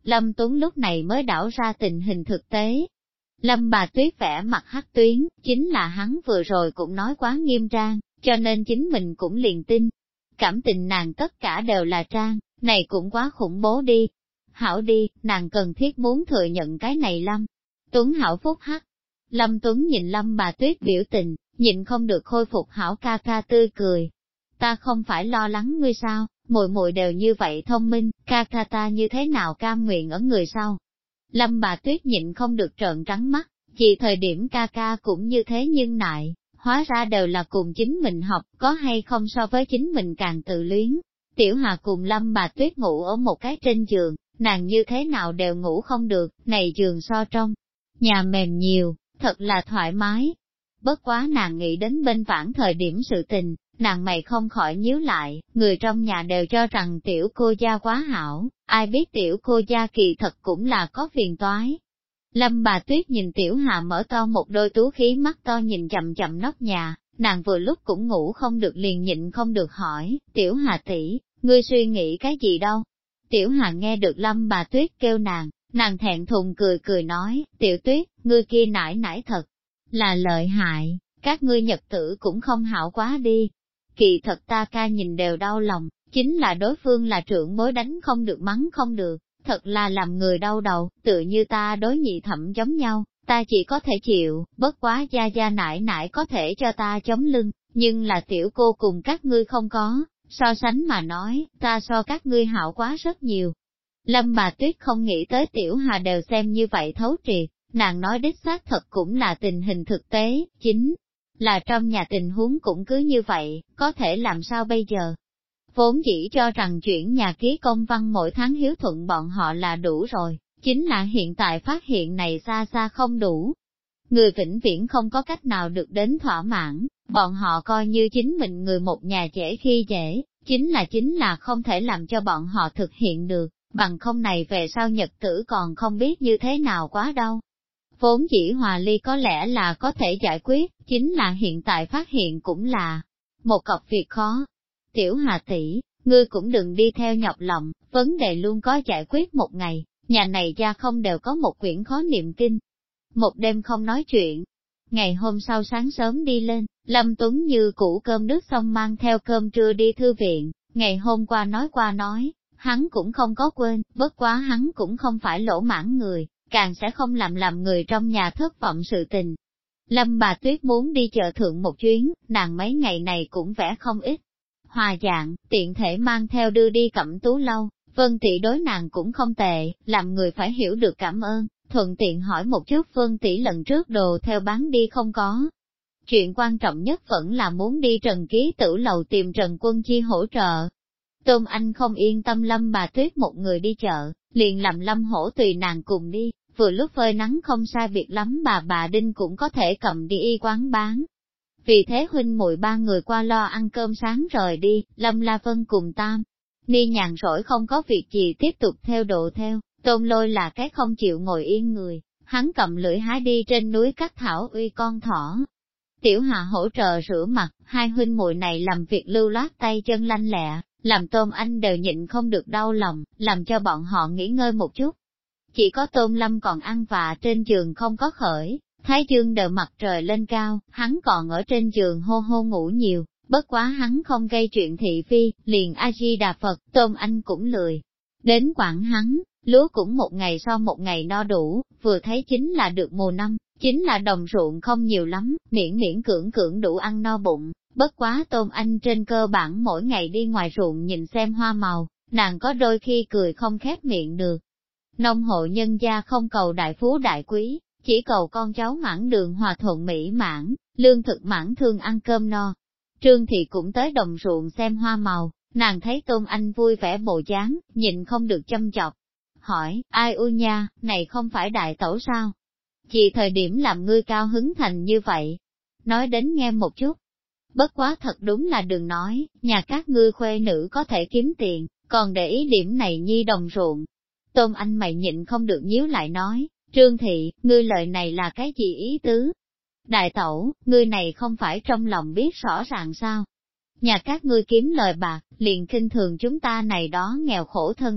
Lâm Tuấn lúc này mới đảo ra tình hình thực tế. Lâm Bà Tuyết vẽ mặt hắc tuyến, chính là hắn vừa rồi cũng nói quá nghiêm trang, cho nên chính mình cũng liền tin. Cảm tình nàng tất cả đều là trang, này cũng quá khủng bố đi. Hảo đi, nàng cần thiết muốn thừa nhận cái này Lâm Tuấn hảo phúc hắc. Lâm Tuấn nhìn Lâm Bà Tuyết biểu tình, nhịn không được khôi phục hảo ca ca tươi cười. Ta không phải lo lắng ngươi sao, muội muội đều như vậy thông minh, ca ca ta như thế nào cam nguyện ở người sau. Lâm Bà Tuyết nhịn không được trợn trắng mắt, chỉ thời điểm ca ca cũng như thế nhưng nại, hóa ra đều là cùng chính mình học, có hay không so với chính mình càng tự luyến. Tiểu Hà cùng Lâm Bà Tuyết ngủ ở một cái trên giường, nàng như thế nào đều ngủ không được, này giường so trong nhà mềm nhiều, thật là thoải mái. Bất quá nàng nghĩ đến bên vãn thời điểm sự tình, nàng mày không khỏi nhíu lại, người trong nhà đều cho rằng tiểu cô gia quá hảo, ai biết tiểu cô gia kỳ thật cũng là có phiền toái. Lâm Bà Tuyết nhìn tiểu Hà mở to một đôi tú khí mắt to nhìn chậm chậm nóc nhà, nàng vừa lúc cũng ngủ không được liền nhịn không được hỏi, tiểu Hà tỷ, ngươi suy nghĩ cái gì đâu? Tiểu Hà nghe được Lâm Bà Tuyết kêu nàng thẹn thùng cười cười nói, tiểu Tuyết, ngươi kia nải nải thật là lợi hại, các ngươi nhật tử cũng không hảo quá đi. Kỳ thật ta ca nhìn đều đau lòng, chính là đối phương là trưởng bối đánh không được mắng không được, thật là làm người đau đầu, tự như ta đối nhị thẩm giống nhau, ta chỉ có thể chịu, bất quá gia gia nải nải có thể cho ta chống lưng, nhưng là tiểu cô cùng các ngươi không có, so sánh mà nói, ta so các ngươi hảo quá rất nhiều. Lâm Bà Tuyết không nghĩ tới tiểu Hà đều xem như vậy thấu triệt, nàng nói đích xác thật cũng là tình hình thực tế, chính là trong nhà tình huống cũng cứ như vậy, có thể làm sao bây giờ? Vốn chỉ cho rằng chuyển nhà ký công văn mỗi tháng hiếu thuận bọn họ là đủ rồi, chính là hiện tại phát hiện này xa xa không đủ. Người vĩnh viễn không có cách nào được đến thỏa mãn, bọn họ coi như chính mình người một nhà dễ khi dễ, chính là không thể làm cho bọn họ thực hiện được, bằng không này về sau nhật tử còn không biết như thế nào quá đâu. Vốn chỉ hòa ly có lẽ là có thể giải quyết, chính là hiện tại phát hiện cũng là một cọc việc khó. Tiểu Hà tỷ, ngươi cũng đừng đi theo nhọc lòng, vấn đề luôn có giải quyết một ngày, nhà này gia không đều có một quyển khó niệm kinh. Một đêm không nói chuyện. Ngày hôm sau sáng sớm đi lên, Lâm Tuấn như cũ cơm nước xong mang theo cơm trưa đi thư viện, ngày hôm qua nói, hắn cũng không có quên, bất quá hắn cũng không phải lỗ mãn người, càng sẽ không làm người trong nhà thất vọng sự tình. Lâm Bà Tuyết muốn đi chợ thượng một chuyến, nàng mấy ngày này cũng vẽ không ít. Hòa dạng, tiện thể mang theo đưa đi Cẩm Tú lâu, Vân tỷ đối nàng cũng không tệ, làm người phải hiểu được cảm ơn, thuận tiện hỏi một chút Vân tỷ lần trước đồ theo bán đi không có. Chuyện quan trọng nhất vẫn là muốn đi Trần Ký Tử lầu tìm Trần Quân Chi hỗ trợ. Tôn Anh không yên tâm Lâm Bà Tuyết một người đi chợ, liền làm Lâm Hổ tùy nàng cùng đi, vừa lúc phơi nắng không sai biệt lắm bà Đinh cũng có thể cầm đi y quán bán. Vì thế huynh muội ba người qua lo ăn cơm sáng rời đi, Lâm La Vân cùng Tam Ni nhàn rỗi không có việc gì tiếp tục theo độ theo, Tôn Lôi là cái không chịu ngồi yên người, hắn cầm lưỡi hái đi trên núi cắt thảo uy con thỏ. Tiểu Hà hỗ trợ rửa mặt, hai huynh muội này làm việc lưu loát tay chân lanh lẹ, làm Tôn Anh đều nhịn không được đau lòng, làm cho bọn họ nghỉ ngơi một chút. Chỉ có Tôn Lâm còn ăn vạ trên giường không có khởi, Thái Dương đều mặt trời lên cao, hắn còn ở trên giường hô hô ngủ nhiều, bất quá hắn không gây chuyện thị phi, liền A-di-đà Phật, Tôn Anh cũng lười. Đến quảng hắn, lúa cũng một ngày sau một ngày no đủ, vừa thấy chính là được mùa năm, chính là đồng ruộng không nhiều lắm, miễn cưỡng đủ ăn no bụng, bất quá Tôn Anh trên cơ bản mỗi ngày đi ngoài ruộng nhìn xem hoa màu, nàng có đôi khi cười không khép miệng được. Nông hộ nhân gia không cầu đại phú đại quý, chỉ cầu con cháu mãn đường hòa thuận mỹ mãn, lương thực mãn thương ăn cơm no. Trương Thị cũng tới đồng ruộng xem hoa màu, nàng thấy Tôn Anh vui vẻ bộ dáng, nhìn không được châm chọc. Hỏi, ai u nha, này không phải đại tẩu sao? Chỉ thời điểm làm ngươi cao hứng thành như vậy. Nói đến nghe một chút. Bất quá thật đúng là đừng nói, nhà các ngươi khuê nữ có thể kiếm tiền, còn để ý điểm này nhi đồng ruộng. Tôn Anh mày nhịn không được nhíu lại nói, Trương Thị, ngươi lời này là cái gì ý tứ? Đại tẩu, ngươi này không phải trong lòng biết rõ ràng sao? Nhà các ngươi kiếm lời bạc, liền kinh thường chúng ta này đó nghèo khổ thân thích,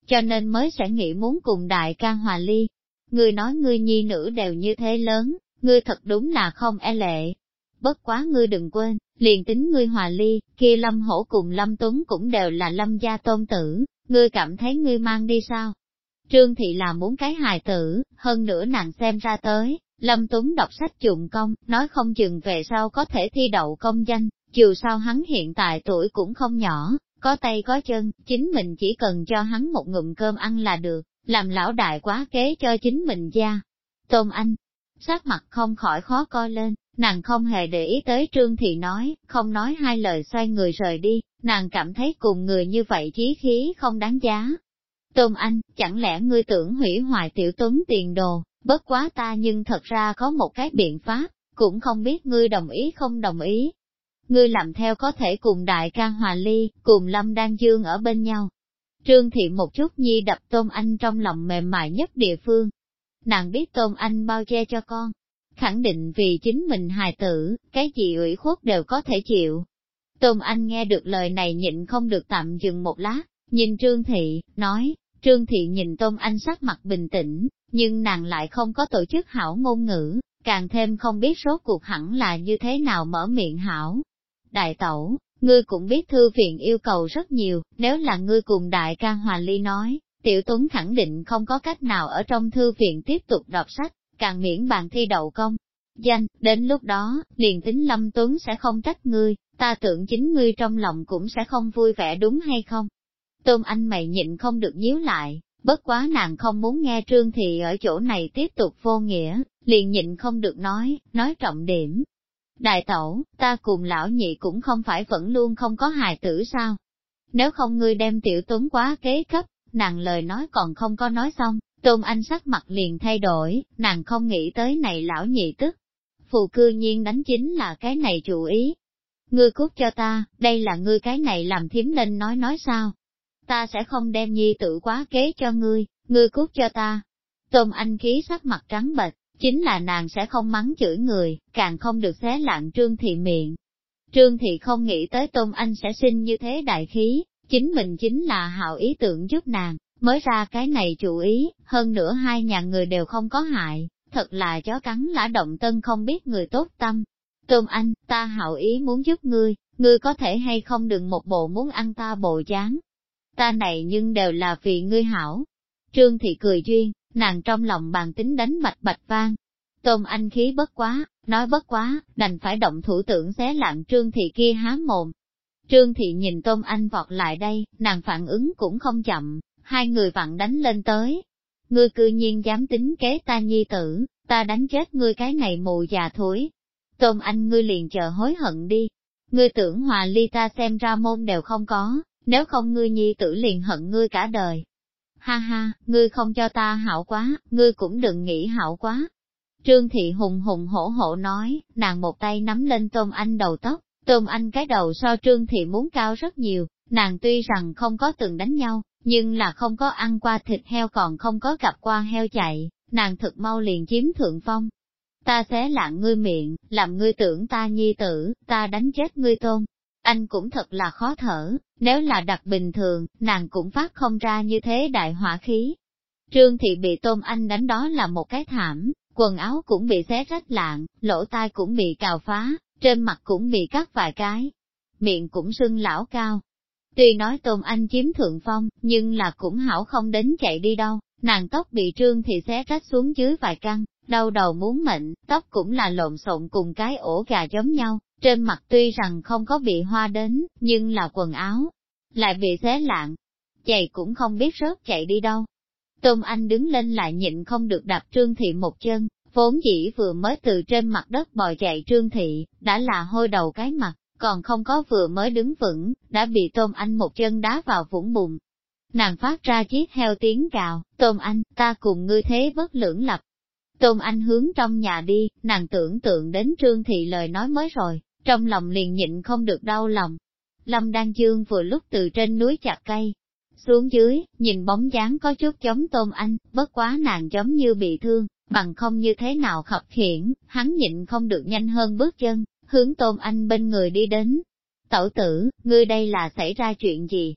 cho nên mới sẽ nghĩ muốn cùng đại ca hòa ly. Ngươi nói ngươi nhi nữ đều như thế lớn, ngươi thật đúng là không e lệ. Bất quá ngươi đừng quên, liền tính ngươi hòa ly, kia Lâm Hổ cùng Lâm Tuấn cũng đều là Lâm gia tôn tử, ngươi cảm thấy ngươi mang đi sao? Trương Thị là muốn cái hài tử, hơn nữa nàng xem ra tới, Lâm Tuấn đọc sách dụng công, nói không chừng về sau có thể thi đậu công danh, dù sao hắn hiện tại tuổi cũng không nhỏ, có tay có chân, chính mình chỉ cần cho hắn một ngụm cơm ăn là được, làm lão đại quá kế cho chính mình gia. Tôn Anh, sắc mặt không khỏi khó coi lên, nàng không hề để ý tới Trương Thị nói, không nói hai lời xoay người rời đi, nàng cảm thấy cùng người như vậy chí khí không đáng giá. Tôn Anh, chẳng lẽ ngươi tưởng hủy hoại Tiểu Tuấn tiền đồ, bất quá ta nhưng thật ra có một cái biện pháp, cũng không biết ngươi đồng ý không đồng ý. Ngươi làm theo có thể cùng đại ca hòa ly, cùng Lâm Đan Dương ở bên nhau. Trương Thị một chút nhi đập Tôn Anh trong lòng mềm mại nhất địa phương. Nàng biết Tôn Anh bao che cho con, khẳng định vì chính mình hài tử, cái gì ủy khuất đều có thể chịu. Tôn Anh nghe được lời này nhịn không được tạm dừng một lát, nhìn Trương Thị, nói, Trương Thị nhìn Tôn Anh sắc mặt bình tĩnh, nhưng nàng lại không có tổ chức hảo ngôn ngữ, càng thêm không biết số cuộc hẳn là như thế nào mở miệng hảo. Đại tẩu, ngươi cũng biết thư viện yêu cầu rất nhiều, nếu là ngươi cùng đại ca Hòa Ly nói, Tiểu Tuấn khẳng định không có cách nào ở trong thư viện tiếp tục đọc sách, càng miễn bàn thi đậu công. Danh, đến lúc đó, liền tính Lâm Tuấn sẽ không trách ngươi, ta tưởng chính ngươi trong lòng cũng sẽ không vui vẻ đúng hay không? Tôn Anh mày nhịn không được nhíu lại, bất quá nàng không muốn nghe Trương Thị ở chỗ này tiếp tục vô nghĩa, liền nhịn không được nói trọng điểm. Đại tẩu, ta cùng lão nhị cũng không phải vẫn luôn không có hài tử sao? Nếu không ngươi đem Tiểu Tuấn quá kế cấp, nàng lời nói còn không có nói xong, Tôn Anh sắc mặt liền thay đổi, nàng không nghĩ tới này lão nhị tức. Phù cư nhiên đánh chính là cái này chủ ý. Ngươi cút cho ta, đây là ngươi cái này làm thím nên nói sao? Ta sẽ không đem nhi tử quá kế cho ngươi cút cho ta. Tôn Anh khí sắc mặt trắng bệch, chính là nàng sẽ không mắng chửi người, càng không được xé lạng Trương Thị miệng. Trương Thị không nghĩ tới Tôn Anh sẽ sinh như thế đại khí, chính mình chính là hảo ý tưởng giúp nàng, mới ra cái này chủ ý, hơn nữa hai nhà người đều không có hại, thật là chó cắn lã động tân không biết người tốt tâm. Tôn Anh, ta hảo ý muốn giúp ngươi có thể hay không đừng một bộ muốn ăn ta bộ dáng. Ta này nhưng đều là vì ngươi hảo. Trương Thị cười duyên, nàng trong lòng bàn tính đánh bạch bạch vang. Tôn Anh khí bất quá, nói bất quá, đành phải động thủ tưởng xé lạng Trương Thị kia há mồm. Trương Thị nhìn Tôn Anh vọt lại đây, nàng phản ứng cũng không chậm, hai người vặn đánh lên tới. Ngươi cư nhiên dám tính kế ta nhi tử, ta đánh chết ngươi cái này mù già thối. Tôn Anh ngươi liền chờ hối hận đi. Ngươi tưởng hòa ly ta xem ra môn đều không có, nếu không ngươi nhi tử liền hận ngươi cả đời. Ha ha, ngươi không cho ta hảo quá, ngươi cũng đừng nghĩ hảo quá. Trương Thị hùng hùng hổ hổ nói, nàng một tay nắm lên Tôn Anh đầu tóc, Tôn Anh cái đầu so Trương Thị muốn cao rất nhiều, nàng tuy rằng không có từng đánh nhau, nhưng là không có ăn qua thịt heo còn không có gặp qua heo chạy, nàng thực mau liền chiếm thượng phong. Ta xé lạng ngươi miệng, làm ngươi tưởng ta nhi tử, ta đánh chết ngươi Tôn. Anh cũng thật là khó thở, nếu là đặt bình thường, nàng cũng phát không ra như thế đại hỏa khí. Trương Thị bị Tôn Anh đánh đó là một cái thảm, quần áo cũng bị xé rách lạng, lỗ tai cũng bị cào phá, trên mặt cũng bị cắt vài cái, miệng cũng sưng lão cao. Tuy nói Tôn Anh chiếm thượng phong, nhưng là cũng hảo không đến chạy đi đâu, nàng tóc bị Trương Thị xé rách xuống dưới vài căn, đau đầu muốn mệnh, tóc cũng là lộn xộn cùng cái ổ gà giống nhau, trên mặt tuy rằng không có bị hoa đến, nhưng là quần áo lại bị xé lạng, giày cũng không biết rớt chạy đi đâu. Tôn Anh đứng lên lại nhịn không được đạp Trương Thị một chân, vốn dĩ vừa mới từ trên mặt đất bò chạy Trương Thị, đã là hôi đầu cái mặt, còn không có vừa mới đứng vững, đã bị Tôn Anh một chân đá vào vũng bùn. Nàng phát ra chiếc heo tiếng gào, Tôn Anh, ta cùng ngươi thế bất lưỡng lập. Tôn Anh hướng trong nhà đi, nàng tưởng tượng đến Trương Thị lời nói mới rồi, trong lòng liền nhịn không được đau lòng. Lâm Đan Dương vừa lúc từ trên núi chặt cây xuống dưới, nhìn bóng dáng có chút giống Tôn Anh, bất quá nàng giống như bị thương, bằng không như thế nào khập khiễng, hắn nhịn không được nhanh hơn bước chân, hướng Tôn Anh bên người đi đến. Tẩu tử, ngươi đây là xảy ra chuyện gì?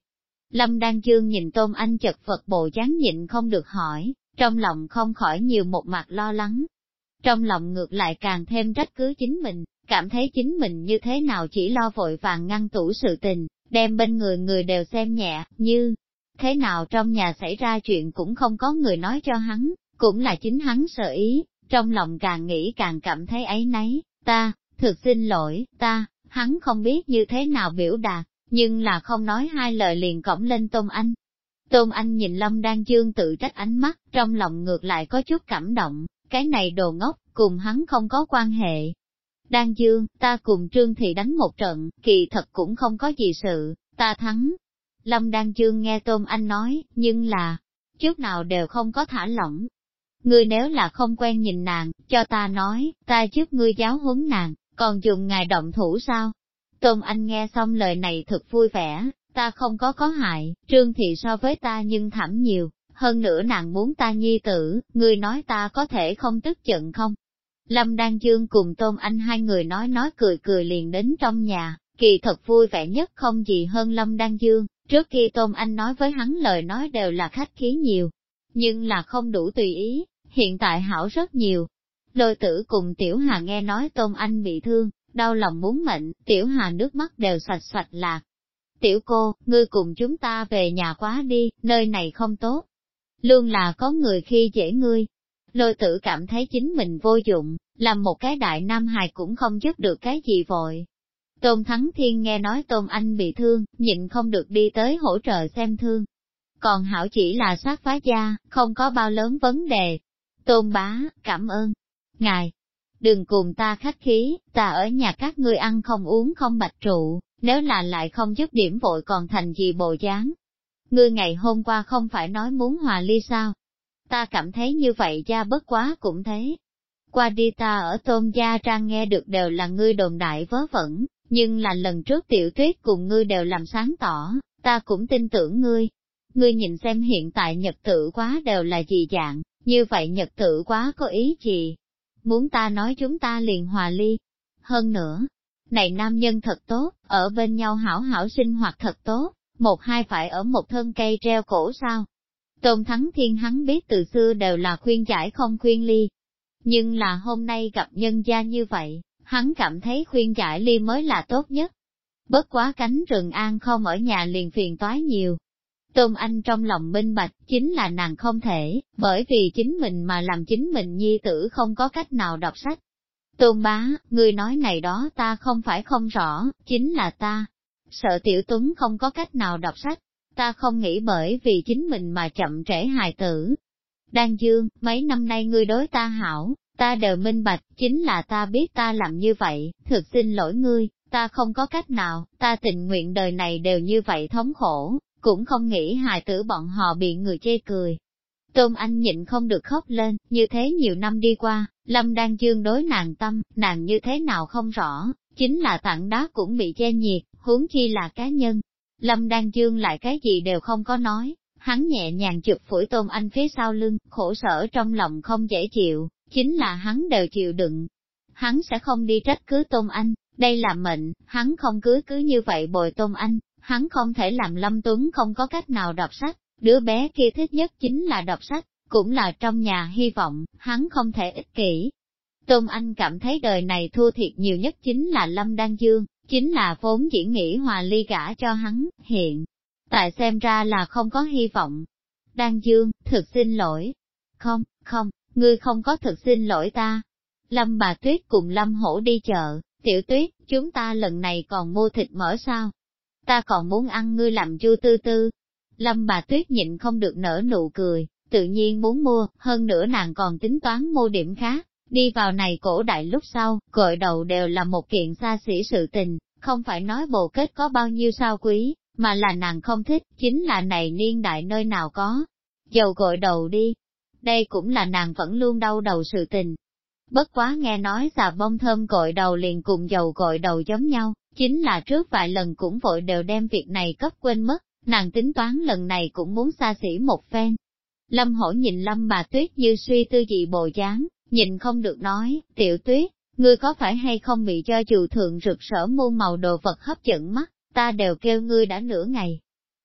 Lâm Đan Dương nhìn Tôn Anh chật vật bộ dáng nhịn không được hỏi, trong lòng không khỏi nhiều một mặt lo lắng. Trong lòng ngược lại càng thêm trách cứ chính mình, cảm thấy chính mình như thế nào chỉ lo vội vàng ngăn tủ sự tình, đem bên người người đều xem nhẹ, như thế nào trong nhà xảy ra chuyện cũng không có người nói cho hắn, cũng là chính hắn sợ ý, trong lòng càng nghĩ càng cảm thấy áy náy, thực xin lỗi, hắn không biết như thế nào biểu đạt, nhưng là không nói hai lời liền cõng lên Tôn Anh. Tôn Anh nhìn Lâm Đan Dương tự trách ánh mắt, trong lòng ngược lại có chút cảm động, cái này đồ ngốc, cùng hắn không có quan hệ. Đan Dương, ta cùng Trương Thị đánh một trận, kỳ thật cũng không có gì sự, ta thắng. Lâm Đan Dương nghe Tôn Anh nói, nhưng là, chút nào đều không có thả lỏng. Ngươi nếu là không quen nhìn nàng, cho ta nói, ta giúp ngươi giáo huấn nàng, còn dùng ngài động thủ sao? Tôn Anh nghe xong lời này thật vui vẻ, ta không có hại, Trương Thị so với ta nhưng thảm nhiều, hơn nữa nàng muốn ta nhi tử, ngươi nói ta có thể không tức giận không? Lâm Đan Dương cùng Tôn Anh hai người nói cười liền đến trong nhà, kỳ thật vui vẻ nhất không gì hơn Lâm Đan Dương, trước khi Tôn Anh nói với hắn lời nói đều là khách khí nhiều, nhưng là không đủ tùy ý, hiện tại hảo rất nhiều. Lôi Tử cùng Tiểu Hà nghe nói Tôn Anh bị thương, đau lòng muốn mệnh, Tiểu Hà nước mắt đều sạch lạc. Tiểu cô, ngươi cùng chúng ta về nhà quá đi, nơi này không tốt. Luôn là có người khi dễ ngươi. Lôi Tử cảm thấy chính mình vô dụng, làm một cái đại nam hài cũng không giúp được cái gì vội. Tôn Thắng Thiên nghe nói Tôn Anh bị thương, nhịn không được đi tới hỗ trợ xem thương. Còn hảo chỉ là sát phá da, không có bao lớn vấn đề. Tôn bá, cảm ơn. Ngài, đừng cùng ta khách khí, ta ở nhà các ngươi ăn không uống không bạch trụ, nếu là lại không giúp điểm vội còn thành gì bộ dáng. Ngươi ngày hôm qua không phải nói muốn hòa ly sao? Ta cảm thấy như vậy gia bất quá cũng thế. Qua đi ta ở Tôn gia trang nghe được đều là ngươi đồn đại vớ vẩn, nhưng là lần trước Tiểu Tuyết cùng ngươi đều làm sáng tỏ, ta cũng tin tưởng ngươi. Ngươi nhìn xem hiện tại nhật tự quá đều là gì dạng, như vậy nhật tự quá có ý gì? Muốn ta nói chúng ta liền hòa ly. Hơn nữa, này nam nhân thật tốt, ở bên nhau hảo hảo sinh hoạt thật tốt, một hai phải ở một thân cây treo cổ sao? Tôn Thắng Thiên hắn biết từ xưa đều là khuyên giải không khuyên ly. Nhưng là hôm nay gặp nhân gia như vậy, hắn cảm thấy khuyên giải ly mới là tốt nhất. Bất quá cánh rừng an không ở nhà liền phiền toái nhiều. Tôn Anh trong lòng minh bạch chính là nàng không thể, bởi vì chính mình mà làm chính mình nhi tử không có cách nào đọc sách. Tôn bá, người nói này đó ta không phải không rõ, chính là ta. Sợ Tiểu Tuấn không có cách nào đọc sách, ta không nghĩ bởi vì chính mình mà chậm trễ hài tử. Đan Dương, mấy năm nay ngươi đối ta hảo, ta đều minh bạch, chính là ta biết ta làm như vậy, thực xin lỗi ngươi, ta không có cách nào, ta tình nguyện đời này đều như vậy thống khổ, cũng không nghĩ hài tử bọn họ bị người chê cười. Tôn Anh nhịn không được khóc lên, như thế nhiều năm đi qua, Lâm Đan Dương đối nàng tâm, nàng như thế nào không rõ, chính là tảng đá cũng bị che nhiệt, huống chi là cá nhân. Lâm Đan Dương lại cái gì đều không có nói, hắn nhẹ nhàng chụp phủi Tôn Anh phía sau lưng, khổ sở trong lòng không dễ chịu, chính là hắn đều chịu đựng. Hắn sẽ không đi trách cứ Tôn Anh, đây là mệnh, hắn không cứ như vậy bồi Tôn Anh, hắn không thể làm Lâm Tuấn không có cách nào đọc sách, đứa bé kia thích nhất chính là đọc sách, cũng là trong nhà hy vọng, hắn không thể ích kỷ. Tôn Anh cảm thấy đời này thua thiệt nhiều nhất chính là Lâm Đan Dương, chính là vốn chỉ nghĩ hòa ly gả cho hắn, hiện tại xem ra là không có hy vọng. Đan Dương, thực xin lỗi. Không, ngươi không có thực xin lỗi ta. Lâm bà Tuyết cùng Lâm Hổ đi chợ, Tiểu Tuyết, chúng ta lần này còn mua thịt mỡ sao? Ta còn muốn ăn ngươi làm chua tư tư. Lâm bà Tuyết nhịn không được nở nụ cười, tự nhiên muốn mua, hơn nữa nàng còn tính toán mua điểm khác. Đi vào này cổ đại lúc sau, gội đầu đều là một kiện xa xỉ sự tình, không phải nói bộ kết có bao nhiêu sao quý, mà là nàng không thích, chính là này niên đại nơi nào có. Dầu gội đầu đi, đây cũng là nàng vẫn luôn đau đầu sự tình. Bất quá nghe nói xà bông thơm gội đầu liền cùng dầu gội đầu giống nhau, chính là trước vài lần cũng vội đều đem việc này cấp quên mất, nàng tính toán lần này cũng muốn xa xỉ một phen. Lâm Hổ nhìn Lâm bà Tuyết như suy tư gì bộ dáng, nhìn không được nói, Tiểu Tuyết, ngươi có phải hay không bị cho dù thượng rực rỡ muôn màu đồ vật hấp dẫn mắt, ta đều kêu ngươi đã nửa ngày.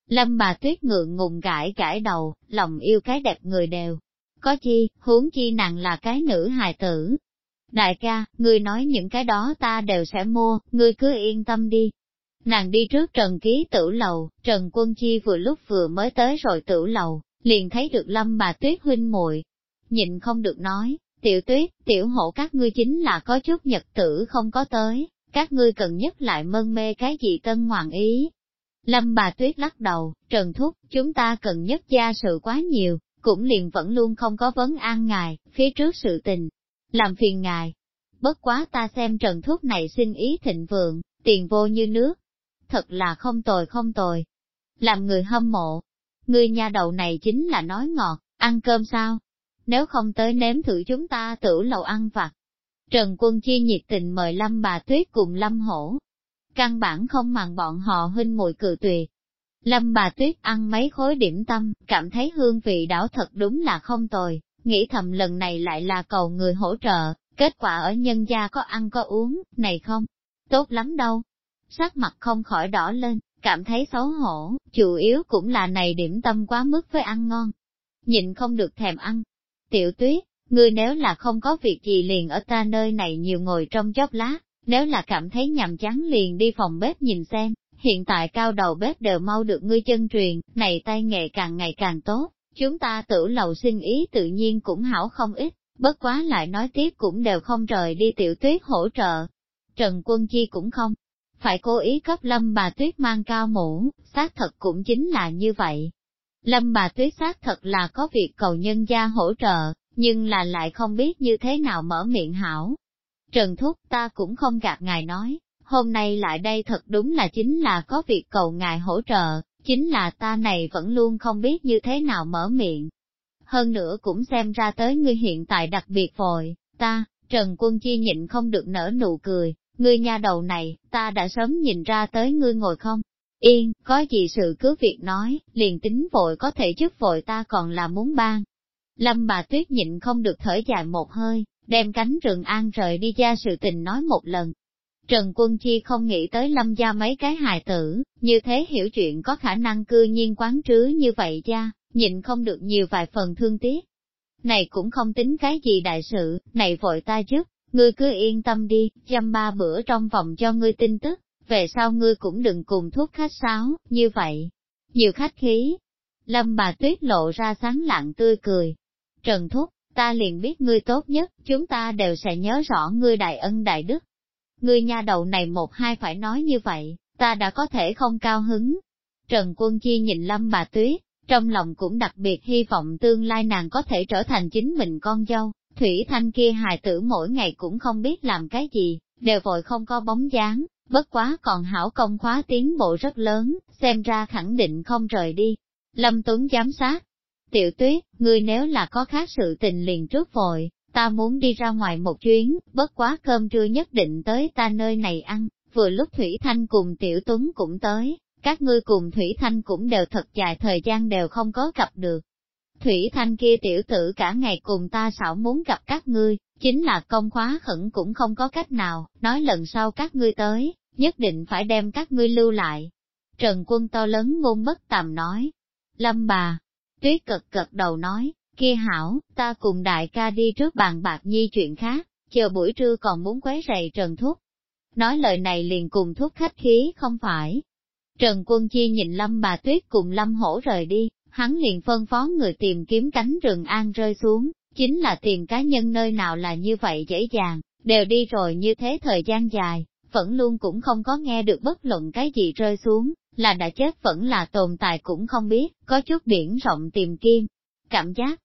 Lâm bà Tuyết ngượng ngùng gãi gãi đầu, lòng yêu cái đẹp người đều. Có chi, huống chi nàng là cái nữ hài tử. Đại ca, ngươi nói những cái đó ta đều sẽ mua, ngươi cứ yên tâm đi. Nàng đi trước Trần Ký Tửu lầu, Trần Quân Chi vừa lúc vừa mới tới rồi Tửu lầu, liền thấy được Lâm bà Tuyết huynh muội, nhịn không được nói, Tiểu Tuyết, Tiểu Hổ các ngươi chính là có chút nhật tử không có tới, các ngươi cần nhất lại mân mê cái gì tân ngoạn ý. Lâm bà Tuyết lắc đầu, Trần Thúc, chúng ta cần nhất gia sự quá nhiều, cũng liền vẫn luôn không có vấn an ngài, phía trước sự tình, làm phiền ngài. Bất quá ta xem Trần Thúc này xin ý thịnh vượng, tiền vô như nước. Thật là không tồi không tồi. Làm người hâm mộ. Ngươi nha đầu này chính là nói ngọt, ăn cơm sao? Nếu không tới nếm thử chúng ta Tửu lầu ăn vặt. Trần Quân Chi nhiệt tình mời Lâm bà Tuyết cùng Lâm Hổ. Căn bản không màng bọn họ huynh muội cự tuyệt. Lâm bà Tuyết ăn mấy khối điểm tâm, cảm thấy hương vị đảo thật đúng là không tồi, nghĩ thầm lần này lại là cầu người hỗ trợ, kết quả ở nhân gia có ăn có uống, này không, tốt lắm đâu. Sắc mặt không khỏi đỏ lên, cảm thấy xấu hổ, chủ yếu cũng là này điểm tâm quá mức với ăn ngon. Nhịn không được thèm ăn. Tiểu Tuyết, ngươi nếu là không có việc gì liền ở ta nơi này nhiều ngồi trong chốc lát, nếu là cảm thấy nhàm chán liền đi phòng bếp nhìn xem, hiện tại cao đầu bếp đều mau được ngươi chân truyền, này tay nghề càng ngày càng tốt, chúng ta Tửu lầu sinh ý tự nhiên cũng hảo không ít, bất quá lại nói tiếp cũng đều không rời đi Tiểu Tuyết hỗ trợ. Trần Quân Chi cũng không phải cố ý cấp Lâm bà Tuyết mang cao mũ, xác thật cũng chính là như vậy. Lâm bà Tuyết xác thật là có việc cầu nhân gia hỗ trợ, nhưng là lại không biết như thế nào mở miệng hảo. Trần Thúc, ta cũng không gạt ngài nói, hôm nay lại đây thật đúng là chính là có việc cầu ngài hỗ trợ, chính là ta này vẫn luôn không biết như thế nào mở miệng. Hơn nữa cũng xem ra tới ngươi hiện tại đặc biệt vội, Trần Quân Chi nhịn không được nở nụ cười, ngươi nha đầu này, ta đã sớm nhìn ra tới ngươi ngồi không yên, có gì sự cứ việc nói, liền tính vội có thể chức vội ta còn là muốn ban. Lâm bà Tuyết nhịn không được thở dài một hơi, đem cánh rừng an rời đi ra sự tình nói một lần. Trần Quân Chi không nghĩ tới Lâm gia mấy cái hài tử, như thế hiểu chuyện có khả năng cư nhiên quán trứ như vậy cha, nhịn không được nhiều vài phần thương tiếc. Này cũng không tính cái gì đại sự, này vội ta giúp, ngươi cứ yên tâm đi, dăm ba bữa trong vòng cho ngươi tin tức, về sau ngươi cũng đừng cùng thuốc khách sáo, như vậy. Nhiều khách khí. Lâm bà Tuyết lộ ra sáng lạng tươi cười. Trần Thúc, ta liền biết ngươi tốt nhất, chúng ta đều sẽ nhớ rõ ngươi đại ân đại đức. Ngươi nha đầu này một hai phải nói như vậy, ta đã có thể không cao hứng. Trần Quân Chi nhìn Lâm bà Tuyết, trong lòng cũng đặc biệt hy vọng tương lai nàng có thể trở thành chính mình con dâu. Thủy Thanh kia hài tử mỗi ngày cũng không biết làm cái gì, đều vội không có bóng dáng, bất quá còn hảo công khóa tiến bộ rất lớn, xem ra khẳng định không rời đi. Lâm Tuấn giám sát. Tiểu Tuyết, ngươi nếu là có khác sự tình liền trước vội, ta muốn đi ra ngoài một chuyến, bất quá cơm trưa nhất định tới ta nơi này ăn, vừa lúc Thủy Thanh cùng Tiểu Tuấn cũng tới, các ngươi cùng Thủy Thanh cũng đều thật dài thời gian đều không có gặp được. Thủy Thanh kia tiểu tử cả ngày cùng ta xảo muốn gặp các ngươi, chính là công khóa khẩn cũng không có cách nào, nói lần sau các ngươi tới, nhất định phải đem các ngươi lưu lại. Trần Quân to lớn ngôn bất tàm nói. Lâm bà Tuyết cực cực đầu nói, kia hảo, ta cùng đại ca đi trước bàn bạc nhi chuyện khác, chờ buổi trưa còn muốn quấy rầy Trần Thúc. Nói lời này liền cùng Thúc khách khí không phải. Trần Quân Chi nhìn Lâm bà Tuyết cùng Lâm Hổ rời đi, hắn liền phân phó người tìm kiếm cánh rừng an rơi xuống, chính là tìm cá nhân nơi nào là như vậy dễ dàng, đều đi rồi như thế thời gian dài, vẫn luôn cũng không có nghe được bất luận cái gì rơi xuống, là đã chết vẫn là tồn tại cũng không biết, có chút biển rộng tìm kim. Cảm giác,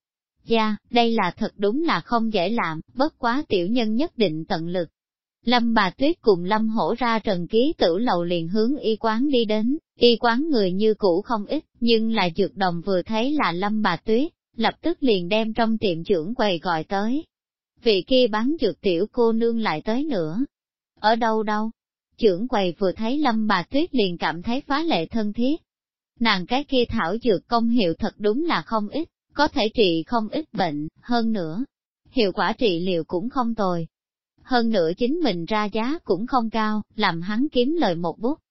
đây là thật đúng là không dễ làm, bất quá tiểu nhân nhất định tận lực. Lâm bà Tuyết cùng Lâm Hổ ra Trần Ký Tửu lầu liền hướng y quán đi đến, y quán người như cũ không ít, nhưng là dược đồng vừa thấy là Lâm bà Tuyết, lập tức liền đem trong tiệm trưởng quầy gọi tới. Vị kia bán dược tiểu cô nương lại tới nữa. Ở đâu đâu? Trưởng quầy vừa thấy Lâm bà Tuyết liền cảm thấy phá lệ thân thiết. Nàng cái kia thảo dược công hiệu thật đúng là không ít, có thể trị không ít bệnh, hơn nữa, hiệu quả trị liệu cũng không tồi. Hơn nữa chính mình ra giá cũng không cao, làm hắn kiếm lời một bút.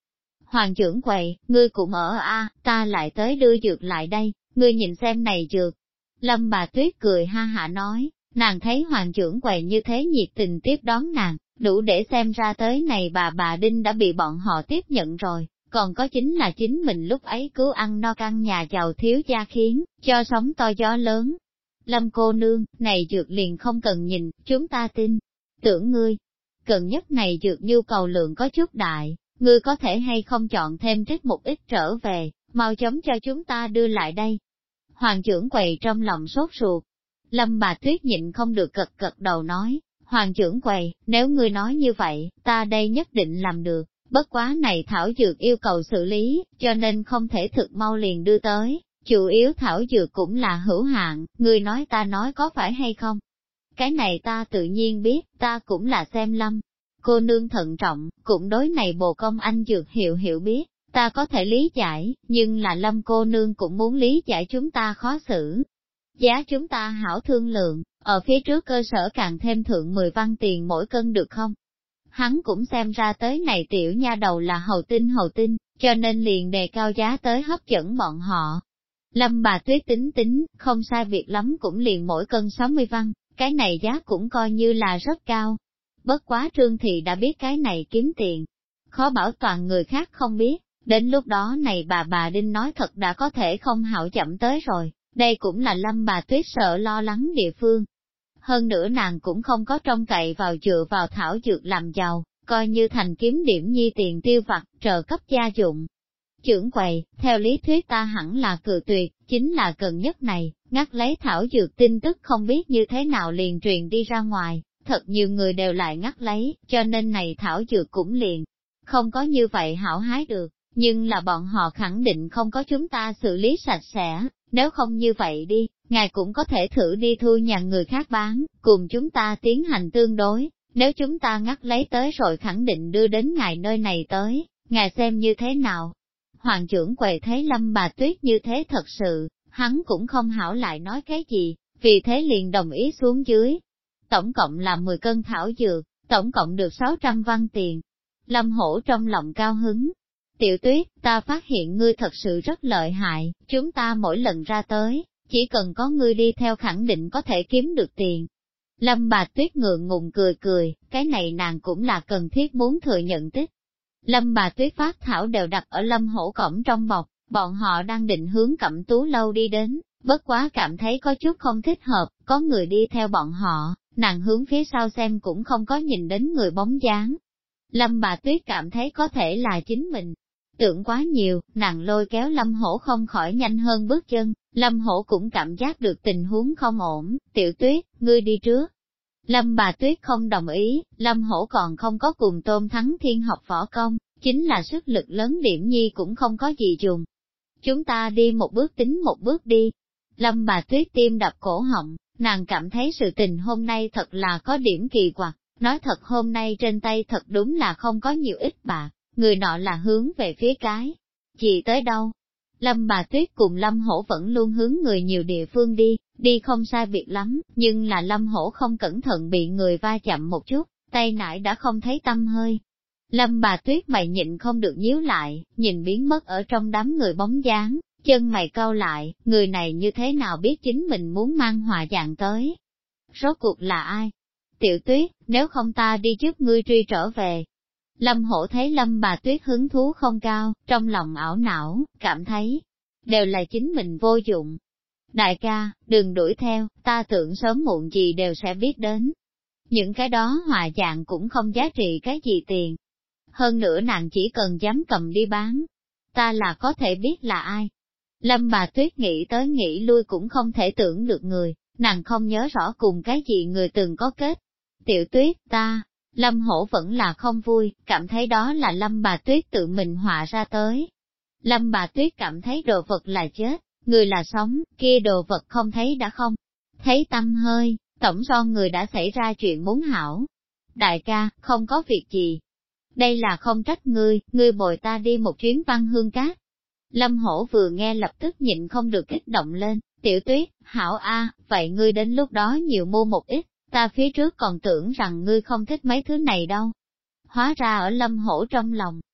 Hoàng trưởng quầy, ngươi cũng ở ta lại tới đưa dược lại đây, ngươi nhìn xem này dược. Lâm bà Tuyết cười ha hả nói, nàng thấy hoàng trưởng quầy như thế nhiệt tình tiếp đón nàng, đủ để xem ra tới này bà Đinh đã bị bọn họ tiếp nhận rồi, còn có chính là chính mình lúc ấy cứu ăn no căn nhà giàu thiếu gia khiến, cho sóng to gió lớn. Lâm cô nương, này dược liền không cần nhìn, chúng ta tin, tưởng ngươi. Cần nhất này dược nhu cầu lượng có chút đại, ngươi có thể hay không chọn thêm trích một ít trở về, mau chóng cho chúng ta đưa lại đây. Hoàng trưởng quầy trong lòng sốt ruột. Lâm bà Tuyết nhịn không được gật đầu nói, Hoàng trưởng quầy, nếu ngươi nói như vậy, ta đây nhất định làm được, bất quá này thảo dược yêu cầu xử lý, cho nên không thể thực mau liền đưa tới, chủ yếu thảo dược cũng là hữu hạn, ngươi nói ta nói có phải hay không? Cái này ta tự nhiên biết, ta cũng là xem Lâm cô nương thận trọng, cũng đối này bồ công anh dược hiểu biết, ta có thể lý giải, nhưng là Lâm cô nương cũng muốn lý giải chúng ta khó xử. Giá chúng ta hảo thương lượng, ở phía trước cơ sở càng thêm thượng 10 văn tiền mỗi cân được không? Hắn cũng xem ra tới này tiểu nha đầu là hầu tinh, cho nên liền đề cao giá tới hấp dẫn bọn họ. Lâm bà Tuyết tính, không sai việc lắm cũng liền mỗi cân 60 văn, cái này giá cũng coi như là rất cao. Bất quá Trương Thị đã biết cái này kiếm tiền, khó bảo toàn người khác không biết, đến lúc đó này bà Đinh nói thật đã có thể không hảo chậm tới rồi, đây cũng là Lâm bà Tuyết sợ lo lắng địa phương. Hơn nữa nàng cũng không có trông cậy vào dựa vào thảo dược làm giàu, coi như thành kiếm điểm nhi tiền tiêu vặt, trợ cấp gia dụng. Trưởng quầy, theo lý thuyết ta hẳn là cự tuyệt, chính là cần nhất này, ngắt lấy thảo dược tin tức không biết như thế nào liền truyền đi ra ngoài, thật nhiều người đều lại ngắt lấy, cho nên này thảo dược cũng liền, không có như vậy hảo hái được, nhưng là bọn họ khẳng định không có chúng ta xử lý sạch sẽ, nếu không như vậy đi, ngài cũng có thể thử đi thu nhà người khác bán, cùng chúng ta tiến hành tương đối, nếu chúng ta ngắt lấy tới rồi khẳng định đưa đến ngài nơi này tới, ngài xem như thế nào. Hoàng trưởng quầy thấy Lâm bà Tuyết như thế thật sự, hắn cũng không hảo lại nói cái gì, vì thế liền đồng ý xuống dưới. Tổng cộng là 10 cân thảo dược, tổng cộng được 600 văn tiền. Lâm Hổ trong lòng cao hứng. Tiểu Tuyết, ta phát hiện ngươi thật sự rất lợi hại, chúng ta mỗi lần ra tới, chỉ cần có ngươi đi theo khẳng định có thể kiếm được tiền. Lâm bà Tuyết ngượng ngùng cười, cái này nàng cũng là cần thiết muốn thừa nhận tích. Lâm bà Tuyết phát thảo đều đặt ở Lâm Hổ cổng trong bọc, bọn họ đang định hướng Cẩm Tú lâu đi đến, bất quá cảm thấy có chút không thích hợp, có người đi theo bọn họ, nàng hướng phía sau xem cũng không có nhìn đến người bóng dáng. Lâm bà Tuyết cảm thấy có thể là chính mình. Tưởng quá nhiều, nàng lôi kéo Lâm Hổ không khỏi nhanh hơn bước chân, Lâm Hổ cũng cảm giác được tình huống không ổn, Tiểu Tuyết, ngươi đi trước. Lâm bà Tuyết không đồng ý, Lâm Hổ còn không có cùng Tôn Thắng Thiên học võ công, chính là sức lực lớn điểm nhi cũng không có gì dùng. Chúng ta đi một bước tính một bước đi. Lâm bà Tuyết tim đập cổ họng, nàng cảm thấy sự tình hôm nay thật là có điểm kỳ quặc, nói thật hôm nay trên tay thật đúng là không có nhiều ít bạc, người nọ là hướng về phía cái. Chị tới đâu? Lâm bà Tuyết cùng Lâm Hổ vẫn luôn hướng người nhiều địa phương đi không sai biệt lắm, nhưng là Lâm Hổ không cẩn thận bị người va chạm một chút, tay nải đã không thấy tăm hơi. Lâm bà Tuyết mày nhịn không được nhíu lại, nhìn biến mất ở trong đám người bóng dáng, chân mày cau lại, người này như thế nào biết chính mình muốn mang họa dạng tới. Rốt cuộc là ai? Tiểu Tuyết, nếu không ta đi giúp ngươi truy trở về. Lâm Hổ thấy Lâm bà Tuyết hứng thú không cao, trong lòng ảo não, cảm thấy, đều là chính mình vô dụng. Đại ca, đừng đuổi theo, ta tưởng sớm muộn gì đều sẽ biết đến. Những cái đó hòa dạng cũng không giá trị cái gì tiền. Hơn nữa nàng chỉ cần dám cầm đi bán. Ta là có thể biết là ai. Lâm bà Tuyết nghĩ tới nghĩ lui cũng không thể tưởng được người, nàng không nhớ rõ cùng cái gì người từng có kết. Tiểu Tuyết, ta, Lâm Hổ vẫn là không vui, cảm thấy đó là Lâm bà Tuyết tự mình họa ra tới. Lâm bà Tuyết cảm thấy đồ vật là chết, người là sống, kia đồ vật không thấy đã không thấy tăm hơi, tổng so người đã xảy ra chuyện muốn hảo. Đại ca, không có việc gì. Đây là không trách ngươi bồi ta đi một chuyến Văn Hương Cát. Lâm Hổ vừa nghe lập tức nhịn không được kích động lên, Tiểu Tuyết, hảo a, vậy ngươi đến lúc đó nhiều mua một ít, ta phía trước còn tưởng rằng ngươi không thích mấy thứ này đâu. Hóa ra ở Lâm Hổ trong lòng,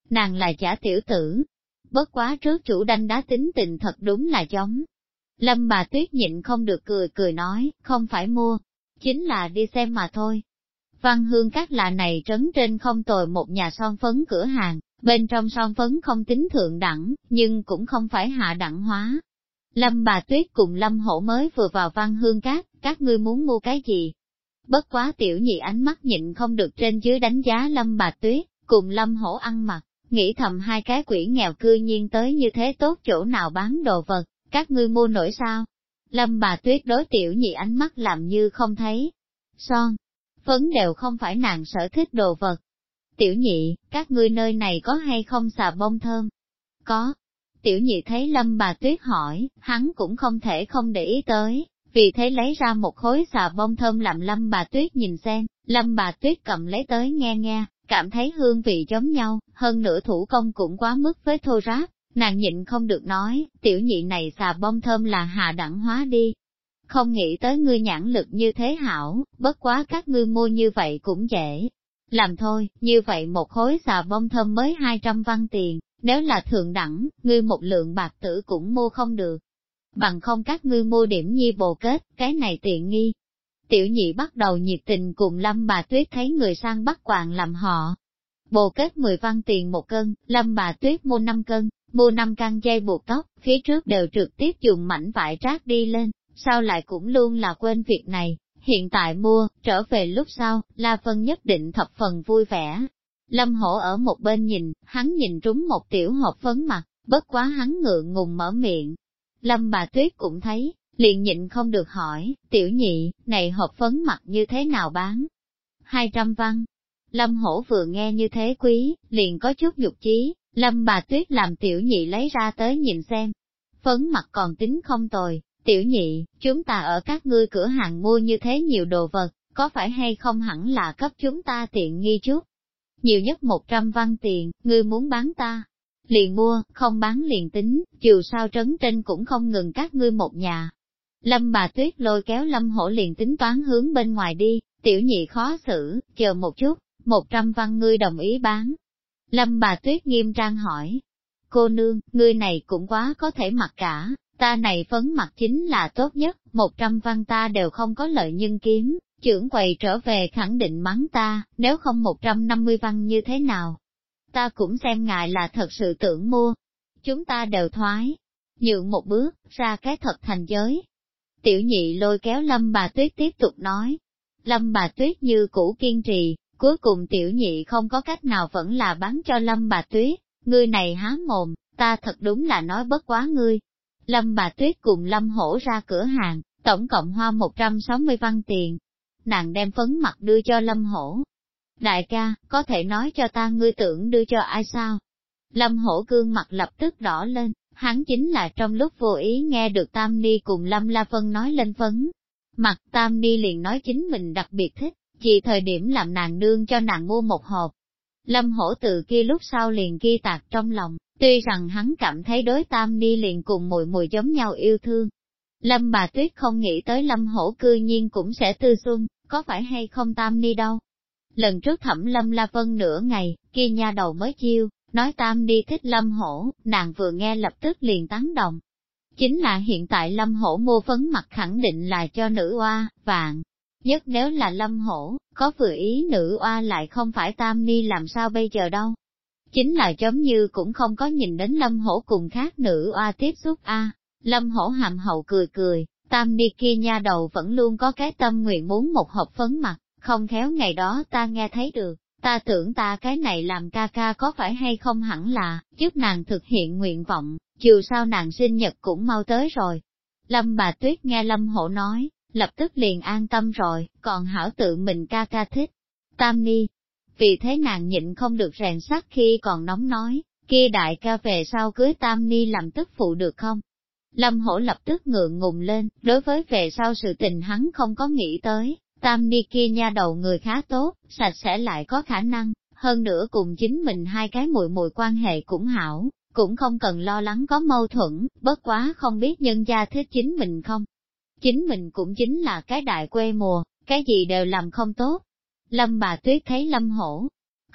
nàng là giả tiểu tử. Bất quá trước chủ đanh đá tính tình thật đúng là giống. Lâm bà Tuyết nhịn không được cười nói, không phải mua, chính là đi xem mà thôi. Văn Hương Các là này trấn trên không tồi một nhà son phấn cửa hàng, bên trong son phấn không tính thượng đẳng, nhưng cũng không phải hạ đẳng hóa. Lâm bà Tuyết cùng Lâm Hổ mới vừa vào Văn Hương các ngươi muốn mua cái gì? Bất quá tiểu nhị ánh mắt nhịn không được trên dưới đánh giá Lâm bà Tuyết, cùng Lâm Hổ ăn mặc, nghĩ thầm hai cái quỷ nghèo cư nhiên tới như thế tốt chỗ nào bán đồ vật, các ngươi mua nổi sao? Lâm bà Tuyết đối tiểu nhị ánh mắt làm như không thấy. Son, phấn đều không phải nàng sở thích đồ vật. Tiểu nhị, các ngươi nơi này có hay không xà bông thơm? Có. Tiểu nhị thấy Lâm bà Tuyết hỏi, hắn cũng không thể không để ý tới, vì thế lấy ra một khối xà bông thơm làm Lâm bà Tuyết nhìn xem, Lâm bà Tuyết cầm lấy tới nghe nghe, cảm thấy hương vị giống nhau, hơn nữa thủ công cũng quá mức với thô ráp, nàng nhịn không được nói, tiểu nhị này xà bông thơm là hạ đẳng hóa đi. Không nghĩ tới ngươi nhãn lực như thế hảo, bất quá các ngươi mua như vậy cũng dễ. Làm thôi, như vậy một khối xà bông thơm mới 200 văn tiền, nếu là thượng đẳng, ngươi một lượng bạc tử cũng mua không được. Bằng không các ngươi mua điểm nhi bồ kết, cái này tiện nghi. Tiểu nhị bắt đầu nhiệt tình cùng Lâm bà Tuyết thấy người sang bắt quàng làm họ. Bồ kết 10 văn tiền một cân, Lâm bà Tuyết mua 5 cân, mua 5 căn dây buộc tóc, phía trước đều trực tiếp dùng mảnh vải rác đi lên, sau lại cũng luôn là quên việc này. Hiện tại mua, trở về lúc sau, La Vân nhất định thập phần vui vẻ. Lâm Hổ ở một bên nhìn, hắn nhìn trúng một tiểu hộp phấn mặt, bất quá hắn ngượng ngùng mở miệng. Lâm bà Tuyết cũng thấy, liền nhịn không được hỏi, tiểu nhị, này hộp phấn mặt như thế nào bán? 200 văn. Lâm Hổ vừa nghe như thế quý, liền có chút nhục chí, Lâm bà Tuyết làm tiểu nhị lấy ra tới nhìn xem. Phấn mặt còn tính không tồi, tiểu nhị, chúng ta ở các ngươi cửa hàng mua như thế nhiều đồ vật, có phải hay không hẳn là cấp chúng ta tiện nghi chút? Nhiều nhất 100 văn tiền, ngươi muốn bán ta? Liền mua, không bán liền tính, dù sao trấn trên cũng không ngừng các ngươi một nhà. Lâm bà Tuyết lôi kéo Lâm Hổ liền tính toán hướng bên ngoài đi, tiểu nhị khó xử, chờ một chút, 100 văn ngươi đồng ý bán. Lâm bà Tuyết nghiêm trang hỏi, cô nương, ngươi này cũng quá có thể mặc cả, ta này phấn mặt chính là tốt nhất, 100 văn ta đều không có lợi nhưng kiếm, trưởng quầy trở về khẳng định mắng ta, nếu không 150 văn như thế nào? Ta cũng xem ngài là thật sự tưởng mua. Chúng ta đều thoái, nhượng một bước, ra cái thật thành giới. Tiểu nhị lôi kéo Lâm bà Tuyết tiếp tục nói. Lâm bà Tuyết như cũ kiên trì, cuối cùng tiểu nhị không có cách nào vẫn là bán cho Lâm bà Tuyết. Ngươi này há mồm, ta thật đúng là nói bất quá ngươi. Lâm bà Tuyết cùng Lâm Hổ ra cửa hàng, tổng cộng hoa 160 văn tiền. Nàng đem phấn mặt đưa cho Lâm Hổ. Đại ca, có thể nói cho ta ngươi tưởng đưa cho ai sao? Lâm Hổ gương mặt lập tức đỏ lên, hắn chính là trong lúc vô ý nghe được Tam Ni cùng Lâm La Vân nói lên phấn. Mặt Tam Ni liền nói chính mình đặc biệt thích, chỉ thời điểm làm nàng đương cho nàng mua một hộp. Lâm Hổ từ kia lúc sau liền ghi tạc trong lòng, tuy rằng hắn cảm thấy đối Tam Ni liền cùng mùi mùi giống nhau yêu thương. Lâm bà Tuyết không nghĩ tới Lâm Hổ cư nhiên cũng sẽ tư xuân, có phải hay không Tam Ni đâu. Lần trước Thẩm Lâm La Vân nửa ngày, kia nha đầu mới chiêu, nói Tam Ni thích Lâm Hổ, nàng vừa nghe lập tức liền tán đồng. Chính là hiện tại Lâm Hổ mua phấn mặt khẳng định là cho nữ oa, vạn. Nhất nếu là Lâm Hổ, có vừa ý nữ oa lại không phải Tam Ni làm sao bây giờ đâu. Chính là giống như cũng không có nhìn đến Lâm Hổ cùng khác nữ oa tiếp xúc a. Lâm Hổ hàm hậu cười, Tam Ni kia nha đầu vẫn luôn có cái tâm nguyện muốn một hộp phấn mặt, không khéo ngày đó ta nghe thấy được, ta tưởng ta cái này làm ca ca có phải hay không hẳn là, giúp nàng thực hiện nguyện vọng, dù sao nàng sinh nhật cũng mau tới rồi. Lâm bà Tuyết nghe Lâm Hổ nói, lập tức liền an tâm rồi, còn hảo tự mình ca ca thích. Tam Ni, vì thế nàng nhịn không được rèn sắt khi còn nóng nói, kia đại ca về sau cưới Tam Ni làm tức phụ được không? Lâm Hổ lập tức ngượng ngùng lên, đối với về sau sự tình hắn không có nghĩ tới, Tam Ni kia nha đầu người khá tốt, sạch sẽ lại có khả năng, hơn nữa cùng chính mình hai cái mùi mùi quan hệ cũng hảo, cũng không cần lo lắng có mâu thuẫn, bất quá không biết nhân gia thích chính mình không. Chính mình cũng chính là cái đại quê mùa, cái gì đều làm không tốt. Lâm bà Tuyết thấy Lâm Hổ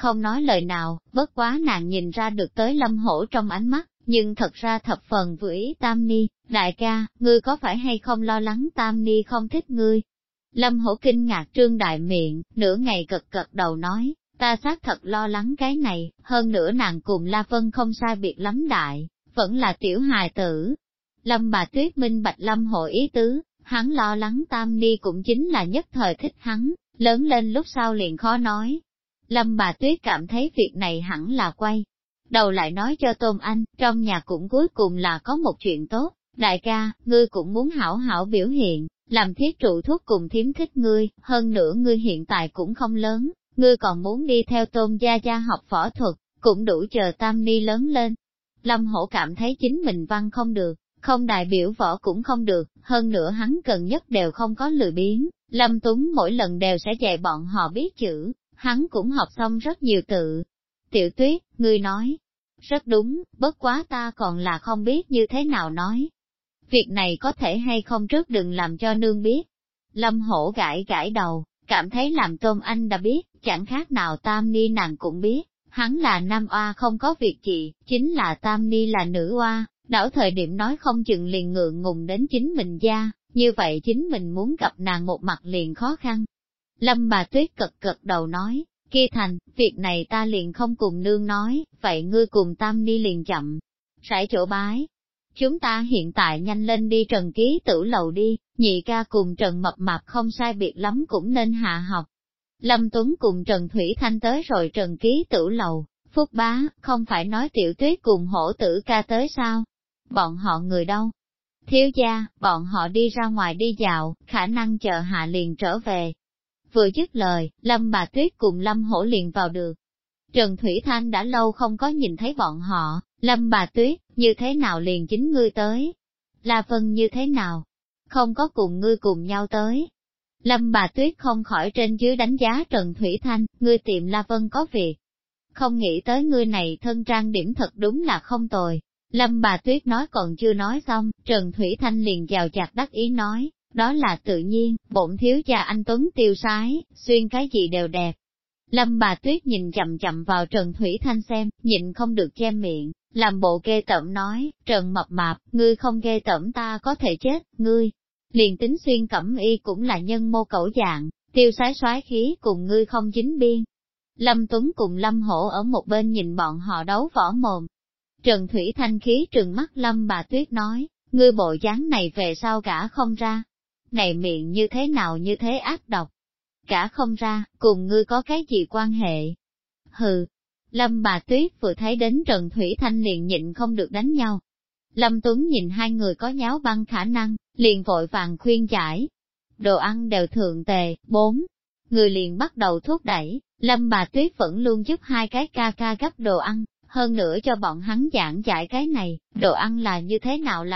không nói lời nào, bất quá nàng nhìn ra được tới Lâm Hổ trong ánh mắt, nhưng thật ra thập phần vừa ý Tam Ni, đại ca, ngươi có phải hay không lo lắng Tam Ni không thích ngươi? Lâm Hổ kinh ngạc trương đại miệng, nửa ngày gật đầu nói, ta xác thật lo lắng cái này, hơn nữa nàng cùng La Vân không sai biệt lắm đại, vẫn là tiểu hài tử. Lâm bà Tuyết minh bạch Lâm Hổ ý tứ, hắn lo lắng Tam Ni cũng chính là nhất thời thích hắn, lớn lên lúc sau liền khó nói. Lâm bà Tuyết cảm thấy việc này hẳn là quay. Đầu lại nói cho Tôn Anh, trong nhà cũng cuối cùng là có một chuyện tốt, đại ca, ngươi cũng muốn hảo hảo biểu hiện, làm thiết trụ thuốc cùng thím thích ngươi, hơn nữa ngươi hiện tại cũng không lớn, ngươi còn muốn đi theo Tôn gia học võ thuật, cũng đủ chờ Tam Ni lớn lên. Lâm Hổ cảm thấy chính mình văn không được, không đại biểu võ cũng không được, hơn nữa hắn cần nhất đều không có lười biếng, Lâm Tuấn mỗi lần đều sẽ dạy bọn họ biết chữ, hắn cũng học xong rất nhiều tự. Tiểu Tuyết, ngươi nói, rất đúng, bất quá ta còn là không biết như thế nào nói. Việc này có thể hay không trước đừng làm cho nương biết. Lâm Hổ gãi đầu, cảm thấy làm Tôn Anh đã biết, chẳng khác nào Tam Ni nàng cũng biết, hắn là nam oa không có việc gì, chính là Tam Ni là nữ oa, đảo thời điểm nói không chừng liền ngượng ngùng đến chính mình gia, như vậy chính mình muốn gặp nàng một mặt liền khó khăn. Lâm bà Tuyết gật đầu nói, kia thành, việc này ta liền không cùng nương nói, vậy ngươi cùng Tam Ni liền chậm, rải chỗ bái. Chúng ta hiện tại nhanh lên đi Trần Ký Tử lầu đi, nhị ca cùng Trần Mập Mạp không sai biệt lắm cũng nên hạ học. Lâm Tuấn cùng Trần Thủy Thanh tới rồi Trần Ký Tử lầu, Phúc Bá, không phải nói Tiểu Tuyết cùng Hổ Tử ca tới sao? Bọn họ người đâu? Thiếu gia, bọn họ đi ra ngoài đi dạo, khả năng chờ hạ liền trở về. Vừa dứt lời, Lâm bà Tuyết cùng Lâm Hổ liền vào được. Trần Thủy Thanh đã lâu không có nhìn thấy bọn họ, Lâm bà Tuyết, như thế nào liền chính ngươi tới? La Vân như thế nào? Không có cùng ngươi cùng nhau tới. Lâm bà Tuyết không khỏi trên dưới đánh giá Trần Thủy Thanh, ngươi tìm La Vân có việc. Không nghĩ tới ngươi này thân trang điểm thật đúng là không tồi. Lâm bà Tuyết nói còn chưa nói xong, Trần Thủy Thanh liền chào chặt đắc ý nói, đó là tự nhiên, bổn thiếu gia anh Tuấn tiêu sái, xuyên cái gì đều đẹp. Lâm bà Tuyết nhìn chậm vào Trần Thủy Thanh xem, nhịn không được che miệng, làm bộ ghê tởm nói, Trần Mập Mạp, ngươi không ghê tởm ta có thể chết, ngươi. Liền tính xuyên cẩm y cũng là nhân mô cẩu dạng, tiêu sái soái khí cùng ngươi không chính biên. Lâm Tuấn cùng Lâm Hổ ở một bên nhìn bọn họ đấu võ mồm. Trần Thủy Thanh khí trừng mắt Lâm bà Tuyết nói, ngươi bộ dáng này về sau gả không ra. Này miệng như thế nào như thế ác độc. Gả không ra, cùng ngươi có cái gì quan hệ? Hừ. Lâm bà Tuyết vừa thấy đến Trần Thủy Thanh liền nhịn không được đánh nhau. Lâm Tuấn nhìn hai người có nháo băng khả năng, liền vội vàng khuyên giải. Đồ ăn đều thượng tề, 4. Người liền bắt đầu thúc đẩy, Lâm bà Tuyết vẫn luôn giúp hai cái ca gấp đồ ăn, hơn nữa cho bọn hắn giảng giải cái này, đồ ăn là như thế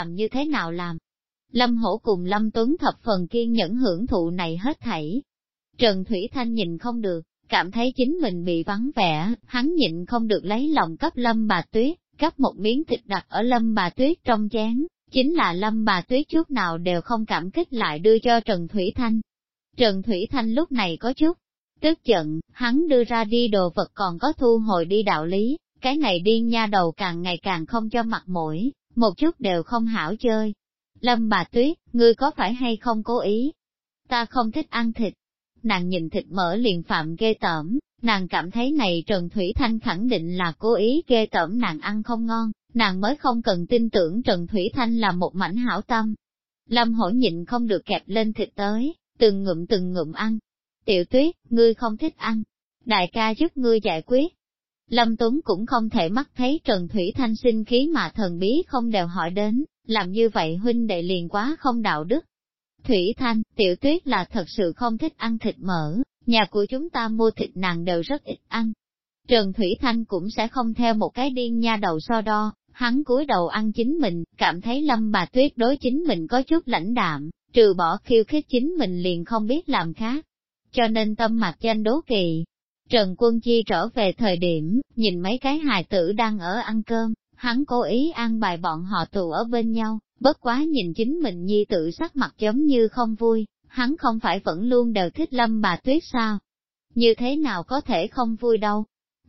nào làm. Lâm Hổ cùng Lâm Tuấn thập phần kiên nhẫn hưởng thụ này hết thảy. Trần Thủy Thanh nhìn không được, cảm thấy chính mình bị vắng vẻ, hắn nhịn không được lấy lòng cấp Lâm bà Tuyết, gắp một miếng thịt đặt ở Lâm bà Tuyết trong chén, chính là Lâm bà Tuyết chút nào đều không cảm kích lại đưa cho Trần Thủy Thanh. Trần Thủy Thanh lúc này có chút tức giận, hắn đưa ra đi đồ vật còn có thu hồi đi đạo lý, cái này điên nha đầu càng ngày càng không cho mặt mũi, một chút đều không hảo chơi. Lâm bà Tuyết, ngươi có phải hay không cố ý? Ta không thích ăn thịt. Nàng nhìn thịt mỡ liền phạm ghê tởm, nàng cảm thấy này Trần Thủy Thanh khẳng định là cố ý ghê tởm nàng ăn không ngon, nàng mới không cần tin tưởng Trần Thủy Thanh là một mảnh hảo tâm. Lâm Hổ nhịn không được kẹp lên thịt tới, từng ngụm ăn. Tiểu Tuyết, ngươi không thích ăn. Đại ca giúp ngươi giải quyết. Lâm Tuấn cũng không thể mắt thấy Trần Thủy Thanh sinh khí mà thần bí không đều hỏi đến, làm như vậy huynh đệ liền quá không đạo đức. Thủy Thanh, Tiểu Tuyết là thật sự không thích ăn thịt mỡ, nhà của chúng ta mua thịt nàng đều rất ít ăn. Trần Thủy Thanh cũng sẽ không theo một cái điên nha đầu so đo, hắn cúi đầu ăn chính mình, cảm thấy Lâm bà Tuyết đối chính mình có chút lãnh đạm, trừ bỏ khiêu khích chính mình liền không biết làm khác. Cho nên tâm mặt danh đố kỵ. Trần Quân Chi trở về thời điểm, nhìn mấy cái hài tử đang ở ăn cơm, hắn cố ý an bài bọn họ tụ ở bên nhau, bất quá nhìn chính mình nhi tự sắc mặt giống như không vui, hắn không phải vẫn luôn đều thích Lâm bà Tuyết sao? Như thế nào có thể không vui đâu?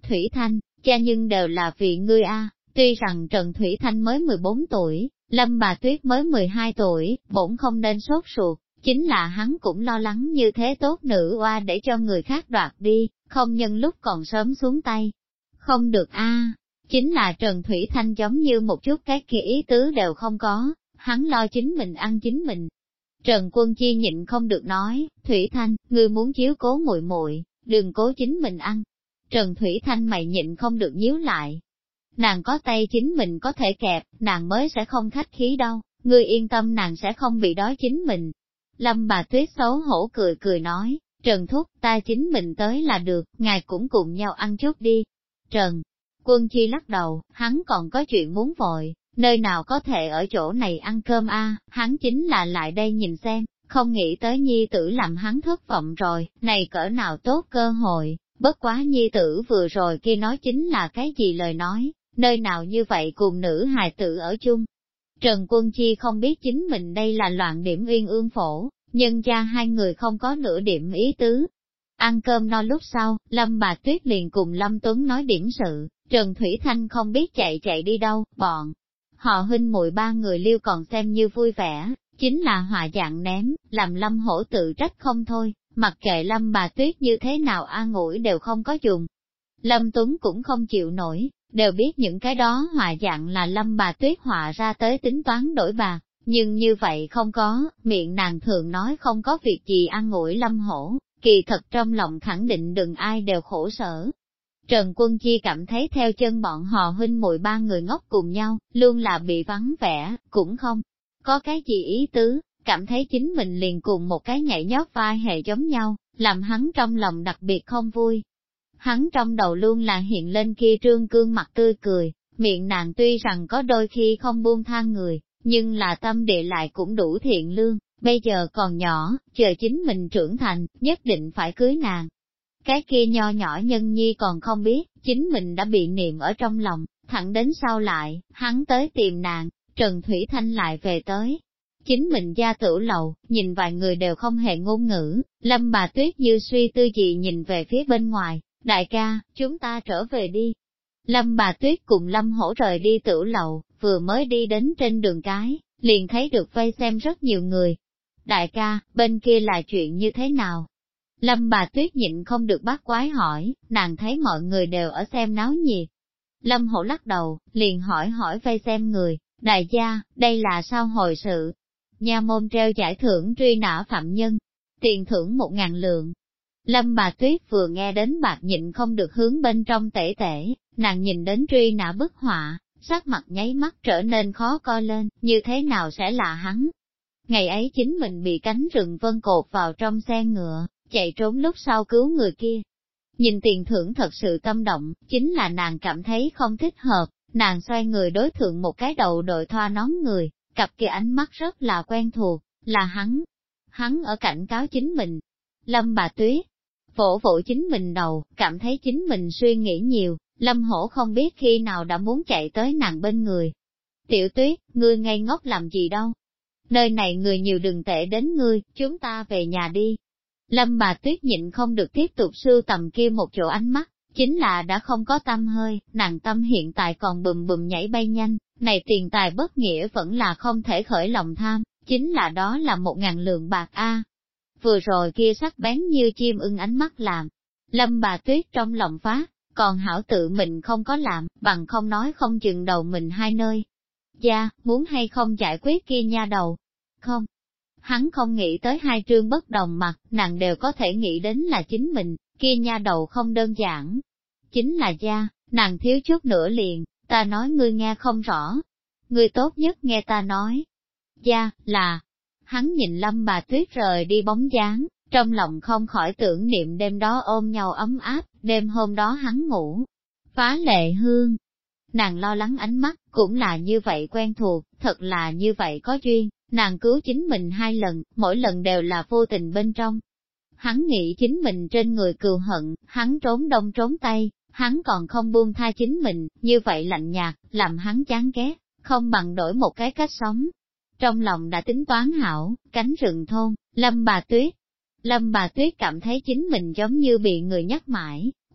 Thủy Thanh, cha nhưng đều là vì ngươi a. Tuy rằng Trần Thủy Thanh mới 14 tuổi, Lâm Bà Tuyết mới 12 tuổi, bổn không nên sốt ruột, chính là hắn cũng lo lắng như thế tốt nữ oa để cho người khác đoạt đi, không nhân lúc còn sớm xuống tay. Không được a. Chính là Trần Thủy Thanh giống như một chút cái kia ý tứ đều không có, hắn lo chính mình ăn chính mình. Trần Quân Chi nhịn không được nói, Thủy Thanh, ngươi muốn chiếu cố muội muội, đừng cố chính mình ăn. Trần Thủy Thanh mày nhịn không được nhíu lại. Nàng có tay chính mình có thể kẹp, nàng mới sẽ không khách khí đâu, ngươi yên tâm nàng sẽ không bị đói chính mình. Lâm Bà Tuyết xấu hổ cười cười nói, Trần Thúc ta chính mình tới là được, ngài cũng cùng nhau ăn chút đi. Trần Quân Chi lắc đầu, hắn còn có chuyện muốn vội, nơi nào có thể ở chỗ này ăn cơm a? Hắn chính là lại đây nhìn xem, không nghĩ tới nhi tử làm hắn thất vọng rồi, này cỡ nào tốt cơ hội, bất quá nhi tử vừa rồi kia nói chính là cái gì lời nói, nơi nào như vậy cùng nữ hài tử ở chung. Trần Quân Chi không biết chính mình đây là loạn điểm uyên ương phổ, nhưng cha hai người không có nửa điểm ý tứ. Ăn cơm no lúc sau, Lâm Bà Tuyết liền cùng Lâm Tuấn nói điểm sự, Trần Thủy Thanh không biết chạy đi đâu, bọn họ huynh muội ba người liêu còn xem như vui vẻ, chính là hòa dạng ném, làm Lâm Hổ tự trách không thôi, mặc kệ Lâm Bà Tuyết như thế nào an ủi đều không có dùng. Lâm Tuấn cũng không chịu nổi, đều biết những cái đó hòa dạng là Lâm Bà Tuyết họa ra tới tính toán đổi bạc, nhưng như vậy không có, miệng nàng thường nói không có việc gì an ủi Lâm Hổ, kỳ thật trong lòng khẳng định đừng ai đều khổ sở. Trần Quân Chi cảm thấy theo chân bọn họ huynh muội ba người ngốc cùng nhau, luôn là bị vắng vẻ, cũng không có cái gì ý tứ, cảm thấy chính mình liền cùng một cái nhảy nhót vai hề giống nhau, làm hắn trong lòng đặc biệt không vui. Hắn trong đầu luôn là hiện lên kia trương gương mặt tươi cười, miệng nàng tuy rằng có đôi khi không buông tha người, nhưng là tâm địa lại cũng đủ thiện lương, bây giờ còn nhỏ, chờ chính mình trưởng thành, nhất định phải cưới nàng. Cái kia nho nhỏ nhân nhi còn không biết, chính mình đã bị niệm ở trong lòng, thẳng đến sau lại, hắn tới tìm nàng, Trần Thủy Thanh lại về tới. Chính mình gia tửu lầu, nhìn vài người đều không hề ngôn ngữ, Lâm Bà Tuyết như suy tư gì nhìn về phía bên ngoài, đại ca, chúng ta trở về đi. Lâm Bà Tuyết cùng Lâm Hổ rời đi tửu lầu, vừa mới đi đến trên đường cái, liền thấy được vây xem rất nhiều người. Đại ca, bên kia là chuyện như thế nào? Lâm Bà Tuyết nhịn không được bác quái hỏi, nàng thấy mọi người đều ở xem náo nhiệt. Lâm Hổ lắc đầu, liền hỏi vây xem người, đại gia, đây là sao hồi sự? Nha môn treo giải thưởng truy nã phạm nhân, tiền thưởng 1.000 lượng. Lâm Bà Tuyết vừa nghe đến bạc nhịn không được hướng bên trong tể tể, nàng nhìn đến truy nã bức họa, sắc mặt nháy mắt trở nên khó coi lên, như thế nào sẽ là hắn? Ngày ấy chính mình bị cánh rừng vân cột vào trong xe ngựa, chạy trốn lúc sau cứu người kia. Nhìn tiền thưởng thật sự tâm động, chính là nàng cảm thấy không thích hợp, nàng xoay người đối thượng một cái đầu đội thoa nón người, cặp kia ánh mắt rất là quen thuộc, là hắn. Hắn ở cảnh cáo chính mình. Lâm Bà Tuyết vỗ vỗ chính mình đầu, cảm thấy chính mình suy nghĩ nhiều, Lâm Hổ không biết khi nào đã muốn chạy tới nàng bên người. Tiểu Tuyết, ngươi ngây ngốc làm gì đâu? Nơi này người nhiều đừng tệ đến ngươi, chúng ta về nhà đi. Lâm Bà Tuyết nhịn không được tiếp tục sưu tầm kia một chỗ ánh mắt, chính là đã không có tâm hơi, nàng tâm hiện tại còn bùm bùm nhảy bay nhanh, này tiền tài bất nghĩa vẫn là không thể khởi lòng tham, chính là đó là 1.000 lượng bạc a. Vừa rồi kia sắc bén như chim ưng ánh mắt làm, Lâm Bà Tuyết trong lòng phá, còn hảo tự mình không có làm, bằng không nói không chừng đầu mình hai nơi. Gia, muốn hay không giải quyết kia nha đầu? Không. Hắn không nghĩ tới hai trương bất đồng mặt, nàng đều có thể nghĩ đến là chính mình, kia nha đầu không đơn giản. Chính là gia, nàng thiếu chút nữa liền, ta nói ngươi nghe không rõ. Ngươi tốt nhất nghe ta nói. Gia, là, hắn nhìn Lâm Bà Tuyết rời đi bóng dáng, trong lòng không khỏi tưởng niệm đêm đó ôm nhau ấm áp, đêm hôm đó hắn ngủ. Phá lệ hương. Nàng lo lắng ánh mắt, cũng là như vậy quen thuộc, thật là như vậy có duyên, nàng cứu chính mình 2 lần, mỗi lần đều là vô tình bên trong. Hắn nghĩ chính mình trên người cừu hận, hắn trốn đông trốn tây, hắn còn không buông tha chính mình, như vậy lạnh nhạt, làm hắn chán ghét, không bằng đổi một cái cách sống. Trong lòng đã tính toán hảo, cánh rừng thôn, Lâm Bà Tuyết. Lâm Bà Tuyết cảm thấy chính mình giống như bị người nhắc mãi,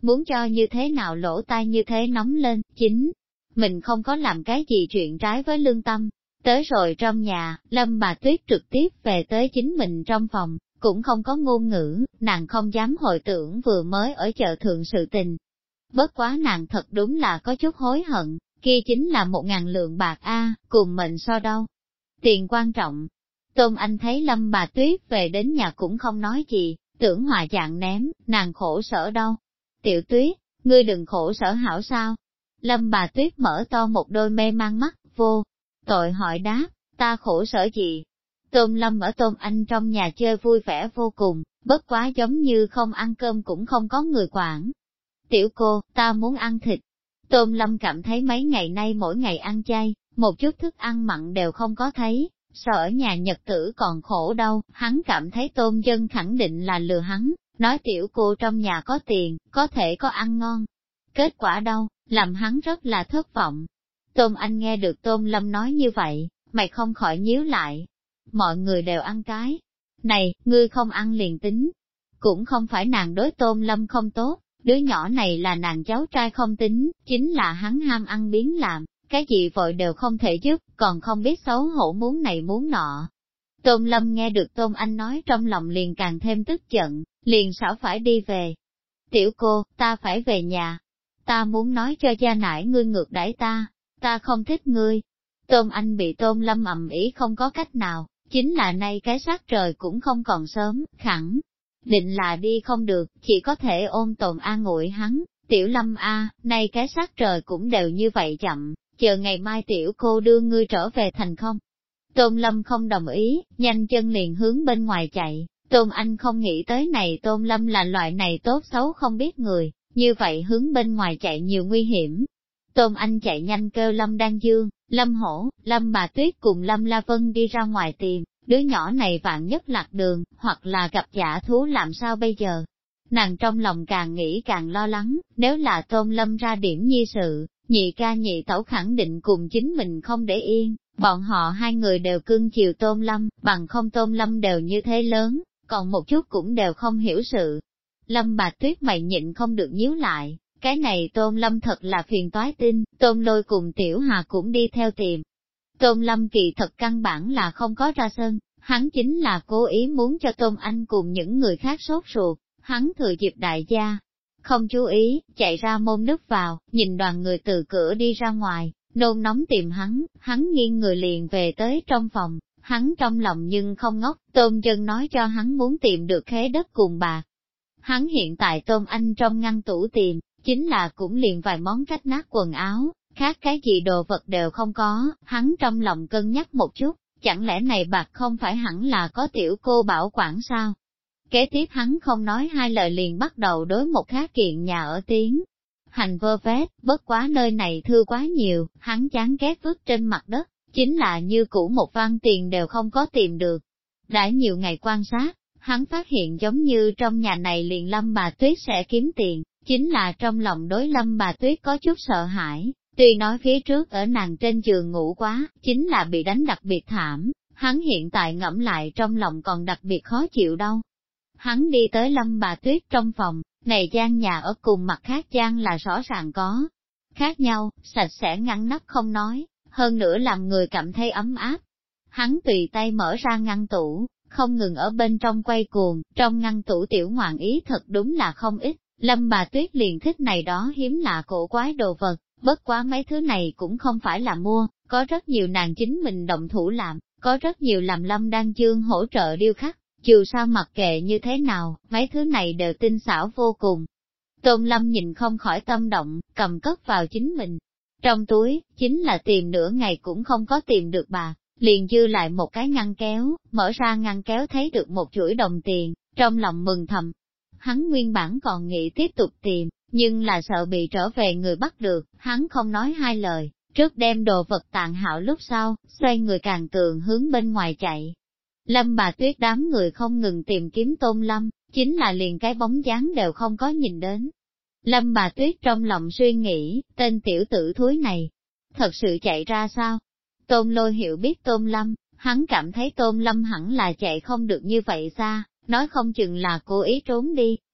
muốn cho như thế nào lỗ tai như thế nóng lên, chính mình không có làm cái gì chuyện trái với lương tâm. Tới rồi trong nhà, Lâm bà Tuyết trực tiếp về tới chính mình trong phòng, cũng không có ngôn ngữ, nàng không dám hồi tưởng vừa mới ở chợ thượng sự tình. Bất quá nàng thật đúng là có chút hối hận, kia chính là 1.000 lượng bạc a, cùng mệnh so đâu. Tiền quan trọng. Tôn Anh thấy Lâm bà Tuyết về đến nhà cũng không nói gì, tưởng hòa dạng ném, nàng khổ sở đâu. Tiểu Tuyết, ngươi đừng khổ sở hảo sao? Lâm bà Tuyết mở to một đôi mê mang mắt, vô tội hỏi đáp, ta khổ sở gì? Tôn Lâm ở Tôn Anh trong nhà chơi vui vẻ vô cùng, bất quá giống như không ăn cơm cũng không có người quản. Tiểu cô, ta muốn ăn thịt. Tôn Lâm cảm thấy mấy ngày nay mỗi ngày ăn chay, một chút thức ăn mặn đều không có thấy, sợ ở nhà nhật tử còn khổ đâu, hắn cảm thấy Tôn Dân khẳng định là lừa hắn, nói tiểu cô trong nhà có tiền, có thể có ăn ngon. Kết quả đâu, làm hắn rất là thất vọng. Tôn Anh nghe được Tôn Lâm nói như vậy, mày không khỏi nhíu lại. Mọi người đều ăn cái. Này, ngươi không ăn liền tính. Cũng không phải nàng đối Tôn Lâm không tốt, đứa nhỏ này là nàng cháu trai không tính, chính là hắn ham ăn biến làm, cái gì vội đều không thể giúp, còn không biết xấu hổ muốn này muốn nọ. Tôn Lâm nghe được Tôn Anh nói trong lòng liền càng thêm tức giận, liền xảo phải đi về. Tiểu cô, ta phải về nhà. Ta muốn nói cho gia nải ngươi ngược đãi ta không thích ngươi. Tôn Anh bị Tôn Lâm ầm ĩ không có cách nào, chính là nay cái sát trời cũng không còn sớm, khẳng định là đi không được, chỉ có thể ôm Tôn an ủi hắn, Tiểu Lâm a, nay cái sát trời cũng đều như vậy chậm, chờ ngày mai tiểu cô đưa ngươi trở về thành không. Tôn Lâm không đồng ý, nhanh chân liền hướng bên ngoài chạy, Tôn Anh không nghĩ tới này Tôn Lâm là loại này tốt xấu không biết người, như vậy hướng bên ngoài chạy nhiều nguy hiểm. Tôn Anh chạy nhanh kêu Lâm Đan Dương, Lâm Hổ, Lâm Bà Tuyết cùng Lâm La Vân đi ra ngoài tìm, đứa nhỏ này vạn nhất lạc đường, hoặc là gặp dã thú làm sao bây giờ. Nàng trong lòng càng nghĩ càng lo lắng, nếu là Tôn Lâm ra điểm nhi sự, nhị ca nhị tẩu khẳng định cùng chính mình không để yên, bọn họ hai người đều cưng chiều Tôn Lâm, bằng không Tôn Lâm đều như thế lớn, còn một chút cũng đều không hiểu sự. Lâm Bà Tuyết mày nhịn không được nhíu lại, cái này Tôn Lâm thật là phiền toái tinh, Tôn Lôi cùng Tiểu Hà cũng đi theo tìm. Tôn Lâm kỳ thật căn bản là không có ra sân, hắn chính là cố ý muốn cho Tôn Anh cùng những người khác sốt ruột, hắn thừa dịp đại gia. Không chú ý, chạy ra môn nứt vào, nhìn đoàn người từ cửa đi ra ngoài, nôn nóng tìm hắn nghiêng người liền về tới trong phòng, hắn trong lòng nhưng không ngốc, Tôn Dân nói cho hắn muốn tìm được khế đất cùng bạc. Hắn hiện tại Tôn Anh trong ngăn tủ tìm, chính là cũng liền vài món rách nát quần áo, khác cái gì đồ vật đều không có, hắn trong lòng cân nhắc một chút, chẳng lẽ này bạc không phải hẳn là có tiểu cô bảo quản sao? Kế tiếp hắn không nói hai lời liền bắt đầu đối một khác kiện nhà ở tiếng. Hành vơ vét, bất quá nơi này thư quá nhiều, hắn chán ghét vứt trên mặt đất, chính là như cũ một văn tiền đều không có tìm được. Đã nhiều ngày quan sát, hắn phát hiện giống như trong nhà này liền Lâm Bà Tuyết sẽ kiếm tiền, chính là trong lòng đối Lâm Bà Tuyết có chút sợ hãi, tuy nói phía trước ở nàng trên giường ngủ quá, chính là bị đánh đặc biệt thảm, hắn hiện tại ngẫm lại trong lòng còn đặc biệt khó chịu đâu. Hắn đi tới Lâm Bà Tuyết trong phòng, này gian nhà ở cùng mặt khác gian là rõ ràng có khác nhau, sạch sẽ ngăn nắp không nói, hơn nữa làm người cảm thấy ấm áp. Hắn tùy tay mở ra ngăn tủ, không ngừng ở bên trong quay cuồng, trong ngăn tủ tiểu ngoạn ý thật đúng là không ít, Lâm Bà Tuyết liền thích này đó hiếm lạ cổ quái đồ vật, bất quá mấy thứ này cũng không phải là mua, có rất nhiều nàng chính mình động thủ làm, có rất nhiều làm Lâm Đan Dương hỗ trợ điêu khắc. Dù sao mặc kệ như thế nào, mấy thứ này đều tinh xảo vô cùng. Tôn Lâm nhìn không khỏi tâm động, cầm cất vào chính mình. Trong túi, chính là tìm nửa ngày cũng không có tìm được bạc, liền dư lại một cái ngăn kéo, mở ra ngăn kéo thấy được một chuỗi đồng tiền, trong lòng mừng thầm. Hắn nguyên bản còn nghĩ tiếp tục tìm, nhưng là sợ bị trở về người bắt được, hắn không nói hai lời, trước đem đồ vật tàn hảo lúc sau, xoay người càng tường hướng bên ngoài chạy. Lâm Bà Tuyết đám người không ngừng tìm kiếm Tôn Lâm, chính là liền cái bóng dáng đều không có nhìn đến. Lâm Bà Tuyết trong lòng suy nghĩ, tên tiểu tử thúi này, thật sự chạy ra sao? Tôn Lôi hiểu biết Tôn Lâm, hắn cảm thấy Tôn Lâm hẳn là chạy không được như vậy xa, nói không chừng là cố ý trốn đi,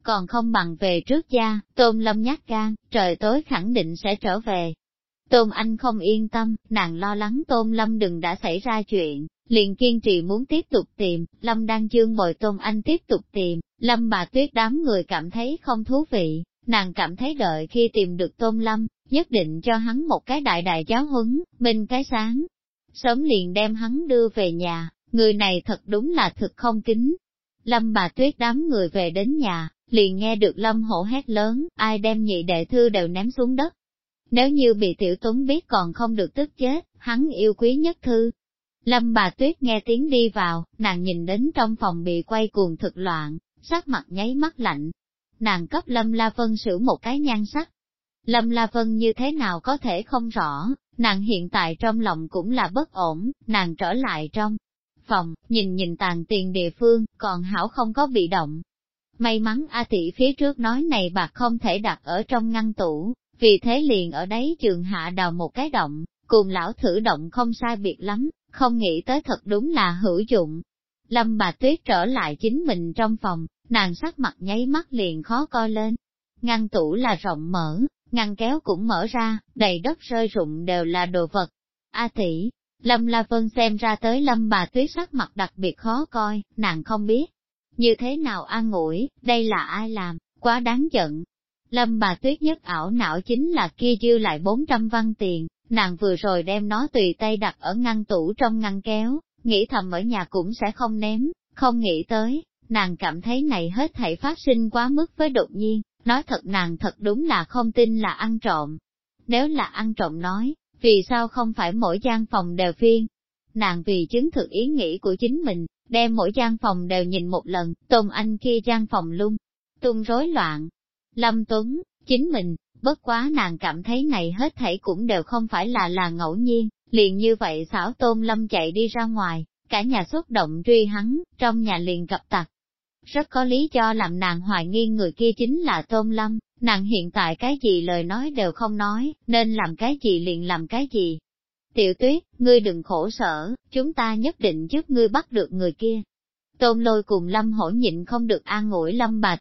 còn không bằng về trước gia, Tôn Lâm nhát gan, trời tối khẳng định sẽ trở về. Tôn Anh không yên tâm, nàng lo lắng Tôn Lâm đừng đã xảy ra chuyện, liền kiên trì muốn tiếp tục tìm, Lâm Đan Dương bồi Tôn Anh tiếp tục tìm, Lâm bà Tuyết đám người cảm thấy không thú vị, nàng cảm thấy đợi khi tìm được Tôn Lâm, nhất định cho hắn một cái đại đại giáo huấn, minh cái sáng. Sớm liền đem hắn đưa về nhà, người này thật đúng là thực không kính. Lâm bà Tuyết đám người về đến nhà, liền nghe được Lâm Hổ hét lớn, ai đem nhị đệ thư đều ném xuống đất. Nếu như bị Tiểu Tuấn biết còn không được tức chết, hắn yêu quý nhất thư. Lâm bà Tuyết nghe tiếng đi vào, nàng nhìn đến trong phòng bị quay cuồng thực loạn, sắc mặt nháy mắt lạnh. Nàng cấp Lâm La Vân sửa một cái nhan sắc. Lâm La Vân như thế nào có thể không rõ, nàng hiện tại trong lòng cũng là bất ổn, nàng trở lại trong phòng, nhìn tàn tiền địa phương, còn hảo không có bị động. May mắn A Tỷ phía trước nói này bạc không thể đặt ở trong ngăn tủ, vì thế liền ở đấy trường hạ đào một cái động, cùng lão thử động không sai biệt lắm, không nghĩ tới thật đúng là hữu dụng. Lâm bà Tuyết trở lại chính mình trong phòng, nàng sắc mặt nháy mắt liền khó coi lên. Ngăn tủ là rộng mở, ngăn kéo cũng mở ra, đầy đất rơi rụng đều là đồ vật. A Tỷ, Lâm La Vân xem ra tới Lâm bà Tuyết sắc mặt đặc biệt khó coi, nàng không biết. Như thế nào an ủi, đây là ai làm, quá đáng giận. Lâm bà Tuyết nhất ảo não chính là kia dư lại 400 văn tiền, nàng vừa rồi đem nó tùy tay đặt ở ngăn tủ trong ngăn kéo, nghĩ thầm ở nhà cũng sẽ không ném, không nghĩ tới, nàng cảm thấy này hết thảy phát sinh quá mức với đột nhiên, nói thật nàng thật đúng là không tin là ăn trộm. Nếu là ăn trộm nói, vì sao không phải mỗi gian phòng đều phiên? Nàng vì chứng thực ý nghĩ của chính mình, đem mỗi gian phòng đều nhìn một lần, Tôn Anh kia gian phòng lung tung rối loạn. Lâm Tuấn, chính mình, bất quá nàng cảm thấy này hết thảy cũng đều không phải là ngẫu nhiên, liền như vậy xảo Tôn Lâm chạy đi ra ngoài, cả nhà xuất động truy hắn, trong nhà liền gặp tặc. Rất có lý do làm nàng hoài nghi người kia chính là Tôn Lâm, nàng hiện tại cái gì lời nói đều không nói, nên làm cái gì liền làm cái gì. Tiểu Tuyết, ngươi đừng khổ sở, chúng ta nhất định giúp ngươi bắt được người kia. Tôn Lôi cùng Lâm Hổ nhịn không được an ủi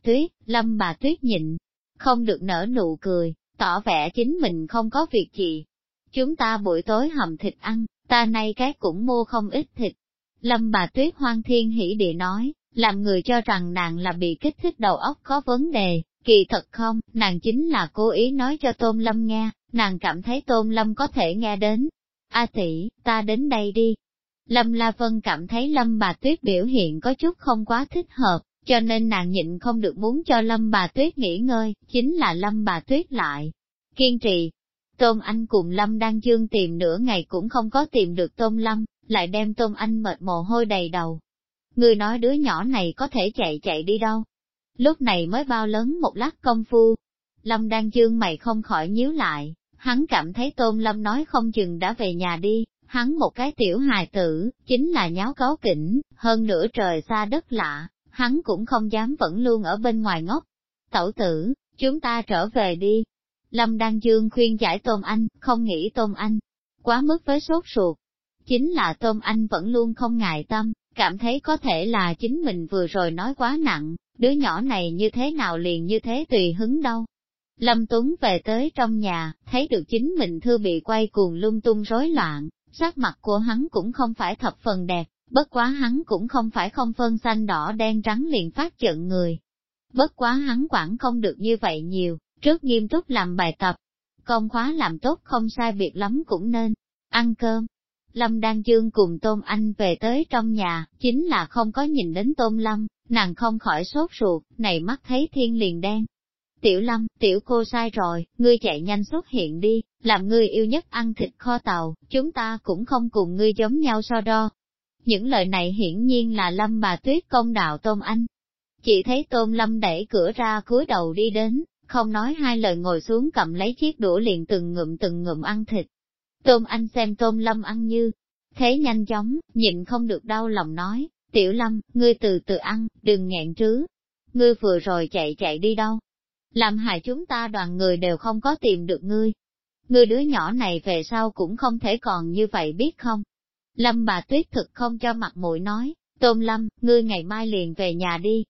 Lâm bà Tuyết nhịn không được nở nụ cười, tỏ vẻ chính mình không có việc gì. Chúng ta buổi tối hầm thịt ăn, ta nay cái cũng mua không ít thịt. Lâm bà Tuyết hoan thiên hỉ địa nói, làm người cho rằng nàng là bị kích thích đầu óc có vấn đề, kỳ thật không, nàng chính là cố ý nói cho Tôn Lâm nghe, nàng cảm thấy Tôn Lâm có thể nghe đến. A Tỷ, ta đến đây đi. Lâm La Vân cảm thấy Lâm bà Tuyết biểu hiện có chút không quá thích hợp, cho nên nàng nhịn không được muốn cho Lâm bà Tuyết nghỉ ngơi, chính là Lâm bà Tuyết lại kiên trì. Tôn Anh cùng Lâm Đan Dương tìm nửa ngày cũng không có tìm được Tôn Lâm, lại đem Tôn Anh mệt mồ hôi đầy đầu. Người nói đứa nhỏ này có thể chạy đi đâu? Lúc này mới bao lớn một lát công phu. Lâm Đan Dương mày không khỏi nhíu lại, hắn cảm thấy Tôn Lâm nói không chừng đã về nhà đi, hắn một cái tiểu hài tử, chính là nháo cáu kỉnh, hơn nữa trời xa đất lạ, hắn cũng không dám vẫn luôn ở bên ngoài ngốc. Tẩu tử, chúng ta trở về đi. Lâm Đan Dương khuyên giải Tôn Anh, không nghĩ Tôn Anh quá mức với sốt ruột. Chính là Tôn Anh vẫn luôn không ngại tâm, cảm thấy có thể là chính mình vừa rồi nói quá nặng, đứa nhỏ này như thế nào liền như thế tùy hứng đâu. Lâm Tuấn về tới trong nhà, thấy được chính mình thư bị quay cuồng lung tung rối loạn, sắc mặt của hắn cũng không phải thập phần đẹp, bất quá hắn cũng không phải không phân xanh đỏ đen trắng liền phát giận người. Bất quá hắn quản không được như vậy nhiều, trước nghiêm túc làm bài tập, công khóa làm tốt không sai biệt lắm cũng nên ăn cơm. Lâm Đan Dương cùng Tôn Anh về tới trong nhà, chính là không có nhìn đến Tôn Lâm, nàng không khỏi sốt ruột, này mắt thấy thiên liền đen. Tiểu Lâm, tiểu cô sai rồi, ngươi chạy nhanh xuất hiện đi, làm ngươi yêu nhất ăn thịt kho tàu, chúng ta cũng không cùng ngươi giống nhau so đo. Những lời này hiển nhiên là Lâm bà Tuyết công đạo Tôn Anh. Chỉ thấy Tôn Lâm đẩy cửa ra cúi đầu đi đến, không nói hai lời ngồi xuống cầm lấy chiếc đũa liền từng ngụm ăn thịt. Tôn Anh xem Tôn Lâm ăn như thế nhanh chóng, nhịn không được đau lòng nói, Tiểu Lâm, ngươi từ từ ăn, đừng nghẹn trứ. Ngươi vừa rồi chạy đi đâu? Làm hại chúng ta đoàn người đều không có tìm được ngươi. Ngươi đứa nhỏ này về sau cũng không thể còn như vậy biết không? Lâm bà Tuyết thực không cho mặt mũi nói, Tôn Lâm, ngươi ngày mai liền về nhà đi.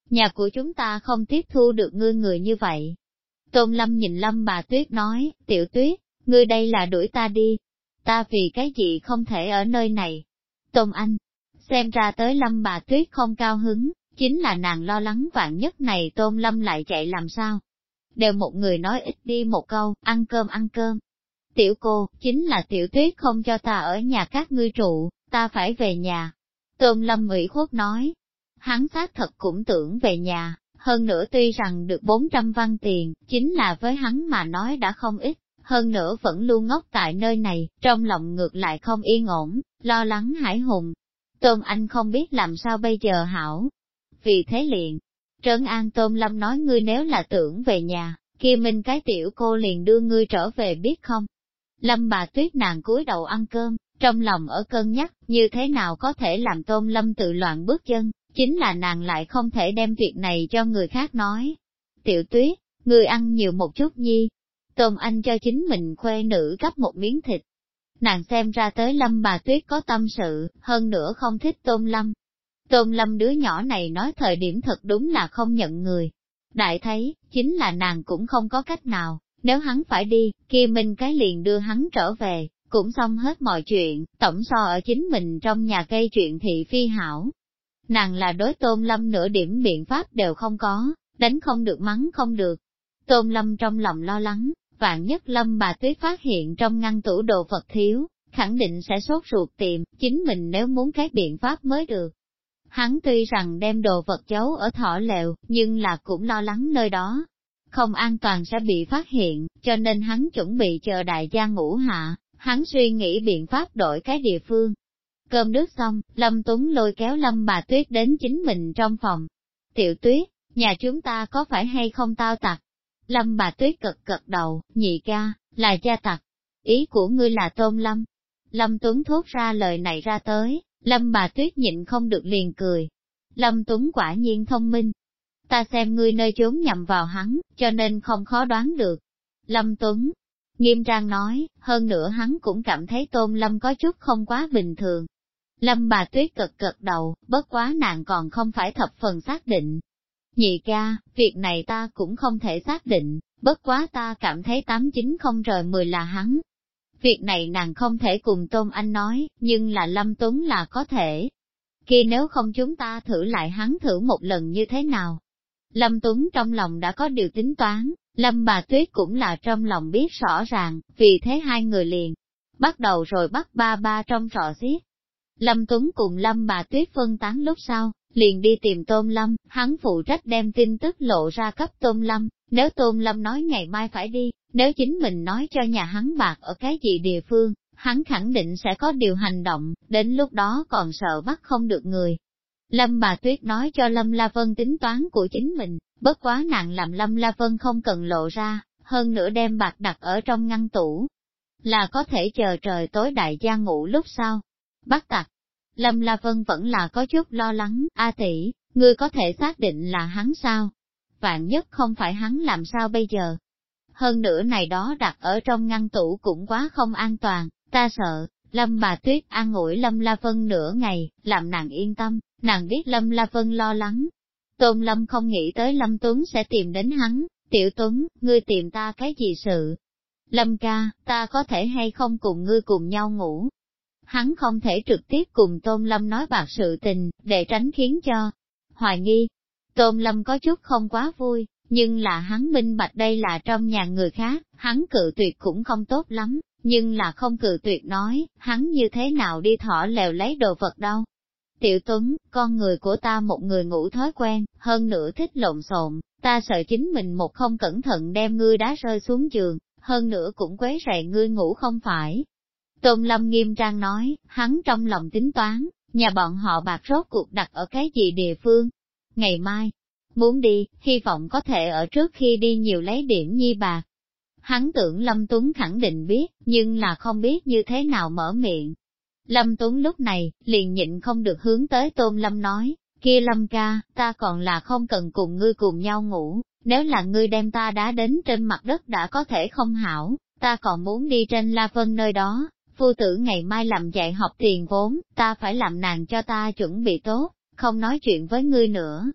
Nhà của chúng ta không tiếp thu được ngươi người như vậy. Tôn Lâm nhìn Lâm Bà Tuyết nói, Tiểu Tuyết, ngươi đây là đuổi ta đi. Ta vì cái gì không thể ở nơi này? Tôn Anh, xem ra tới Lâm Bà Tuyết không cao hứng, chính là nàng lo lắng vạn nhất này Tôn Lâm lại chạy làm sao? Đều một người nói ít đi một câu, ăn cơm ăn cơm. Tiểu cô, chính là Tiểu Tuyết không cho ta ở nhà các ngươi trụ, ta phải về nhà. Tôn Lâm ủy khuất nói, hắn xác thật cũng tưởng về nhà, hơn nữa tuy rằng được 400 văn tiền, chính là với hắn mà nói đã không ít, hơn nữa vẫn luôn ngốc tại nơi này, trong lòng ngược lại không yên ổn, lo lắng hải hùng. Tôn Anh không biết làm sao bây giờ hảo. Vì thế liền, trấn an Tôn Lâm nói ngươi nếu là tưởng về nhà, kia Minh cái tiểu cô liền đưa ngươi trở về biết không? Lâm Bà Tuyết nàng cúi đầu ăn cơm, trong lòng ở cân nhắc, như thế nào có thể làm Tôn Lâm tự loạn bước chân, chính là nàng lại không thể đem việc này cho người khác nói. Tiểu Tuyết, ngươi ăn nhiều một chút nhi. Tôn Anh cho chính mình khuê nữ gắp một miếng thịt. Nàng xem ra tới Lâm Bà Tuyết có tâm sự, hơn nữa không thích Tôn Lâm. Tôn Lâm đứa nhỏ này nói thời điểm thật đúng là không nhận người. Đại thấy, chính là nàng cũng không có cách nào, nếu hắn phải đi, kia Minh cái liền đưa hắn trở về, cũng xong hết mọi chuyện, tổng so ở chính mình trong nhà gây chuyện thị phi hảo. Nàng là đối Tôn Lâm nửa điểm biện pháp đều không có, đánh không được mắng không được. Tôn Lâm trong lòng lo lắng, vạn nhất Lâm Bà Tuyết phát hiện trong ngăn tủ đồ vật thiếu, khẳng định sẽ sốt ruột tìm, chính mình nếu muốn cái biện pháp mới được. Hắn tuy rằng đem đồ vật giấu ở thỏ lều, nhưng là cũng lo lắng nơi đó không an toàn sẽ bị phát hiện, cho nên hắn chuẩn bị chờ đại gia ngủ hạ, hắn suy nghĩ biện pháp đổi cái địa phương. Cơm nước xong, Lâm Tuấn lôi kéo Lâm Bà Tuyết đến chính mình trong phòng. Tiểu Tuyết, nhà chúng ta có phải hay không tao tặc? Lâm Bà Tuyết cật đầu, nhị ca, là gia tặc. Ý của ngươi là Tôn Lâm. Lâm Tuấn thốt ra lời này ra tới, Lâm Bà Tuyết nhịn không được liền cười. Lâm Tuấn quả nhiên thông minh. Ta xem ngươi nơi chốn nhầm vào hắn, cho nên không khó đoán được. Lâm Tuấn nghiêm trang nói, hơn nữa hắn cũng cảm thấy Tôn Lâm có chút không quá bình thường. Lâm Bà Tuyết cật đầu, bất quá nàng còn không phải thập phần xác định. Nhị ca, việc này ta cũng không thể xác định, bất quá ta cảm thấy 8-9 không rời 10 là hắn. Việc này nàng không thể cùng Tôn Anh nói, nhưng là Lâm Tuấn là có thể. Khi nếu không chúng ta thử lại hắn thử một lần như thế nào? Lâm Tuấn trong lòng đã có điều tính toán, Lâm Bà Tuyết cũng là trong lòng biết rõ ràng, vì thế hai người liền bắt đầu rồi bắt ba trong trò xiết. Lâm Tuấn cùng Lâm Bà Tuyết phân tán lúc sau, liền đi tìm Tôn Lâm, hắn phụ trách đem tin tức lộ ra cấp Tôn Lâm, nếu Tôn Lâm nói ngày mai phải đi, nếu chính mình nói cho nhà hắn bạc ở cái gì địa phương, hắn khẳng định sẽ có điều hành động, đến lúc đó còn sợ bắt không được người. Lâm Bà Tuyết nói cho Lâm La Vân tính toán của chính mình, bất quá nặng làm Lâm La Vân không cần lộ ra, hơn nữa đem bạc đặt ở trong ngăn tủ, là có thể chờ trời tối đại gia ngủ lúc sau. Bắt tặc. Lâm La Vân vẫn là có chút lo lắng, A tỷ, ngươi có thể xác định là hắn sao? Vạn nhất không phải hắn làm sao bây giờ? Hơn nữa này đó đặt ở trong ngăn tủ cũng quá không an toàn, ta sợ. Lâm Bà Tuyết an ủi Lâm La Vân nửa ngày, làm nàng yên tâm, nàng biết Lâm La Vân lo lắng. Tôn Lâm không nghĩ tới Lâm Tuấn sẽ tìm đến hắn, Tiểu Tuấn, ngươi tìm ta cái gì sự? Lâm ca, ta có thể hay không cùng ngươi cùng nhau ngủ? Hắn không thể trực tiếp cùng Tôn Lâm nói bạc sự tình, để tránh khiến cho hoài nghi. Tôn Lâm có chút không quá vui, nhưng là hắn minh bạch đây là trong nhà người khác, hắn cự tuyệt cũng không tốt lắm, nhưng là không cự tuyệt nói, hắn như thế nào đi thỏ lèo lấy đồ vật đâu. Tiểu Tuấn, con người của ta một người ngủ thói quen, hơn nữa thích lộn xộn, ta sợ chính mình một không cẩn thận đem ngươi đá rơi xuống giường, hơn nữa cũng quấy rầy ngươi ngủ không phải. Tôn Lâm nghiêm trang nói, hắn trong lòng tính toán, nhà bọn họ bạc rốt cuộc đặt ở cái gì địa phương. Ngày mai, muốn đi, hy vọng có thể ở trước khi đi nhiều lấy điểm nhi bạc. Hắn tưởng Lâm Tuấn khẳng định biết, nhưng là không biết như thế nào mở miệng. Lâm Tuấn lúc này, liền nhịn không được hướng tới Tôn Lâm nói, kia Lâm ca, ta còn là không cần cùng ngươi cùng nhau ngủ, nếu là ngươi đem ta đá đến trên mặt đất đã có thể không hảo, ta còn muốn đi trên La Vân nơi đó, phu tử ngày mai làm dạy học tiền vốn, ta phải làm nàng cho ta chuẩn bị tốt, không nói chuyện với ngươi nữa.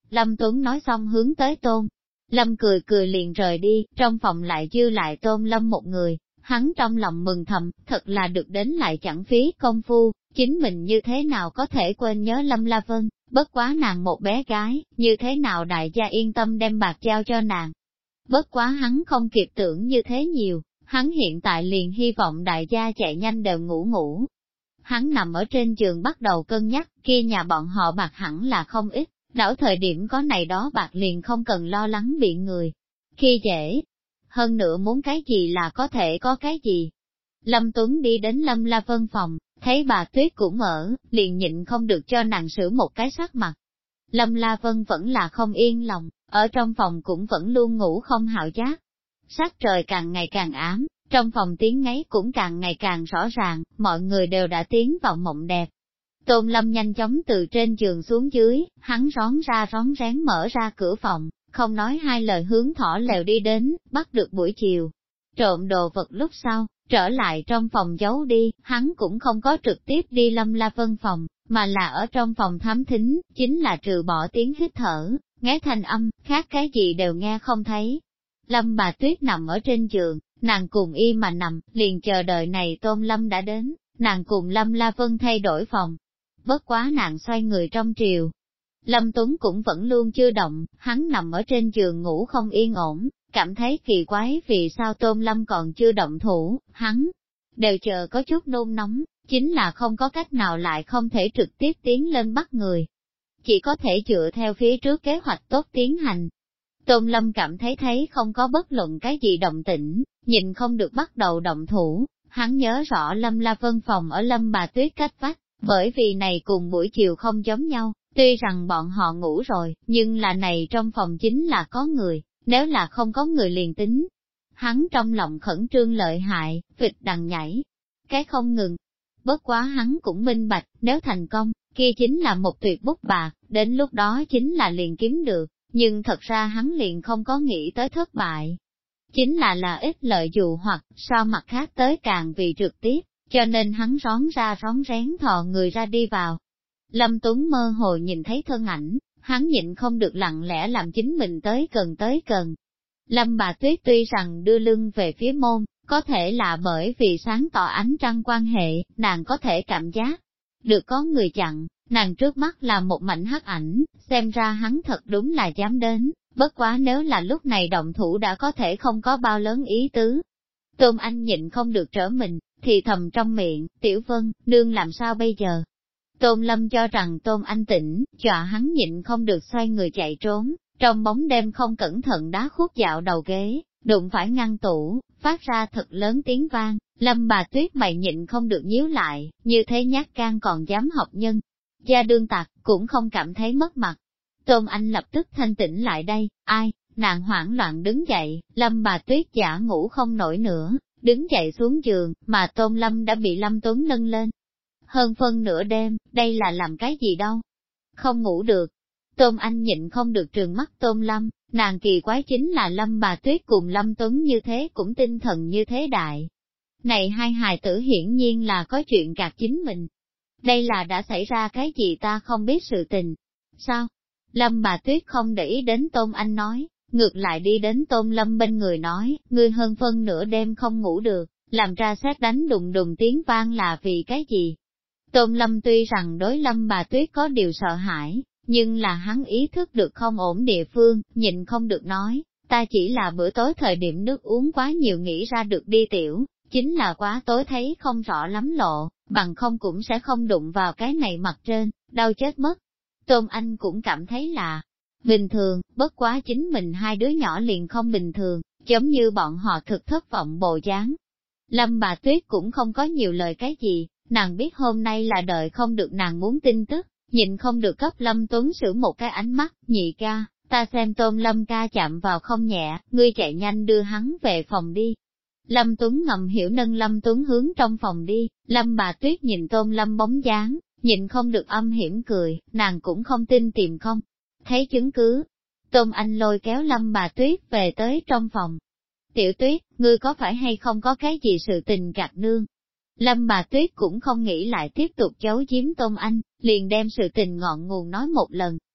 Lâm Tuấn nói xong hướng tới Tôn Lâm cười cười liền rời đi, trong phòng lại dư lại Tôn Lâm một người, hắn trong lòng mừng thầm, thật là được đến lại chẳng phí công phu, chính mình như thế nào có thể quên nhớ Lâm La Vân, bất quá nàng một bé gái, như thế nào đại gia yên tâm đem bạc giao cho nàng. Bất quá hắn không kịp tưởng như thế nhiều, hắn hiện tại liền hy vọng đại gia chạy nhanh đều ngủ ngủ. Hắn nằm ở trên giường bắt đầu cân nhắc, kia nhà bọn họ bạc hẳn là không ít, đảo thời điểm có này đó bạc liền không cần lo lắng bị người. Khi dễ, hơn nữa muốn cái gì là có thể có cái gì. Lâm Tuấn đi đến Lâm La Vân phòng, thấy bà Tuyết cũng ở, liền nhịn không được cho nàng sửa một cái sắc mặt. Lâm La Vân vẫn là không yên lòng, ở trong phòng cũng vẫn luôn ngủ không hào giác. Sắc trời càng ngày càng ám, trong phòng tiếng ngáy cũng càng ngày càng rõ ràng, mọi người đều đã tiến vào mộng đẹp. Tôn Lâm nhanh chóng từ trên giường xuống dưới, hắn rón ra rón rén mở ra cửa phòng, không nói hai lời hướng thỏ lều đi đến, bắt được buổi chiều. Trộm đồ vật lúc sau, trở lại trong phòng giấu đi, hắn cũng không có trực tiếp đi Lâm La Vân phòng, mà là ở trong phòng thám thính, chính là trừ bỏ tiếng hít thở, nghe thanh âm, khác cái gì đều nghe không thấy. Lâm bà Tuyết nằm ở trên giường, nàng cùng y mà nằm, liền chờ đợi này Tôn Lâm đã đến, nàng cùng Lâm La Vân thay đổi phòng. Bất quá nàng xoay người trong triều. Lâm Tuấn cũng vẫn luôn chưa động, hắn nằm ở trên giường ngủ không yên ổn, cảm thấy kỳ quái vì sao Tôn Lâm còn chưa động thủ, hắn đều chờ có chút nôn nóng, chính là không có cách nào lại không thể trực tiếp tiến lên bắt người. Chỉ có thể dựa theo phía trước kế hoạch tốt tiến hành. Tôn Lâm cảm thấy không có bất luận cái gì động tĩnh, nhìn không được bắt đầu động thủ, hắn nhớ rõ Lâm La Vân phòng ở Lâm bà Tuyết cách vách, bởi vì này cùng buổi chiều không giống nhau, tuy rằng bọn họ ngủ rồi, nhưng là này trong phòng chính là có người, nếu là không có người liền tính. Hắn trong lòng khẩn trương lợi hại, vịt đằng nhảy, cái không ngừng. Bất quá hắn cũng minh bạch, nếu thành công, kia chính là một tuyệt bút bạc, đến lúc đó chính là liền kiếm được, nhưng thật ra hắn liền không có nghĩ tới thất bại. Chính là ít lợi dụ hoặc, so mặt khác tới càng vì trực tiếp, cho nên hắn rón ra rón rén thò người ra đi vào. Lâm Tuấn mơ hồ nhìn thấy thân ảnh, hắn nhịn không được lặng lẽ làm chính mình tới gần. Lâm bà Tuyết tuy rằng đưa lưng về phía môn, có thể là bởi vì sáng tỏ ánh trăng quan hệ, nàng có thể cảm giác được có người chặn, nàng trước mắt là một mảnh hắc ảnh, xem ra hắn thật đúng là dám đến, bất quá nếu là lúc này động thủ đã có thể không có bao lớn ý tứ. Tôn Anh nhịn không được trở mình, thì thầm trong miệng, Tiểu Vân, nương làm sao bây giờ? Tôn Lâm cho rằng Tôn Anh tỉnh, dọa hắn nhịn không được xoay người chạy trốn, trong bóng đêm không cẩn thận đá khúc dạo đầu ghế, đụng phải ngăn tủ, phát ra thật lớn tiếng vang, Lâm bà Tuyết mày nhịn không được nhíu lại, như thế nhát gan còn dám học nhân. Gia đương tặc, cũng không cảm thấy mất mặt. Tôn Anh lập tức thanh tỉnh lại đây, ai, nàng hoảng loạn đứng dậy, Lâm bà Tuyết giả ngủ không nổi nữa, đứng dậy xuống giường, mà Tôn Lâm đã bị Lâm Tuấn nâng lên. Hơn phân nửa đêm, đây là làm cái gì đâu? Không ngủ được. Tôn Anh nhịn không được trừng mắt Tôn Lâm, nàng kỳ quái chính là Lâm bà Tuyết cùng Lâm Tuấn như thế cũng tinh thần như thế đại. Này hai hài tử hiển nhiên là có chuyện gạt chính mình. Đây là đã xảy ra cái gì ta không biết sự tình. Sao? Lâm bà Tuyết không để ý đến Tôn Anh nói, ngược lại đi đến Tôn Lâm bên người nói, ngươi hơn phân nửa đêm không ngủ được, làm ra sét đánh đùng đùng tiếng vang là vì cái gì? Tôn Lâm tuy rằng đối Lâm bà Tuyết có điều sợ hãi, nhưng là hắn ý thức được không ổn địa phương, nhịn không được nói, ta chỉ là bữa tối thời điểm nước uống quá nhiều nghĩ ra được đi tiểu, chính là quá tối thấy không rõ lắm lộ, bằng không cũng sẽ không đụng vào cái này mặt trên, đau chết mất. Tôn Anh cũng cảm thấy là bình thường, bất quá chính mình hai đứa nhỏ liền không bình thường, giống như bọn họ thực thất vọng bộ dáng. Lâm bà Tuyết cũng không có nhiều lời cái gì, nàng biết hôm nay là đợi không được nàng muốn tin tức, nhịn không được cấp Lâm Tuấn sử một cái ánh mắt, nhị ca, ta xem Tôn Lâm ca chạm vào không nhẹ, ngươi chạy nhanh đưa hắn về phòng đi. Lâm Tuấn ngầm hiểu nâng Lâm Tuấn hướng trong phòng đi, Lâm bà Tuyết nhìn Tôn Lâm bóng dáng, nhịn không được âm hiểm cười, nàng cũng không tin tìm không. Thấy chứng cứ, Tôn Anh lôi kéo Lâm bà Tuyết về tới trong phòng. Tiểu Tuyết, ngươi có phải hay không có cái gì sự tình gạt nương? Lâm bà Tuyết cũng không nghĩ lại tiếp tục giấu giếm Tôn Anh, liền đem sự tình ngọn nguồn nói một lần.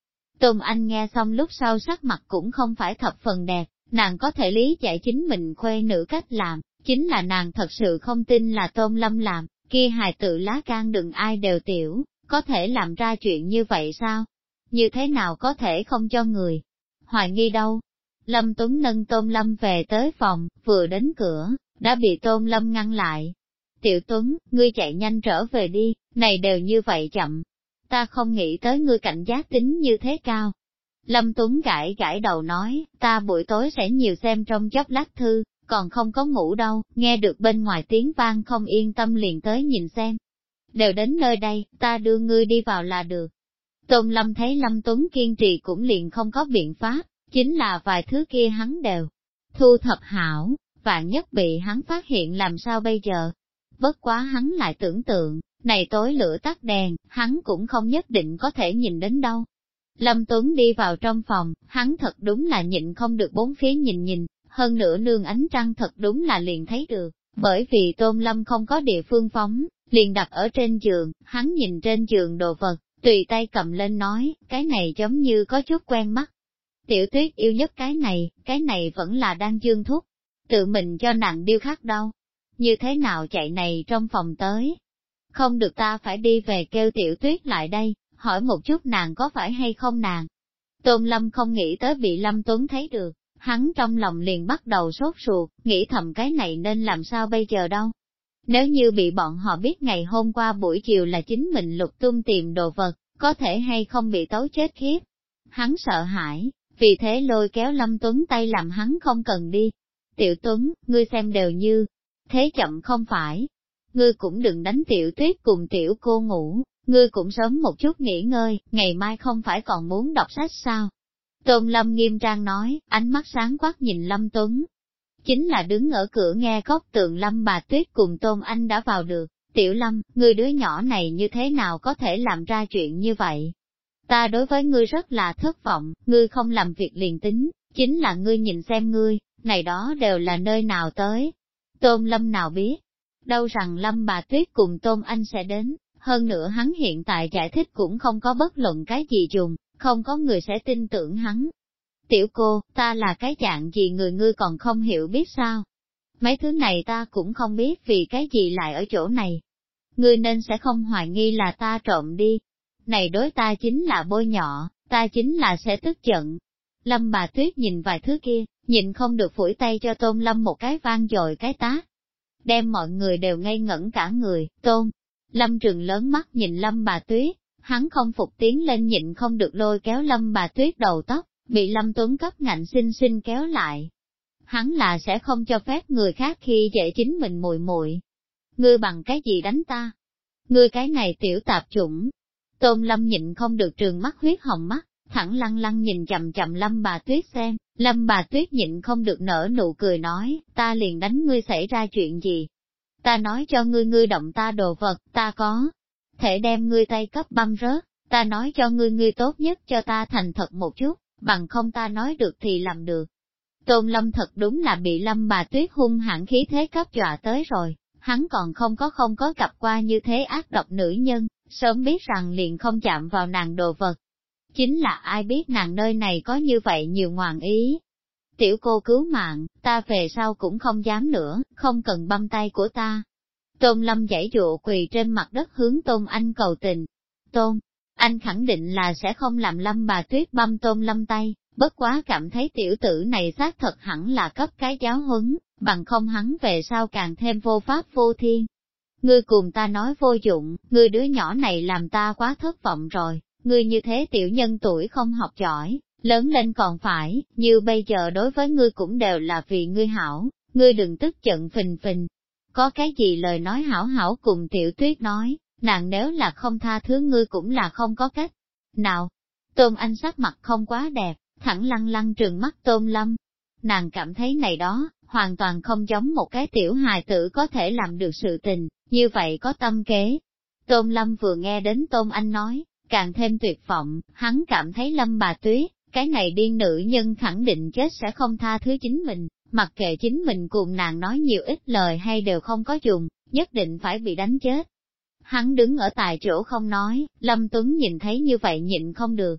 Tôn Anh nghe xong lúc sau sắc mặt cũng không phải thập phần đẹp, nàng có thể lý giải chính mình khuê nữ cách làm, chính là nàng thật sự không tin là Tôn Lâm làm, kia hài tự lá gan đừng ai đều tiểu, có thể làm ra chuyện như vậy sao? Như thế nào có thể không cho người hoài nghi đâu? Lâm Tuấn nâng Tôn Lâm về tới phòng, vừa đến cửa, đã bị Tôn Lâm ngăn lại. Tiểu Tuấn, ngươi chạy nhanh trở về đi, này đều như vậy chậm. Ta không nghĩ tới ngươi cảnh giác tính như thế cao. Lâm Tuấn gãi gãi đầu nói, ta buổi tối sẽ nhiều xem trong chốc lát thư, còn không có ngủ đâu, nghe được bên ngoài tiếng vang không yên tâm liền tới nhìn xem. Đều đến nơi đây, ta đưa ngươi đi vào là được. Tôn Lâm thấy Lâm Tuấn kiên trì cũng liền không có biện pháp, chính là vài thứ kia hắn đều thu thập hảo, vạn nhất bị hắn phát hiện làm sao bây giờ. Bất quá hắn lại tưởng tượng, này tối lửa tắt đèn, hắn cũng không nhất định có thể nhìn đến đâu. Lâm Tuấn đi vào trong phòng, hắn thật đúng là nhịn không được bốn phía nhìn, hơn nữa nương ánh trăng thật đúng là liền thấy được, bởi vì Tôn Lâm không có địa phương phóng, liền đặt ở trên giường, hắn nhìn trên giường đồ vật, tùy tay cầm lên nói, cái này giống như có chút quen mắt. Tiểu Tuyết yêu nhất cái này vẫn là đang dương thúc, tự mình cho nàng điêu khắc đâu. Như thế nào chạy này trong phòng tới? Không được, ta phải đi về kêu Tiểu Tuyết lại đây, hỏi một chút nàng có phải hay không nàng. Tôn Lâm không nghĩ tới bị Lâm Tuấn thấy được, hắn trong lòng liền bắt đầu sốt ruột, nghĩ thầm cái này nên làm sao bây giờ đâu. Nếu như bị bọn họ biết ngày hôm qua buổi chiều là chính mình lục tung tìm đồ vật, có thể hay không bị tấu chết khiếp. Hắn sợ hãi, vì thế lôi kéo Lâm Tuấn tay làm hắn không cần đi. Tiểu Tuấn, ngươi xem đều như thế chậm không phải. Ngươi cũng đừng đánh Tiểu Tuyết cùng Tiểu cô ngủ, ngươi cũng sớm một chút nghỉ ngơi, ngày mai không phải còn muốn đọc sách sao? Tôn Lâm nghiêm trang nói, ánh mắt sáng quắc nhìn Lâm Tuấn. Chính là đứng ở cửa nghe góc tường Lâm bà Tuyết cùng Tôn Anh đã vào được. Tiểu Lâm, ngươi đứa nhỏ này như thế nào có thể làm ra chuyện như vậy? Ta đối với ngươi rất là thất vọng, ngươi không làm việc liền tính, chính là ngươi nhìn xem ngươi, này đó đều là nơi nào tới. Tôn Lâm nào biết, đâu rằng Lâm bà Tuyết cùng Tôn Anh sẽ đến, hơn nữa hắn hiện tại giải thích cũng không có bất luận cái gì dùng, không có người sẽ tin tưởng hắn. Tiểu cô, ta là cái dạng gì người ngươi còn không hiểu biết sao? Mấy thứ này ta cũng không biết vì cái gì lại ở chỗ này. Ngươi nên sẽ không hoài nghi là ta trộm đi. Này đối ta chính là bôi nhọ, ta chính là sẽ tức giận. Lâm bà Tuyết nhìn vài thứ kia, nhìn không được phủi tay cho Tôn Lâm một cái vang dội cái tát. Đem mọi người đều ngây ngẩn cả người, Tôn. Lâm trừng lớn mắt nhìn Lâm bà Tuyết, hắn không phục tiến lên nhịn không được lôi kéo Lâm bà Tuyết đầu tóc, bị Lâm Tuấn cấp ngạnh xinh xinh kéo lại. Hắn là sẽ không cho phép người khác khi dễ chính mình muội muội. Ngươi bằng cái gì đánh ta? Ngươi cái này tiểu tạp chủng. Tôn Lâm nhịn không được trường mắt huyết hồng mắt, thẳng lăng lăng nhìn chậm chậm Lâm bà Tuyết xem, Lâm bà Tuyết nhịn không được nở nụ cười nói, ta liền đánh ngươi xảy ra chuyện gì? Ta nói cho ngươi, ngươi động ta đồ vật, ta có thể đem ngươi tay cấp băm rớt, ta nói cho ngươi, ngươi tốt nhất cho ta thành thật một chút, bằng không ta nói được thì làm được. Tôn Lâm thật đúng là bị Lâm bà Tuyết hung hãn khí thế cấp dọa tới rồi, hắn còn không có gặp qua như thế ác độc nữ nhân, sớm biết rằng liền không chạm vào nàng đồ vật. Chính là ai biết nàng nơi này có như vậy nhiều ngoạn ý. Tiểu cô cứu mạng, ta về sau cũng không dám nữa, không cần băm tay của ta. Tôn Lâm giãy dụa quỳ trên mặt đất hướng Tôn Anh cầu tình. Tôn Anh khẳng định là sẽ không làm Lâm bà Tuyết băm Tôn Lâm tay, bất quá cảm thấy tiểu tử này xác thật hẳn là cấp cái giáo huấn, bằng không hắn về sau càng thêm vô pháp vô thiên. Ngươi cùng ta nói vô dụng, ngươi đứa nhỏ này làm ta quá thất vọng rồi, ngươi như thế tiểu nhân tuổi không học giỏi, lớn lên còn phải, như bây giờ đối với ngươi cũng đều là vì ngươi hảo, ngươi đừng tức giận phình phình. Có cái gì lời nói hảo hảo cùng Tiểu Tuyết nói, nàng nếu là không tha thứ ngươi cũng là không có cách. Nào, Tôn Anh sắc mặt không quá đẹp, thẳng lăng lăng trừng mắt Tôn Lâm. Nàng cảm thấy này đó, hoàn toàn không giống một cái tiểu hài tử có thể làm được sự tình, như vậy có tâm kế. Tôn Lâm vừa nghe đến Tôn Anh nói, càng thêm tuyệt vọng, hắn cảm thấy Lâm bà Tuyết, cái này điên nữ nhân khẳng định chết sẽ không tha thứ chính mình, mặc kệ chính mình cùng nàng nói nhiều ít lời hay đều không có dùng, nhất định phải bị đánh chết. Hắn đứng ở tại chỗ không nói, Lâm Tuấn nhìn thấy như vậy nhịn không được.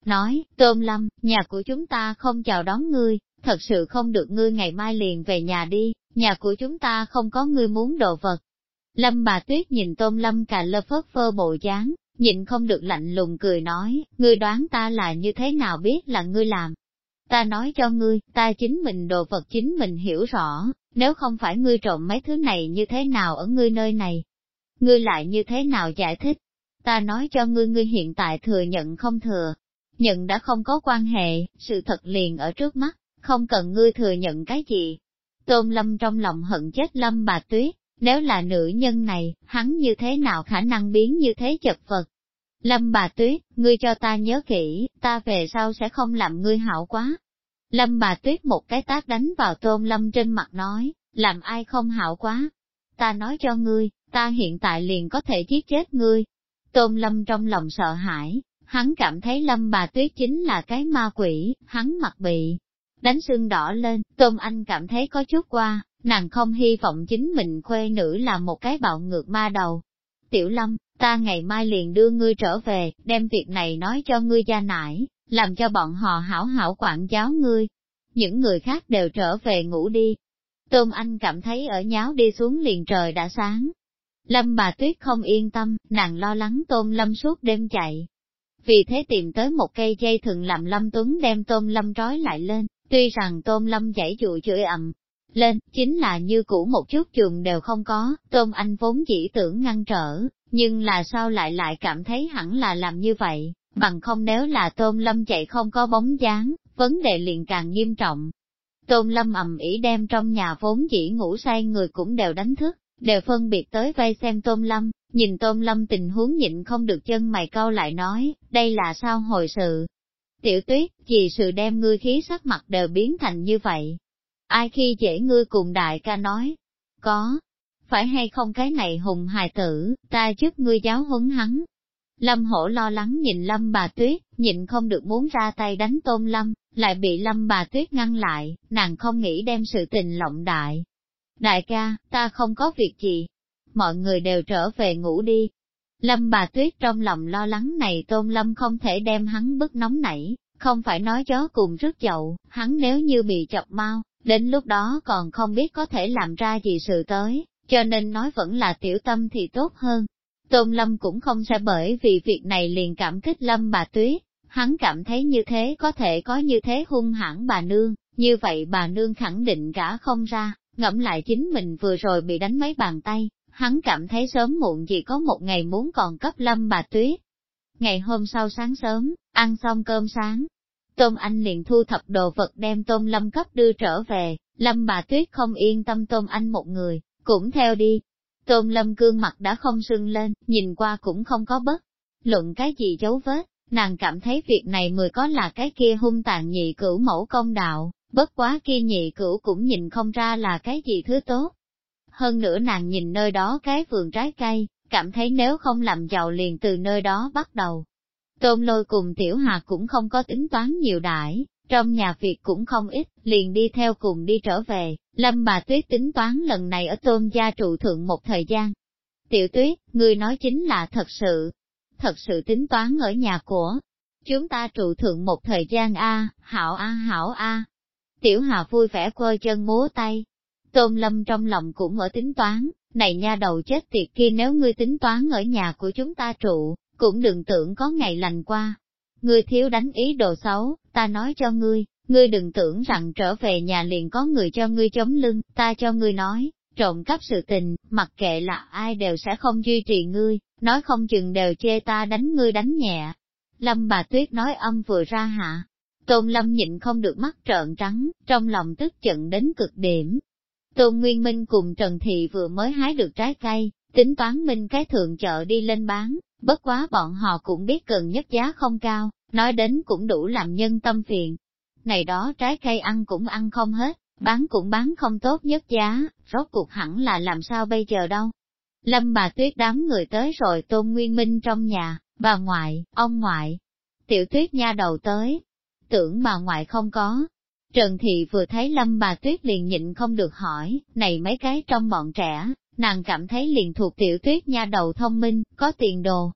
nói, Tôn Lâm, nhà của chúng ta không chào đón ngươi, thật sự không được ngươi ngày mai liền về nhà đi, nhà của chúng ta không có ngươi muốn đồ vật. Lâm bà Tuyết nhìn Tôn Lâm cà lơ phớt phơ bộ dáng, nhịn không được lạnh lùng cười nói, ngươi đoán ta là như thế nào biết là ngươi làm. Ta nói cho ngươi, ta chính mình đồ vật chính mình hiểu rõ, nếu không phải ngươi trộm mấy thứ này như thế nào ở ngươi nơi này. Ngươi lại như thế nào giải thích? Ta nói cho ngươi, ngươi hiện tại thừa nhận không thừa. Nhận đã không có quan hệ, sự thật liền ở trước mắt, không cần ngươi thừa nhận cái gì. Tôn Lâm trong lòng hận chết Lâm bà Tuyết, nếu là nữ nhân này, hắn như thế nào khả năng biến như thế chật vật. Lâm bà Tuyết, ngươi cho ta nhớ kỹ, ta về sau sẽ không làm ngươi hảo quá. Lâm bà Tuyết một cái tát đánh vào Tôn Lâm trên mặt nói, làm ai không hảo quá. Ta nói cho ngươi, ta hiện tại liền có thể giết chết ngươi. Tôn Lâm trong lòng sợ hãi, hắn cảm thấy Lâm bà Tuyết chính là cái ma quỷ, hắn mặt bị đánh sưng đỏ lên, Tôn Anh cảm thấy có chút qua, nàng không hy vọng chính mình khuê nữ là một cái bạo ngược ma đầu. Tiểu Lâm, ta ngày mai liền đưa ngươi trở về, đem việc này nói cho ngươi gia nải, làm cho bọn họ hảo hảo quản giáo ngươi. Những người khác đều trở về ngủ đi. Tôn Anh cảm thấy ở nháo đi xuống liền trời đã sáng. Lâm bà Tuyết không yên tâm, nàng lo lắng Tôn Lâm suốt đêm chạy. Vì thế tìm tới một cây dây thừng làm Lâm Tuấn đem Tôn Lâm trói lại lên, tuy rằng Tôn Lâm giãy dụa chửi ầm lên, chính là như cũ một chút trường đều không có, Tôn Anh vốn chỉ tưởng ngăn trở, nhưng là sao lại cảm thấy hẳn là làm như vậy, bằng không nếu là Tôn Lâm chạy không có bóng dáng, vấn đề liền càng nghiêm trọng. Tôn Lâm ầm ĩ đem trong nhà vốn chỉ ngủ say người cũng đều đánh thức, đều phân biệt tới vây xem Tôn Lâm, nhìn Tôn Lâm tình huống nhịn không được chân mày cau lại nói, đây là sao hồi sự? Tiểu Tuyết, vì sự đem ngươi khí sắc mặt đều biến thành như vậy. Ai khi dễ ngươi cùng đại ca nói? Có. Phải hay không cái này hùng hài tử, ta giúp ngươi giáo huấn hắn. Lâm Hổ lo lắng nhìn Lâm bà Tuyết, nhịn không được muốn ra tay đánh Tôn Lâm, lại bị Lâm bà Tuyết ngăn lại, nàng không nghĩ đem sự tình lộng đại. Đại ca, ta không có việc gì. Mọi người đều trở về ngủ đi. Lâm bà Tuyết trong lòng lo lắng này Tôn Lâm không thể đem hắn bức nóng nảy, không phải nói chó cùng rước dậu, hắn nếu như bị chọc mau, đến lúc đó còn không biết có thể làm ra gì sự tới, cho nên nói vẫn là tiểu tâm thì tốt hơn. Tôn Lâm cũng không sẽ bởi vì việc này liền cảm kích Lâm bà Tuyết, hắn cảm thấy như thế có thể có như thế hung hãn bà nương, như vậy bà nương khẳng định gả không ra, ngẫm lại chính mình vừa rồi bị đánh mấy bàn tay, hắn cảm thấy sớm muộn gì có một ngày muốn còn cấp Lâm bà Tuyết. Ngày hôm sau sáng sớm, ăn xong cơm sáng, Tôn Anh liền thu thập đồ vật đem Tôn Lâm cấp đưa trở về, Lâm bà Tuyết không yên tâm Tôn Anh một người, cũng theo đi. Tôn Lâm gương mặt đã không sưng lên, nhìn qua cũng không có bất luận cái gì dấu vết, nàng cảm thấy việc này mười có là cái kia hung tàn nhị cửu mẫu công đạo, bất quá kia nhị cửu cũng nhìn không ra là cái gì thứ tốt. Hơn nữa nàng nhìn nơi đó cái vườn trái cây, cảm thấy nếu không làm giàu liền từ nơi đó bắt đầu. Tôn Lôi cùng Tiểu Hà cũng không có tính toán nhiều đãi, trong nhà việc cũng không ít, liền đi theo cùng đi trở về, Lâm bà Tuyết tính toán lần này ở Tôn gia trụ thượng một thời gian. Tiểu Tuyết, ngươi nói chính là thật sự tính toán ở nhà của chúng ta trụ thượng một thời gian hảo hảo a. Tiểu Hà vui vẻ quơ chân múa tay. Tôn Lâm trong lòng cũng ở tính toán, này nha đầu chết tiệt kia nếu ngươi tính toán ở nhà của chúng ta trụ, cũng đừng tưởng có ngày lành qua. Ngươi thiếu đánh ý đồ xấu, ta nói cho ngươi, ngươi đừng tưởng rằng trở về nhà liền có người cho ngươi chống lưng, ta cho ngươi nói, trộm cắp sự tình, mặc kệ là ai đều sẽ không duy trì ngươi, nói không chừng đều chê ta đánh ngươi đánh nhẹ. Lâm bà Tuyết nói âm vừa ra hạ, Tôn Lâm nhịn không được mắt trợn trắng, trong lòng tức giận đến cực điểm. Tôn Nguyên Minh cùng Trần Thị vừa mới hái được trái cây, tính toán minh cái thượng chợ đi lên bán, bất quá bọn họ cũng biết gần nhất giá không cao, nói đến cũng đủ làm nhân tâm phiền. Này đó trái cây ăn cũng ăn không hết, bán cũng bán không tốt nhất giá, rốt cuộc hẳn là làm sao bây giờ đâu. Lâm bà Tuyết đám người tới rồi Tôn Nguyên Minh trong nhà, bà ngoại, ông ngoại, Tiểu Tuyết nha đầu tới, tưởng bà ngoại không có. Trần Thị vừa thấy Lâm bà Tuyết liền nhịn không được hỏi, này mấy cái trong bọn trẻ, nàng cảm thấy liền thuộc Tiểu Tuyết nha đầu thông minh, có tiền đồ.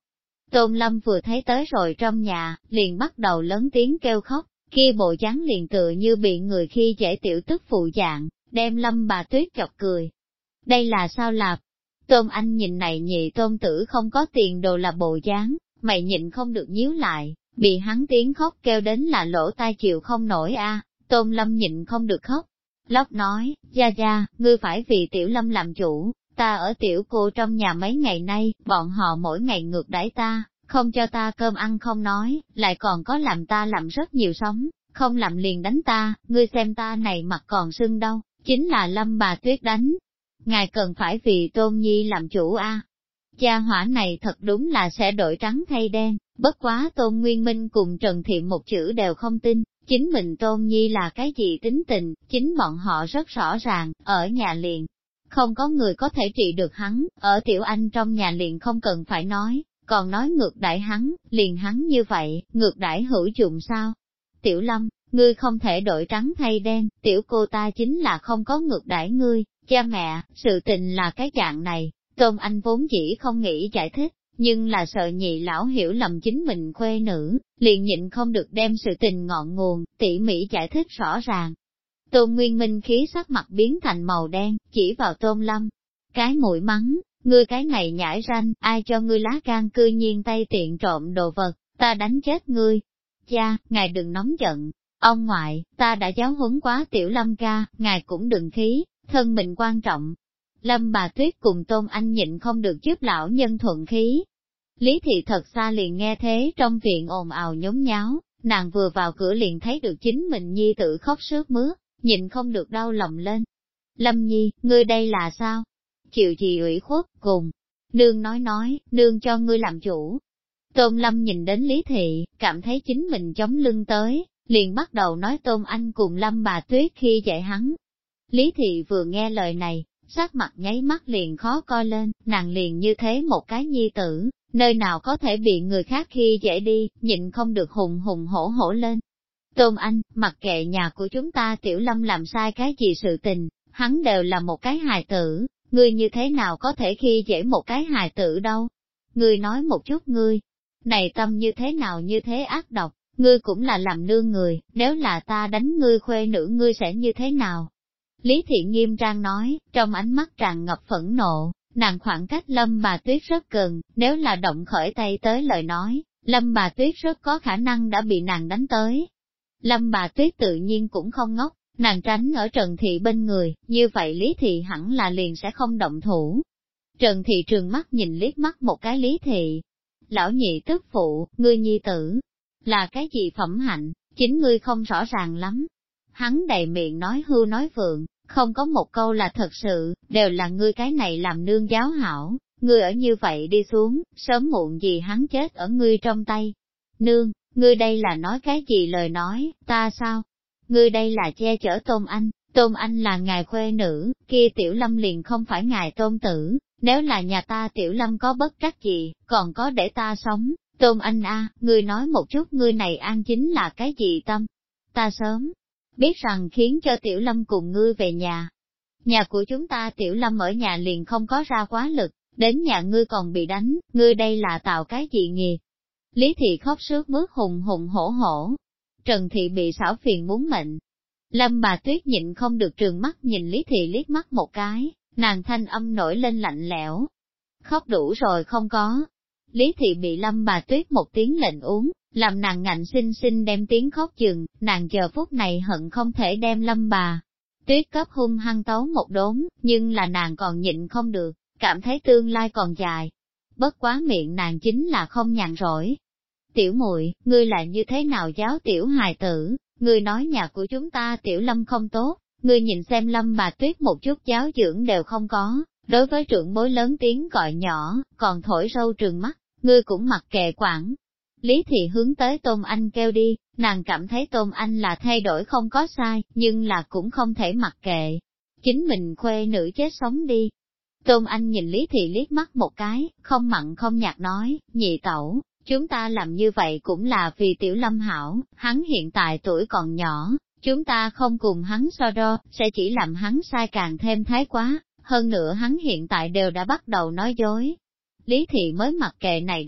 Tôn Lâm vừa thấy tới rồi trong nhà, liền bắt đầu lớn tiếng kêu khóc, kia bộ dáng liền tựa như bị người khi dễ tiểu tức phụ dạng, đem Lâm bà Tuyết chọc cười. Đây là sao lạp? Tôn Anh nhìn này nhị tôn tử không có tiền đồ là bộ dáng, mày nhịn không được nhíu lại, bị hắn tiếng khóc kêu đến là lỗ tai chịu không nổi a. Tôn Lâm nhịn không được khóc. Lóc nói, gia, ngươi phải vì Tiểu Lâm làm chủ, ta ở tiểu cô trong nhà mấy ngày nay, bọn họ mỗi ngày ngược đãi ta, không cho ta cơm ăn không nói, lại còn có làm ta làm rất nhiều sống, không làm liền đánh ta, ngươi xem ta này mặt còn sưng đâu, chính là Lâm bà Tuyết đánh. Ngài cần phải vì Tôn Nhi làm chủ a. Gia hỏa này thật đúng là sẽ đổi trắng thay đen, bất quá Tôn Nguyên Minh cùng Trần Thiệm một chữ đều không tin, chính mình Tôn Nhi là cái gì tính tình, chính bọn họ rất rõ ràng, ở nhà liền. Không có người có thể trị được hắn, ở Tiểu Anh trong nhà liền không cần phải nói, còn nói ngược đãi hắn, liền hắn như vậy, ngược đãi hữu dụng sao? Tiểu Lâm, ngươi không thể đổi trắng thay đen, tiểu cô ta chính là không có ngược đãi ngươi, cha mẹ, sự tình là cái dạng này. Tôn Anh vốn chỉ không nghĩ giải thích, nhưng là sợ nhị lão hiểu lầm chính mình khuê nữ, liền nhịn không được đem sự tình ngọn nguồn, tỉ mỉ giải thích rõ ràng. Tôn Nguyên Minh khí sắc mặt biến thành màu đen, chỉ vào Tôn Lâm. Cái mũi mắng, ngươi cái này nhãi ranh, ai cho ngươi lá gan cư nhiên tay tiện trộm đồ vật, ta đánh chết ngươi. Cha, ngài đừng nóng giận, ông ngoại, ta đã giáo huấn quá Tiểu Lâm ca, ngài cũng đừng khí, thân mình quan trọng. Lâm bà Tuyết cùng Tôn Anh nhịn không được giúp lão nhân thuận khí. Lý thị thật xa liền nghe thế trong viện ồn ào nhốn nháo, nàng vừa vào cửa liền thấy được chính mình nhi tử khóc sướt mướt, nhịn không được đau lòng lên. Lâm Nhi, ngươi đây là sao? Chịu gì ủy khuất, cùng. Nương nói, nương cho ngươi làm chủ. Tôn Lâm nhìn đến Lý thị, cảm thấy chính mình chống lưng tới, liền bắt đầu nói Tôn Anh cùng Lâm bà Tuyết khi dạy hắn. Lý thị vừa nghe lời này, sắc mặt nháy mắt liền khó coi lên, nàng liền như thế một cái nhi tử, nơi nào có thể bị người khác khi dễ đi, nhịn không được hùng hùng hổ hổ lên. Tôn Anh, mặc kệ nhà của chúng ta Tiểu Lâm làm sai cái gì sự tình, hắn đều là một cái hài tử, ngươi như thế nào có thể khi dễ một cái hài tử đâu? Ngươi nói một chút ngươi, này tâm như thế nào như thế ác độc, ngươi cũng là làm nương người, nếu là ta đánh ngươi khuê nữ ngươi sẽ như thế nào? Lý thị nghiêm trang nói, trong ánh mắt tràn ngập phẫn nộ, nàng khoảng cách Lâm bà Tuyết rất gần, nếu là động khởi tay tới lời nói, Lâm bà Tuyết rất có khả năng đã bị nàng đánh tới. Lâm bà Tuyết tự nhiên cũng không ngốc, nàng tránh ở Trần Thị bên người, như vậy Lý Thị hẳn là liền sẽ không động thủ. Trần Thị trừng mắt nhìn liếc mắt một cái Lý Thị. Lão nhị tức phụ, ngươi nhi tử, là cái gì phẩm hạnh, chính ngươi không rõ ràng lắm. Hắn đầy miệng nói hưu nói vượng, không có một câu là thật sự, đều là ngươi cái này làm nương giáo hảo, ngươi ở như vậy đi xuống, sớm muộn gì hắn chết ở ngươi trong tay. Nương, ngươi đây là nói cái gì lời nói, ta sao? Ngươi đây là che chở Tôn Anh là ngài khuê nữ, kia Tiểu Lâm liền không phải ngài tôn tử, nếu là nhà ta Tiểu Lâm có bất trắc gì, còn có để ta sống. Tôn Anh a, ngươi nói một chút ngươi này an chính là cái gì tâm? Ta sớm biết rằng khiến cho Tiểu Lâm cùng ngươi về nhà. Nhà của chúng ta Tiểu Lâm ở nhà liền không có ra quá lực, đến nhà ngươi còn bị đánh, ngươi đây là tạo cái gì nghiệt? Lý thị khóc sướt mướt hùng hùng hổ hổ. Trần thị bị xảo phiền muốn mệnh. Lâm bà Tuyết nhịn không được trừng mắt nhìn Lý thị liếc mắt một cái, nàng thanh âm nổi lên lạnh lẽo. Khóc đủ rồi không có. Lý thị bị Lâm bà Tuyết một tiếng lệnh uống, làm nàng ngạnh sinh sinh đem tiếng khóc chừng, nàng giờ phút này hận không thể đem Lâm bà Tuyết cấp hung hăng tấu một đốn, nhưng là nàng còn nhịn không được, cảm thấy tương lai còn dài. Bất quá miệng nàng chính là không nhàn rỗi. Tiểu muội, ngươi là như thế nào giáo tiểu hài tử, ngươi nói nhà của chúng ta Tiểu Lâm không tốt, ngươi nhìn xem Lâm bà Tuyết một chút giáo dưỡng đều không có, đối với trưởng bối lớn tiếng gọi nhỏ, còn thổi râu trừng mắt, ngươi cũng mặc kệ quản. Lý thị hướng tới Tôn Anh kêu đi, nàng cảm thấy Tôn Anh là thay đổi không có sai, nhưng là cũng không thể mặc kệ. Chính mình khuê nữ chết sống đi. Tôn Anh nhìn Lý thị liếc mắt một cái, không mặn không nhạt nói, nhị tẩu, chúng ta làm như vậy cũng là vì Tiểu Lâm hảo, hắn hiện tại tuổi còn nhỏ, chúng ta không cùng hắn so đo, sẽ chỉ làm hắn sai càng thêm thái quá, hơn nữa hắn hiện tại đều đã bắt đầu nói dối. Lý thị mới mặc kệ này đó,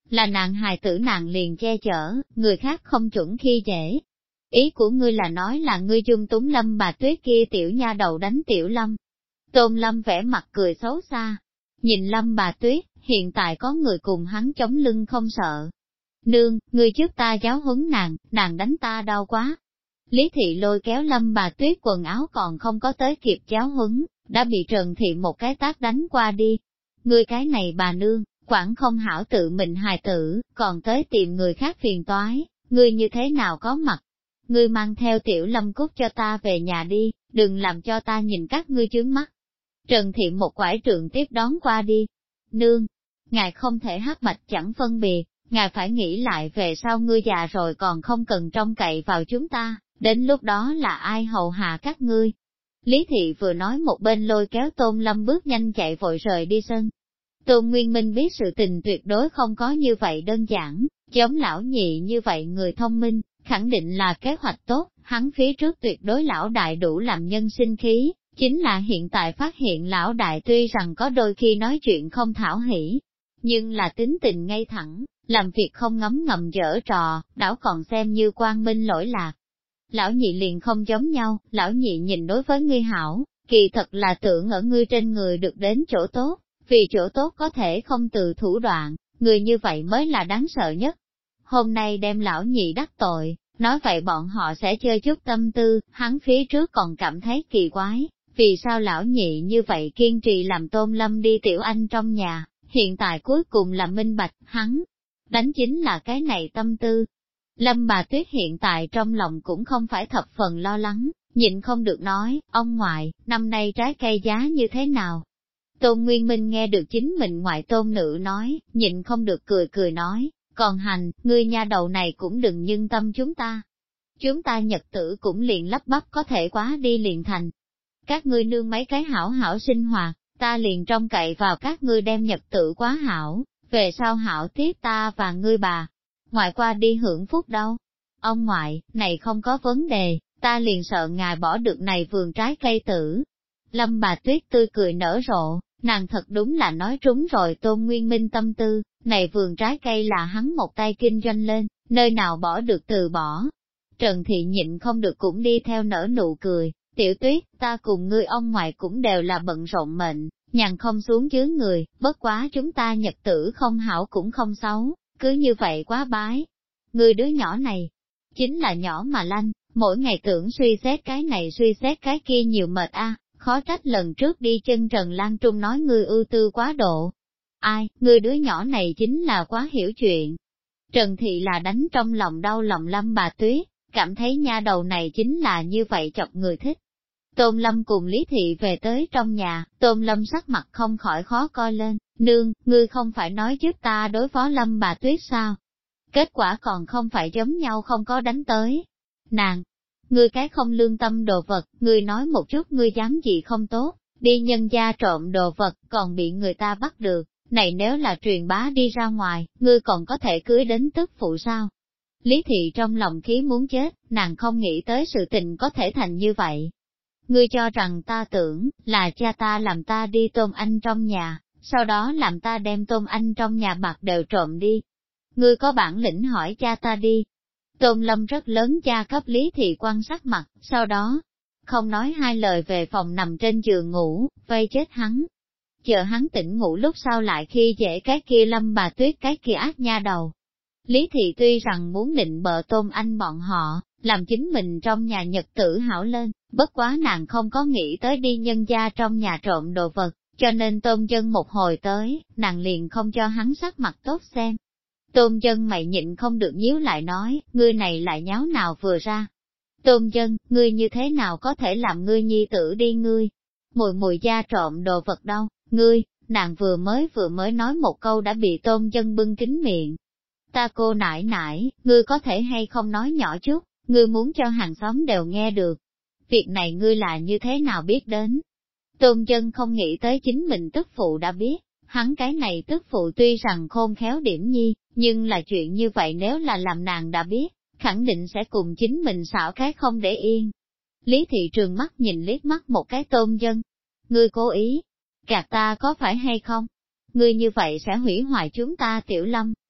là nàng hài tử nàng liền che chở, người khác không chuẩn khi dễ. Ý của ngươi là nói là ngươi dung túng Lâm Bà Tuyết kia tiểu nha đầu đánh tiểu Lâm. Tôn Lâm vẻ mặt cười xấu xa, nhìn Lâm Bà Tuyết, hiện tại có người cùng hắn chống lưng không sợ. Nương, ngươi trước ta giáo huấn nàng đánh ta đau quá. Lý Thị lôi kéo Lâm Bà Tuyết quần áo còn không có tới kịp giáo huấn, đã bị Trần Thị một cái tát đánh qua đi. Ngươi cái này bà nương, quản không hảo tự mình hài tử, còn tới tìm người khác phiền toái, ngươi như thế nào có mặt. Ngươi mang theo tiểu Lâm Cúc cho ta về nhà đi, đừng làm cho ta nhìn các ngươi chướng mắt. Trần Thị một quải trượng tiếp đón qua đi. Nương, ngài không thể hắc bạch chẳng phân biệt, ngài phải nghĩ lại về sau ngươi già rồi còn không cần trông cậy vào chúng ta, đến lúc đó là ai hầu hạ các ngươi. Lý Thị vừa nói một bên lôi kéo Tôn Lâm bước nhanh chạy vội rời đi sân. Tôn Nguyên Minh biết sự tình tuyệt đối không có như vậy đơn giản, giống lão nhị như vậy người thông minh, khẳng định là kế hoạch tốt, hắn phía trước tuyệt đối lão đại đủ làm nhân sinh khí, chính là hiện tại phát hiện lão đại tuy rằng có đôi khi nói chuyện không thảo hỉ, nhưng là tính tình ngay thẳng, làm việc không ngấm ngầm dở trò, đảo còn xem như quang minh lỗi lạc. Lão nhị liền không giống nhau, lão nhị nhìn đối với ngươi hảo, kỳ thật là tưởng ở ngươi trên người được đến chỗ tốt, vì chỗ tốt có thể không từ thủ đoạn, người như vậy mới là đáng sợ nhất. Hôm nay đem lão nhị đắc tội, nói vậy bọn họ sẽ chơi chút tâm tư, hắn phía trước còn cảm thấy kỳ quái, vì sao lão nhị như vậy kiên trì làm Tôn Lâm đi tiểu anh trong nhà, hiện tại cuối cùng là minh bạch, hắn đánh chính là cái này tâm tư. Lâm Bà Tuyết hiện tại trong lòng cũng không phải thập phần lo lắng, nhịn không được nói, ông ngoại, năm nay trái cây giá như thế nào? Tôn Nguyên Minh nghe được chính mình ngoại tôn nữ nói, nhịn không được cười nói, còn hành, ngươi nha đầu này cũng đừng nhân tâm chúng ta. Chúng ta nhật tử cũng liền lắp bắp có thể quá đi liền thành. Các ngươi nương mấy cái hảo hảo sinh hoạt, ta liền trông cậy vào các ngươi đem nhật tử quá hảo, về sau hảo tiếp ta và ngươi bà. Ngoại qua đi hưởng phúc đâu. Ông ngoại, này không có vấn đề, ta liền sợ ngài bỏ được này vườn trái cây tử. Lâm Bà Tuyết tươi cười nở rộ, nàng thật đúng là nói trúng rồi Tôn Nguyên Minh tâm tư, này vườn trái cây là hắn một tay kinh doanh lên, nơi nào bỏ được từ bỏ. Trần Thị nhịn không được cũng đi theo nở nụ cười, Tiểu Tuyết, ta cùng ngươi ông ngoại cũng đều là bận rộn mệnh, nhàn không xuống dưới người, bất quá chúng ta nhật tử không hảo cũng không xấu, cứ như vậy quá bái. Ngươi đứa nhỏ này, chính là nhỏ mà lanh, mỗi ngày tưởng suy xét cái này suy xét cái kia nhiều mệt khó trách lần trước đi chân Trần Lan Trung nói ngươi ưu tư quá độ. Ai, ngươi đứa nhỏ này chính là quá hiểu chuyện. Trần Thị là đánh trong lòng đau lòng Lâm Bà Tuyết, cảm thấy nha đầu này chính là như vậy chọc người thích. Tôn Lâm cùng Lý Thị về tới trong nhà, Tôn Lâm sắc mặt không khỏi khó coi lên, nương, ngươi không phải nói giúp ta đối phó Lâm Bà Tuyết sao? Kết quả còn không phải giống nhau không có đánh tới. Nàng, ngươi cái không lương tâm đồ vật, ngươi nói một chút ngươi dám gì không tốt, đi nhân gia trộm đồ vật còn bị người ta bắt được, này nếu là truyền bá đi ra ngoài, ngươi còn có thể cưới đến tức phụ sao? Lý Thị trong lòng khí muốn chết, nàng không nghĩ tới sự tình có thể thành như vậy. Ngươi cho rằng ta tưởng, là cha ta làm ta đi Tôn Anh trong nhà, sau đó làm ta đem Tôn Anh trong nhà bạc đều trộm đi. Ngươi có bản lĩnh hỏi cha ta đi. Tôn Lâm rất lớn cha cấp Lý Thị quan sát mặt, sau đó, không nói hai lời về phòng nằm trên giường ngủ, vây chết hắn. Chờ hắn tỉnh ngủ lúc sau lại khi dễ cái kia Lâm Bà Tuyết cái kia ác nha đầu. Lý Thị tuy rằng muốn định bợ Tôn Anh bọn họ, làm chính mình trong nhà nhật tử hảo lên, bất quá nàng không có nghĩ tới đi nhân gia trong nhà trộm đồ vật, cho nên Tôn Dân một hồi tới, nàng liền không cho hắn sắc mặt tốt xem. Tôn Dân mày nhịn không được nhíu lại nói, ngươi này lại nháo nào vừa ra. Tôn Dân, ngươi như thế nào có thể làm ngươi nhi tử đi ngươi? Mùi gia trộm đồ vật đâu, ngươi, nàng vừa mới nói một câu đã bị Tôn Dân bưng kín miệng. Ta cô nãi nãi, ngươi có thể hay không nói nhỏ chút, ngươi muốn cho hàng xóm đều nghe được. Việc này ngươi là như thế nào biết đến? Tôn Dân không nghĩ tới chính mình tức phụ đã biết, hắn cái này tức phụ tuy rằng khôn khéo điểm nhi, nhưng là chuyện như vậy nếu là làm nàng đã biết, khẳng định sẽ cùng chính mình xảo cái không để yên. Lý Thị Trường mắt nhìn liếc mắt một cái Tôn Dân. Ngươi cố ý, gạt ta có phải hay không? Ngươi như vậy sẽ hủy hoại chúng ta Tiểu Lâm,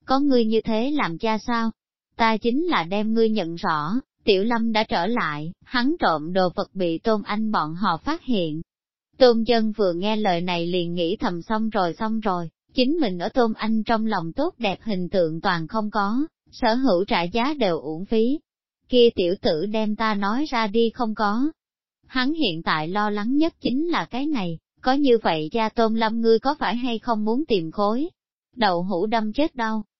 có ngươi như thế làm cha sao? Ta chính là đem ngươi nhận rõ, Tiểu Lâm đã trở lại, hắn trộm đồ vật bị Tôn Anh bọn họ phát hiện. Tôn Dân vừa nghe lời này liền nghĩ thầm xong rồi, chính mình ở Tôn Anh trong lòng tốt đẹp hình tượng toàn không có, sở hữu trả giá đều uổng phí. Kia tiểu tử đem ta nói ra đi không có. Hắn hiện tại lo lắng nhất chính là cái này, có như vậy cha Tôn Lâm ngươi có phải hay không muốn tìm khối đậu hũ đâm chết đâu,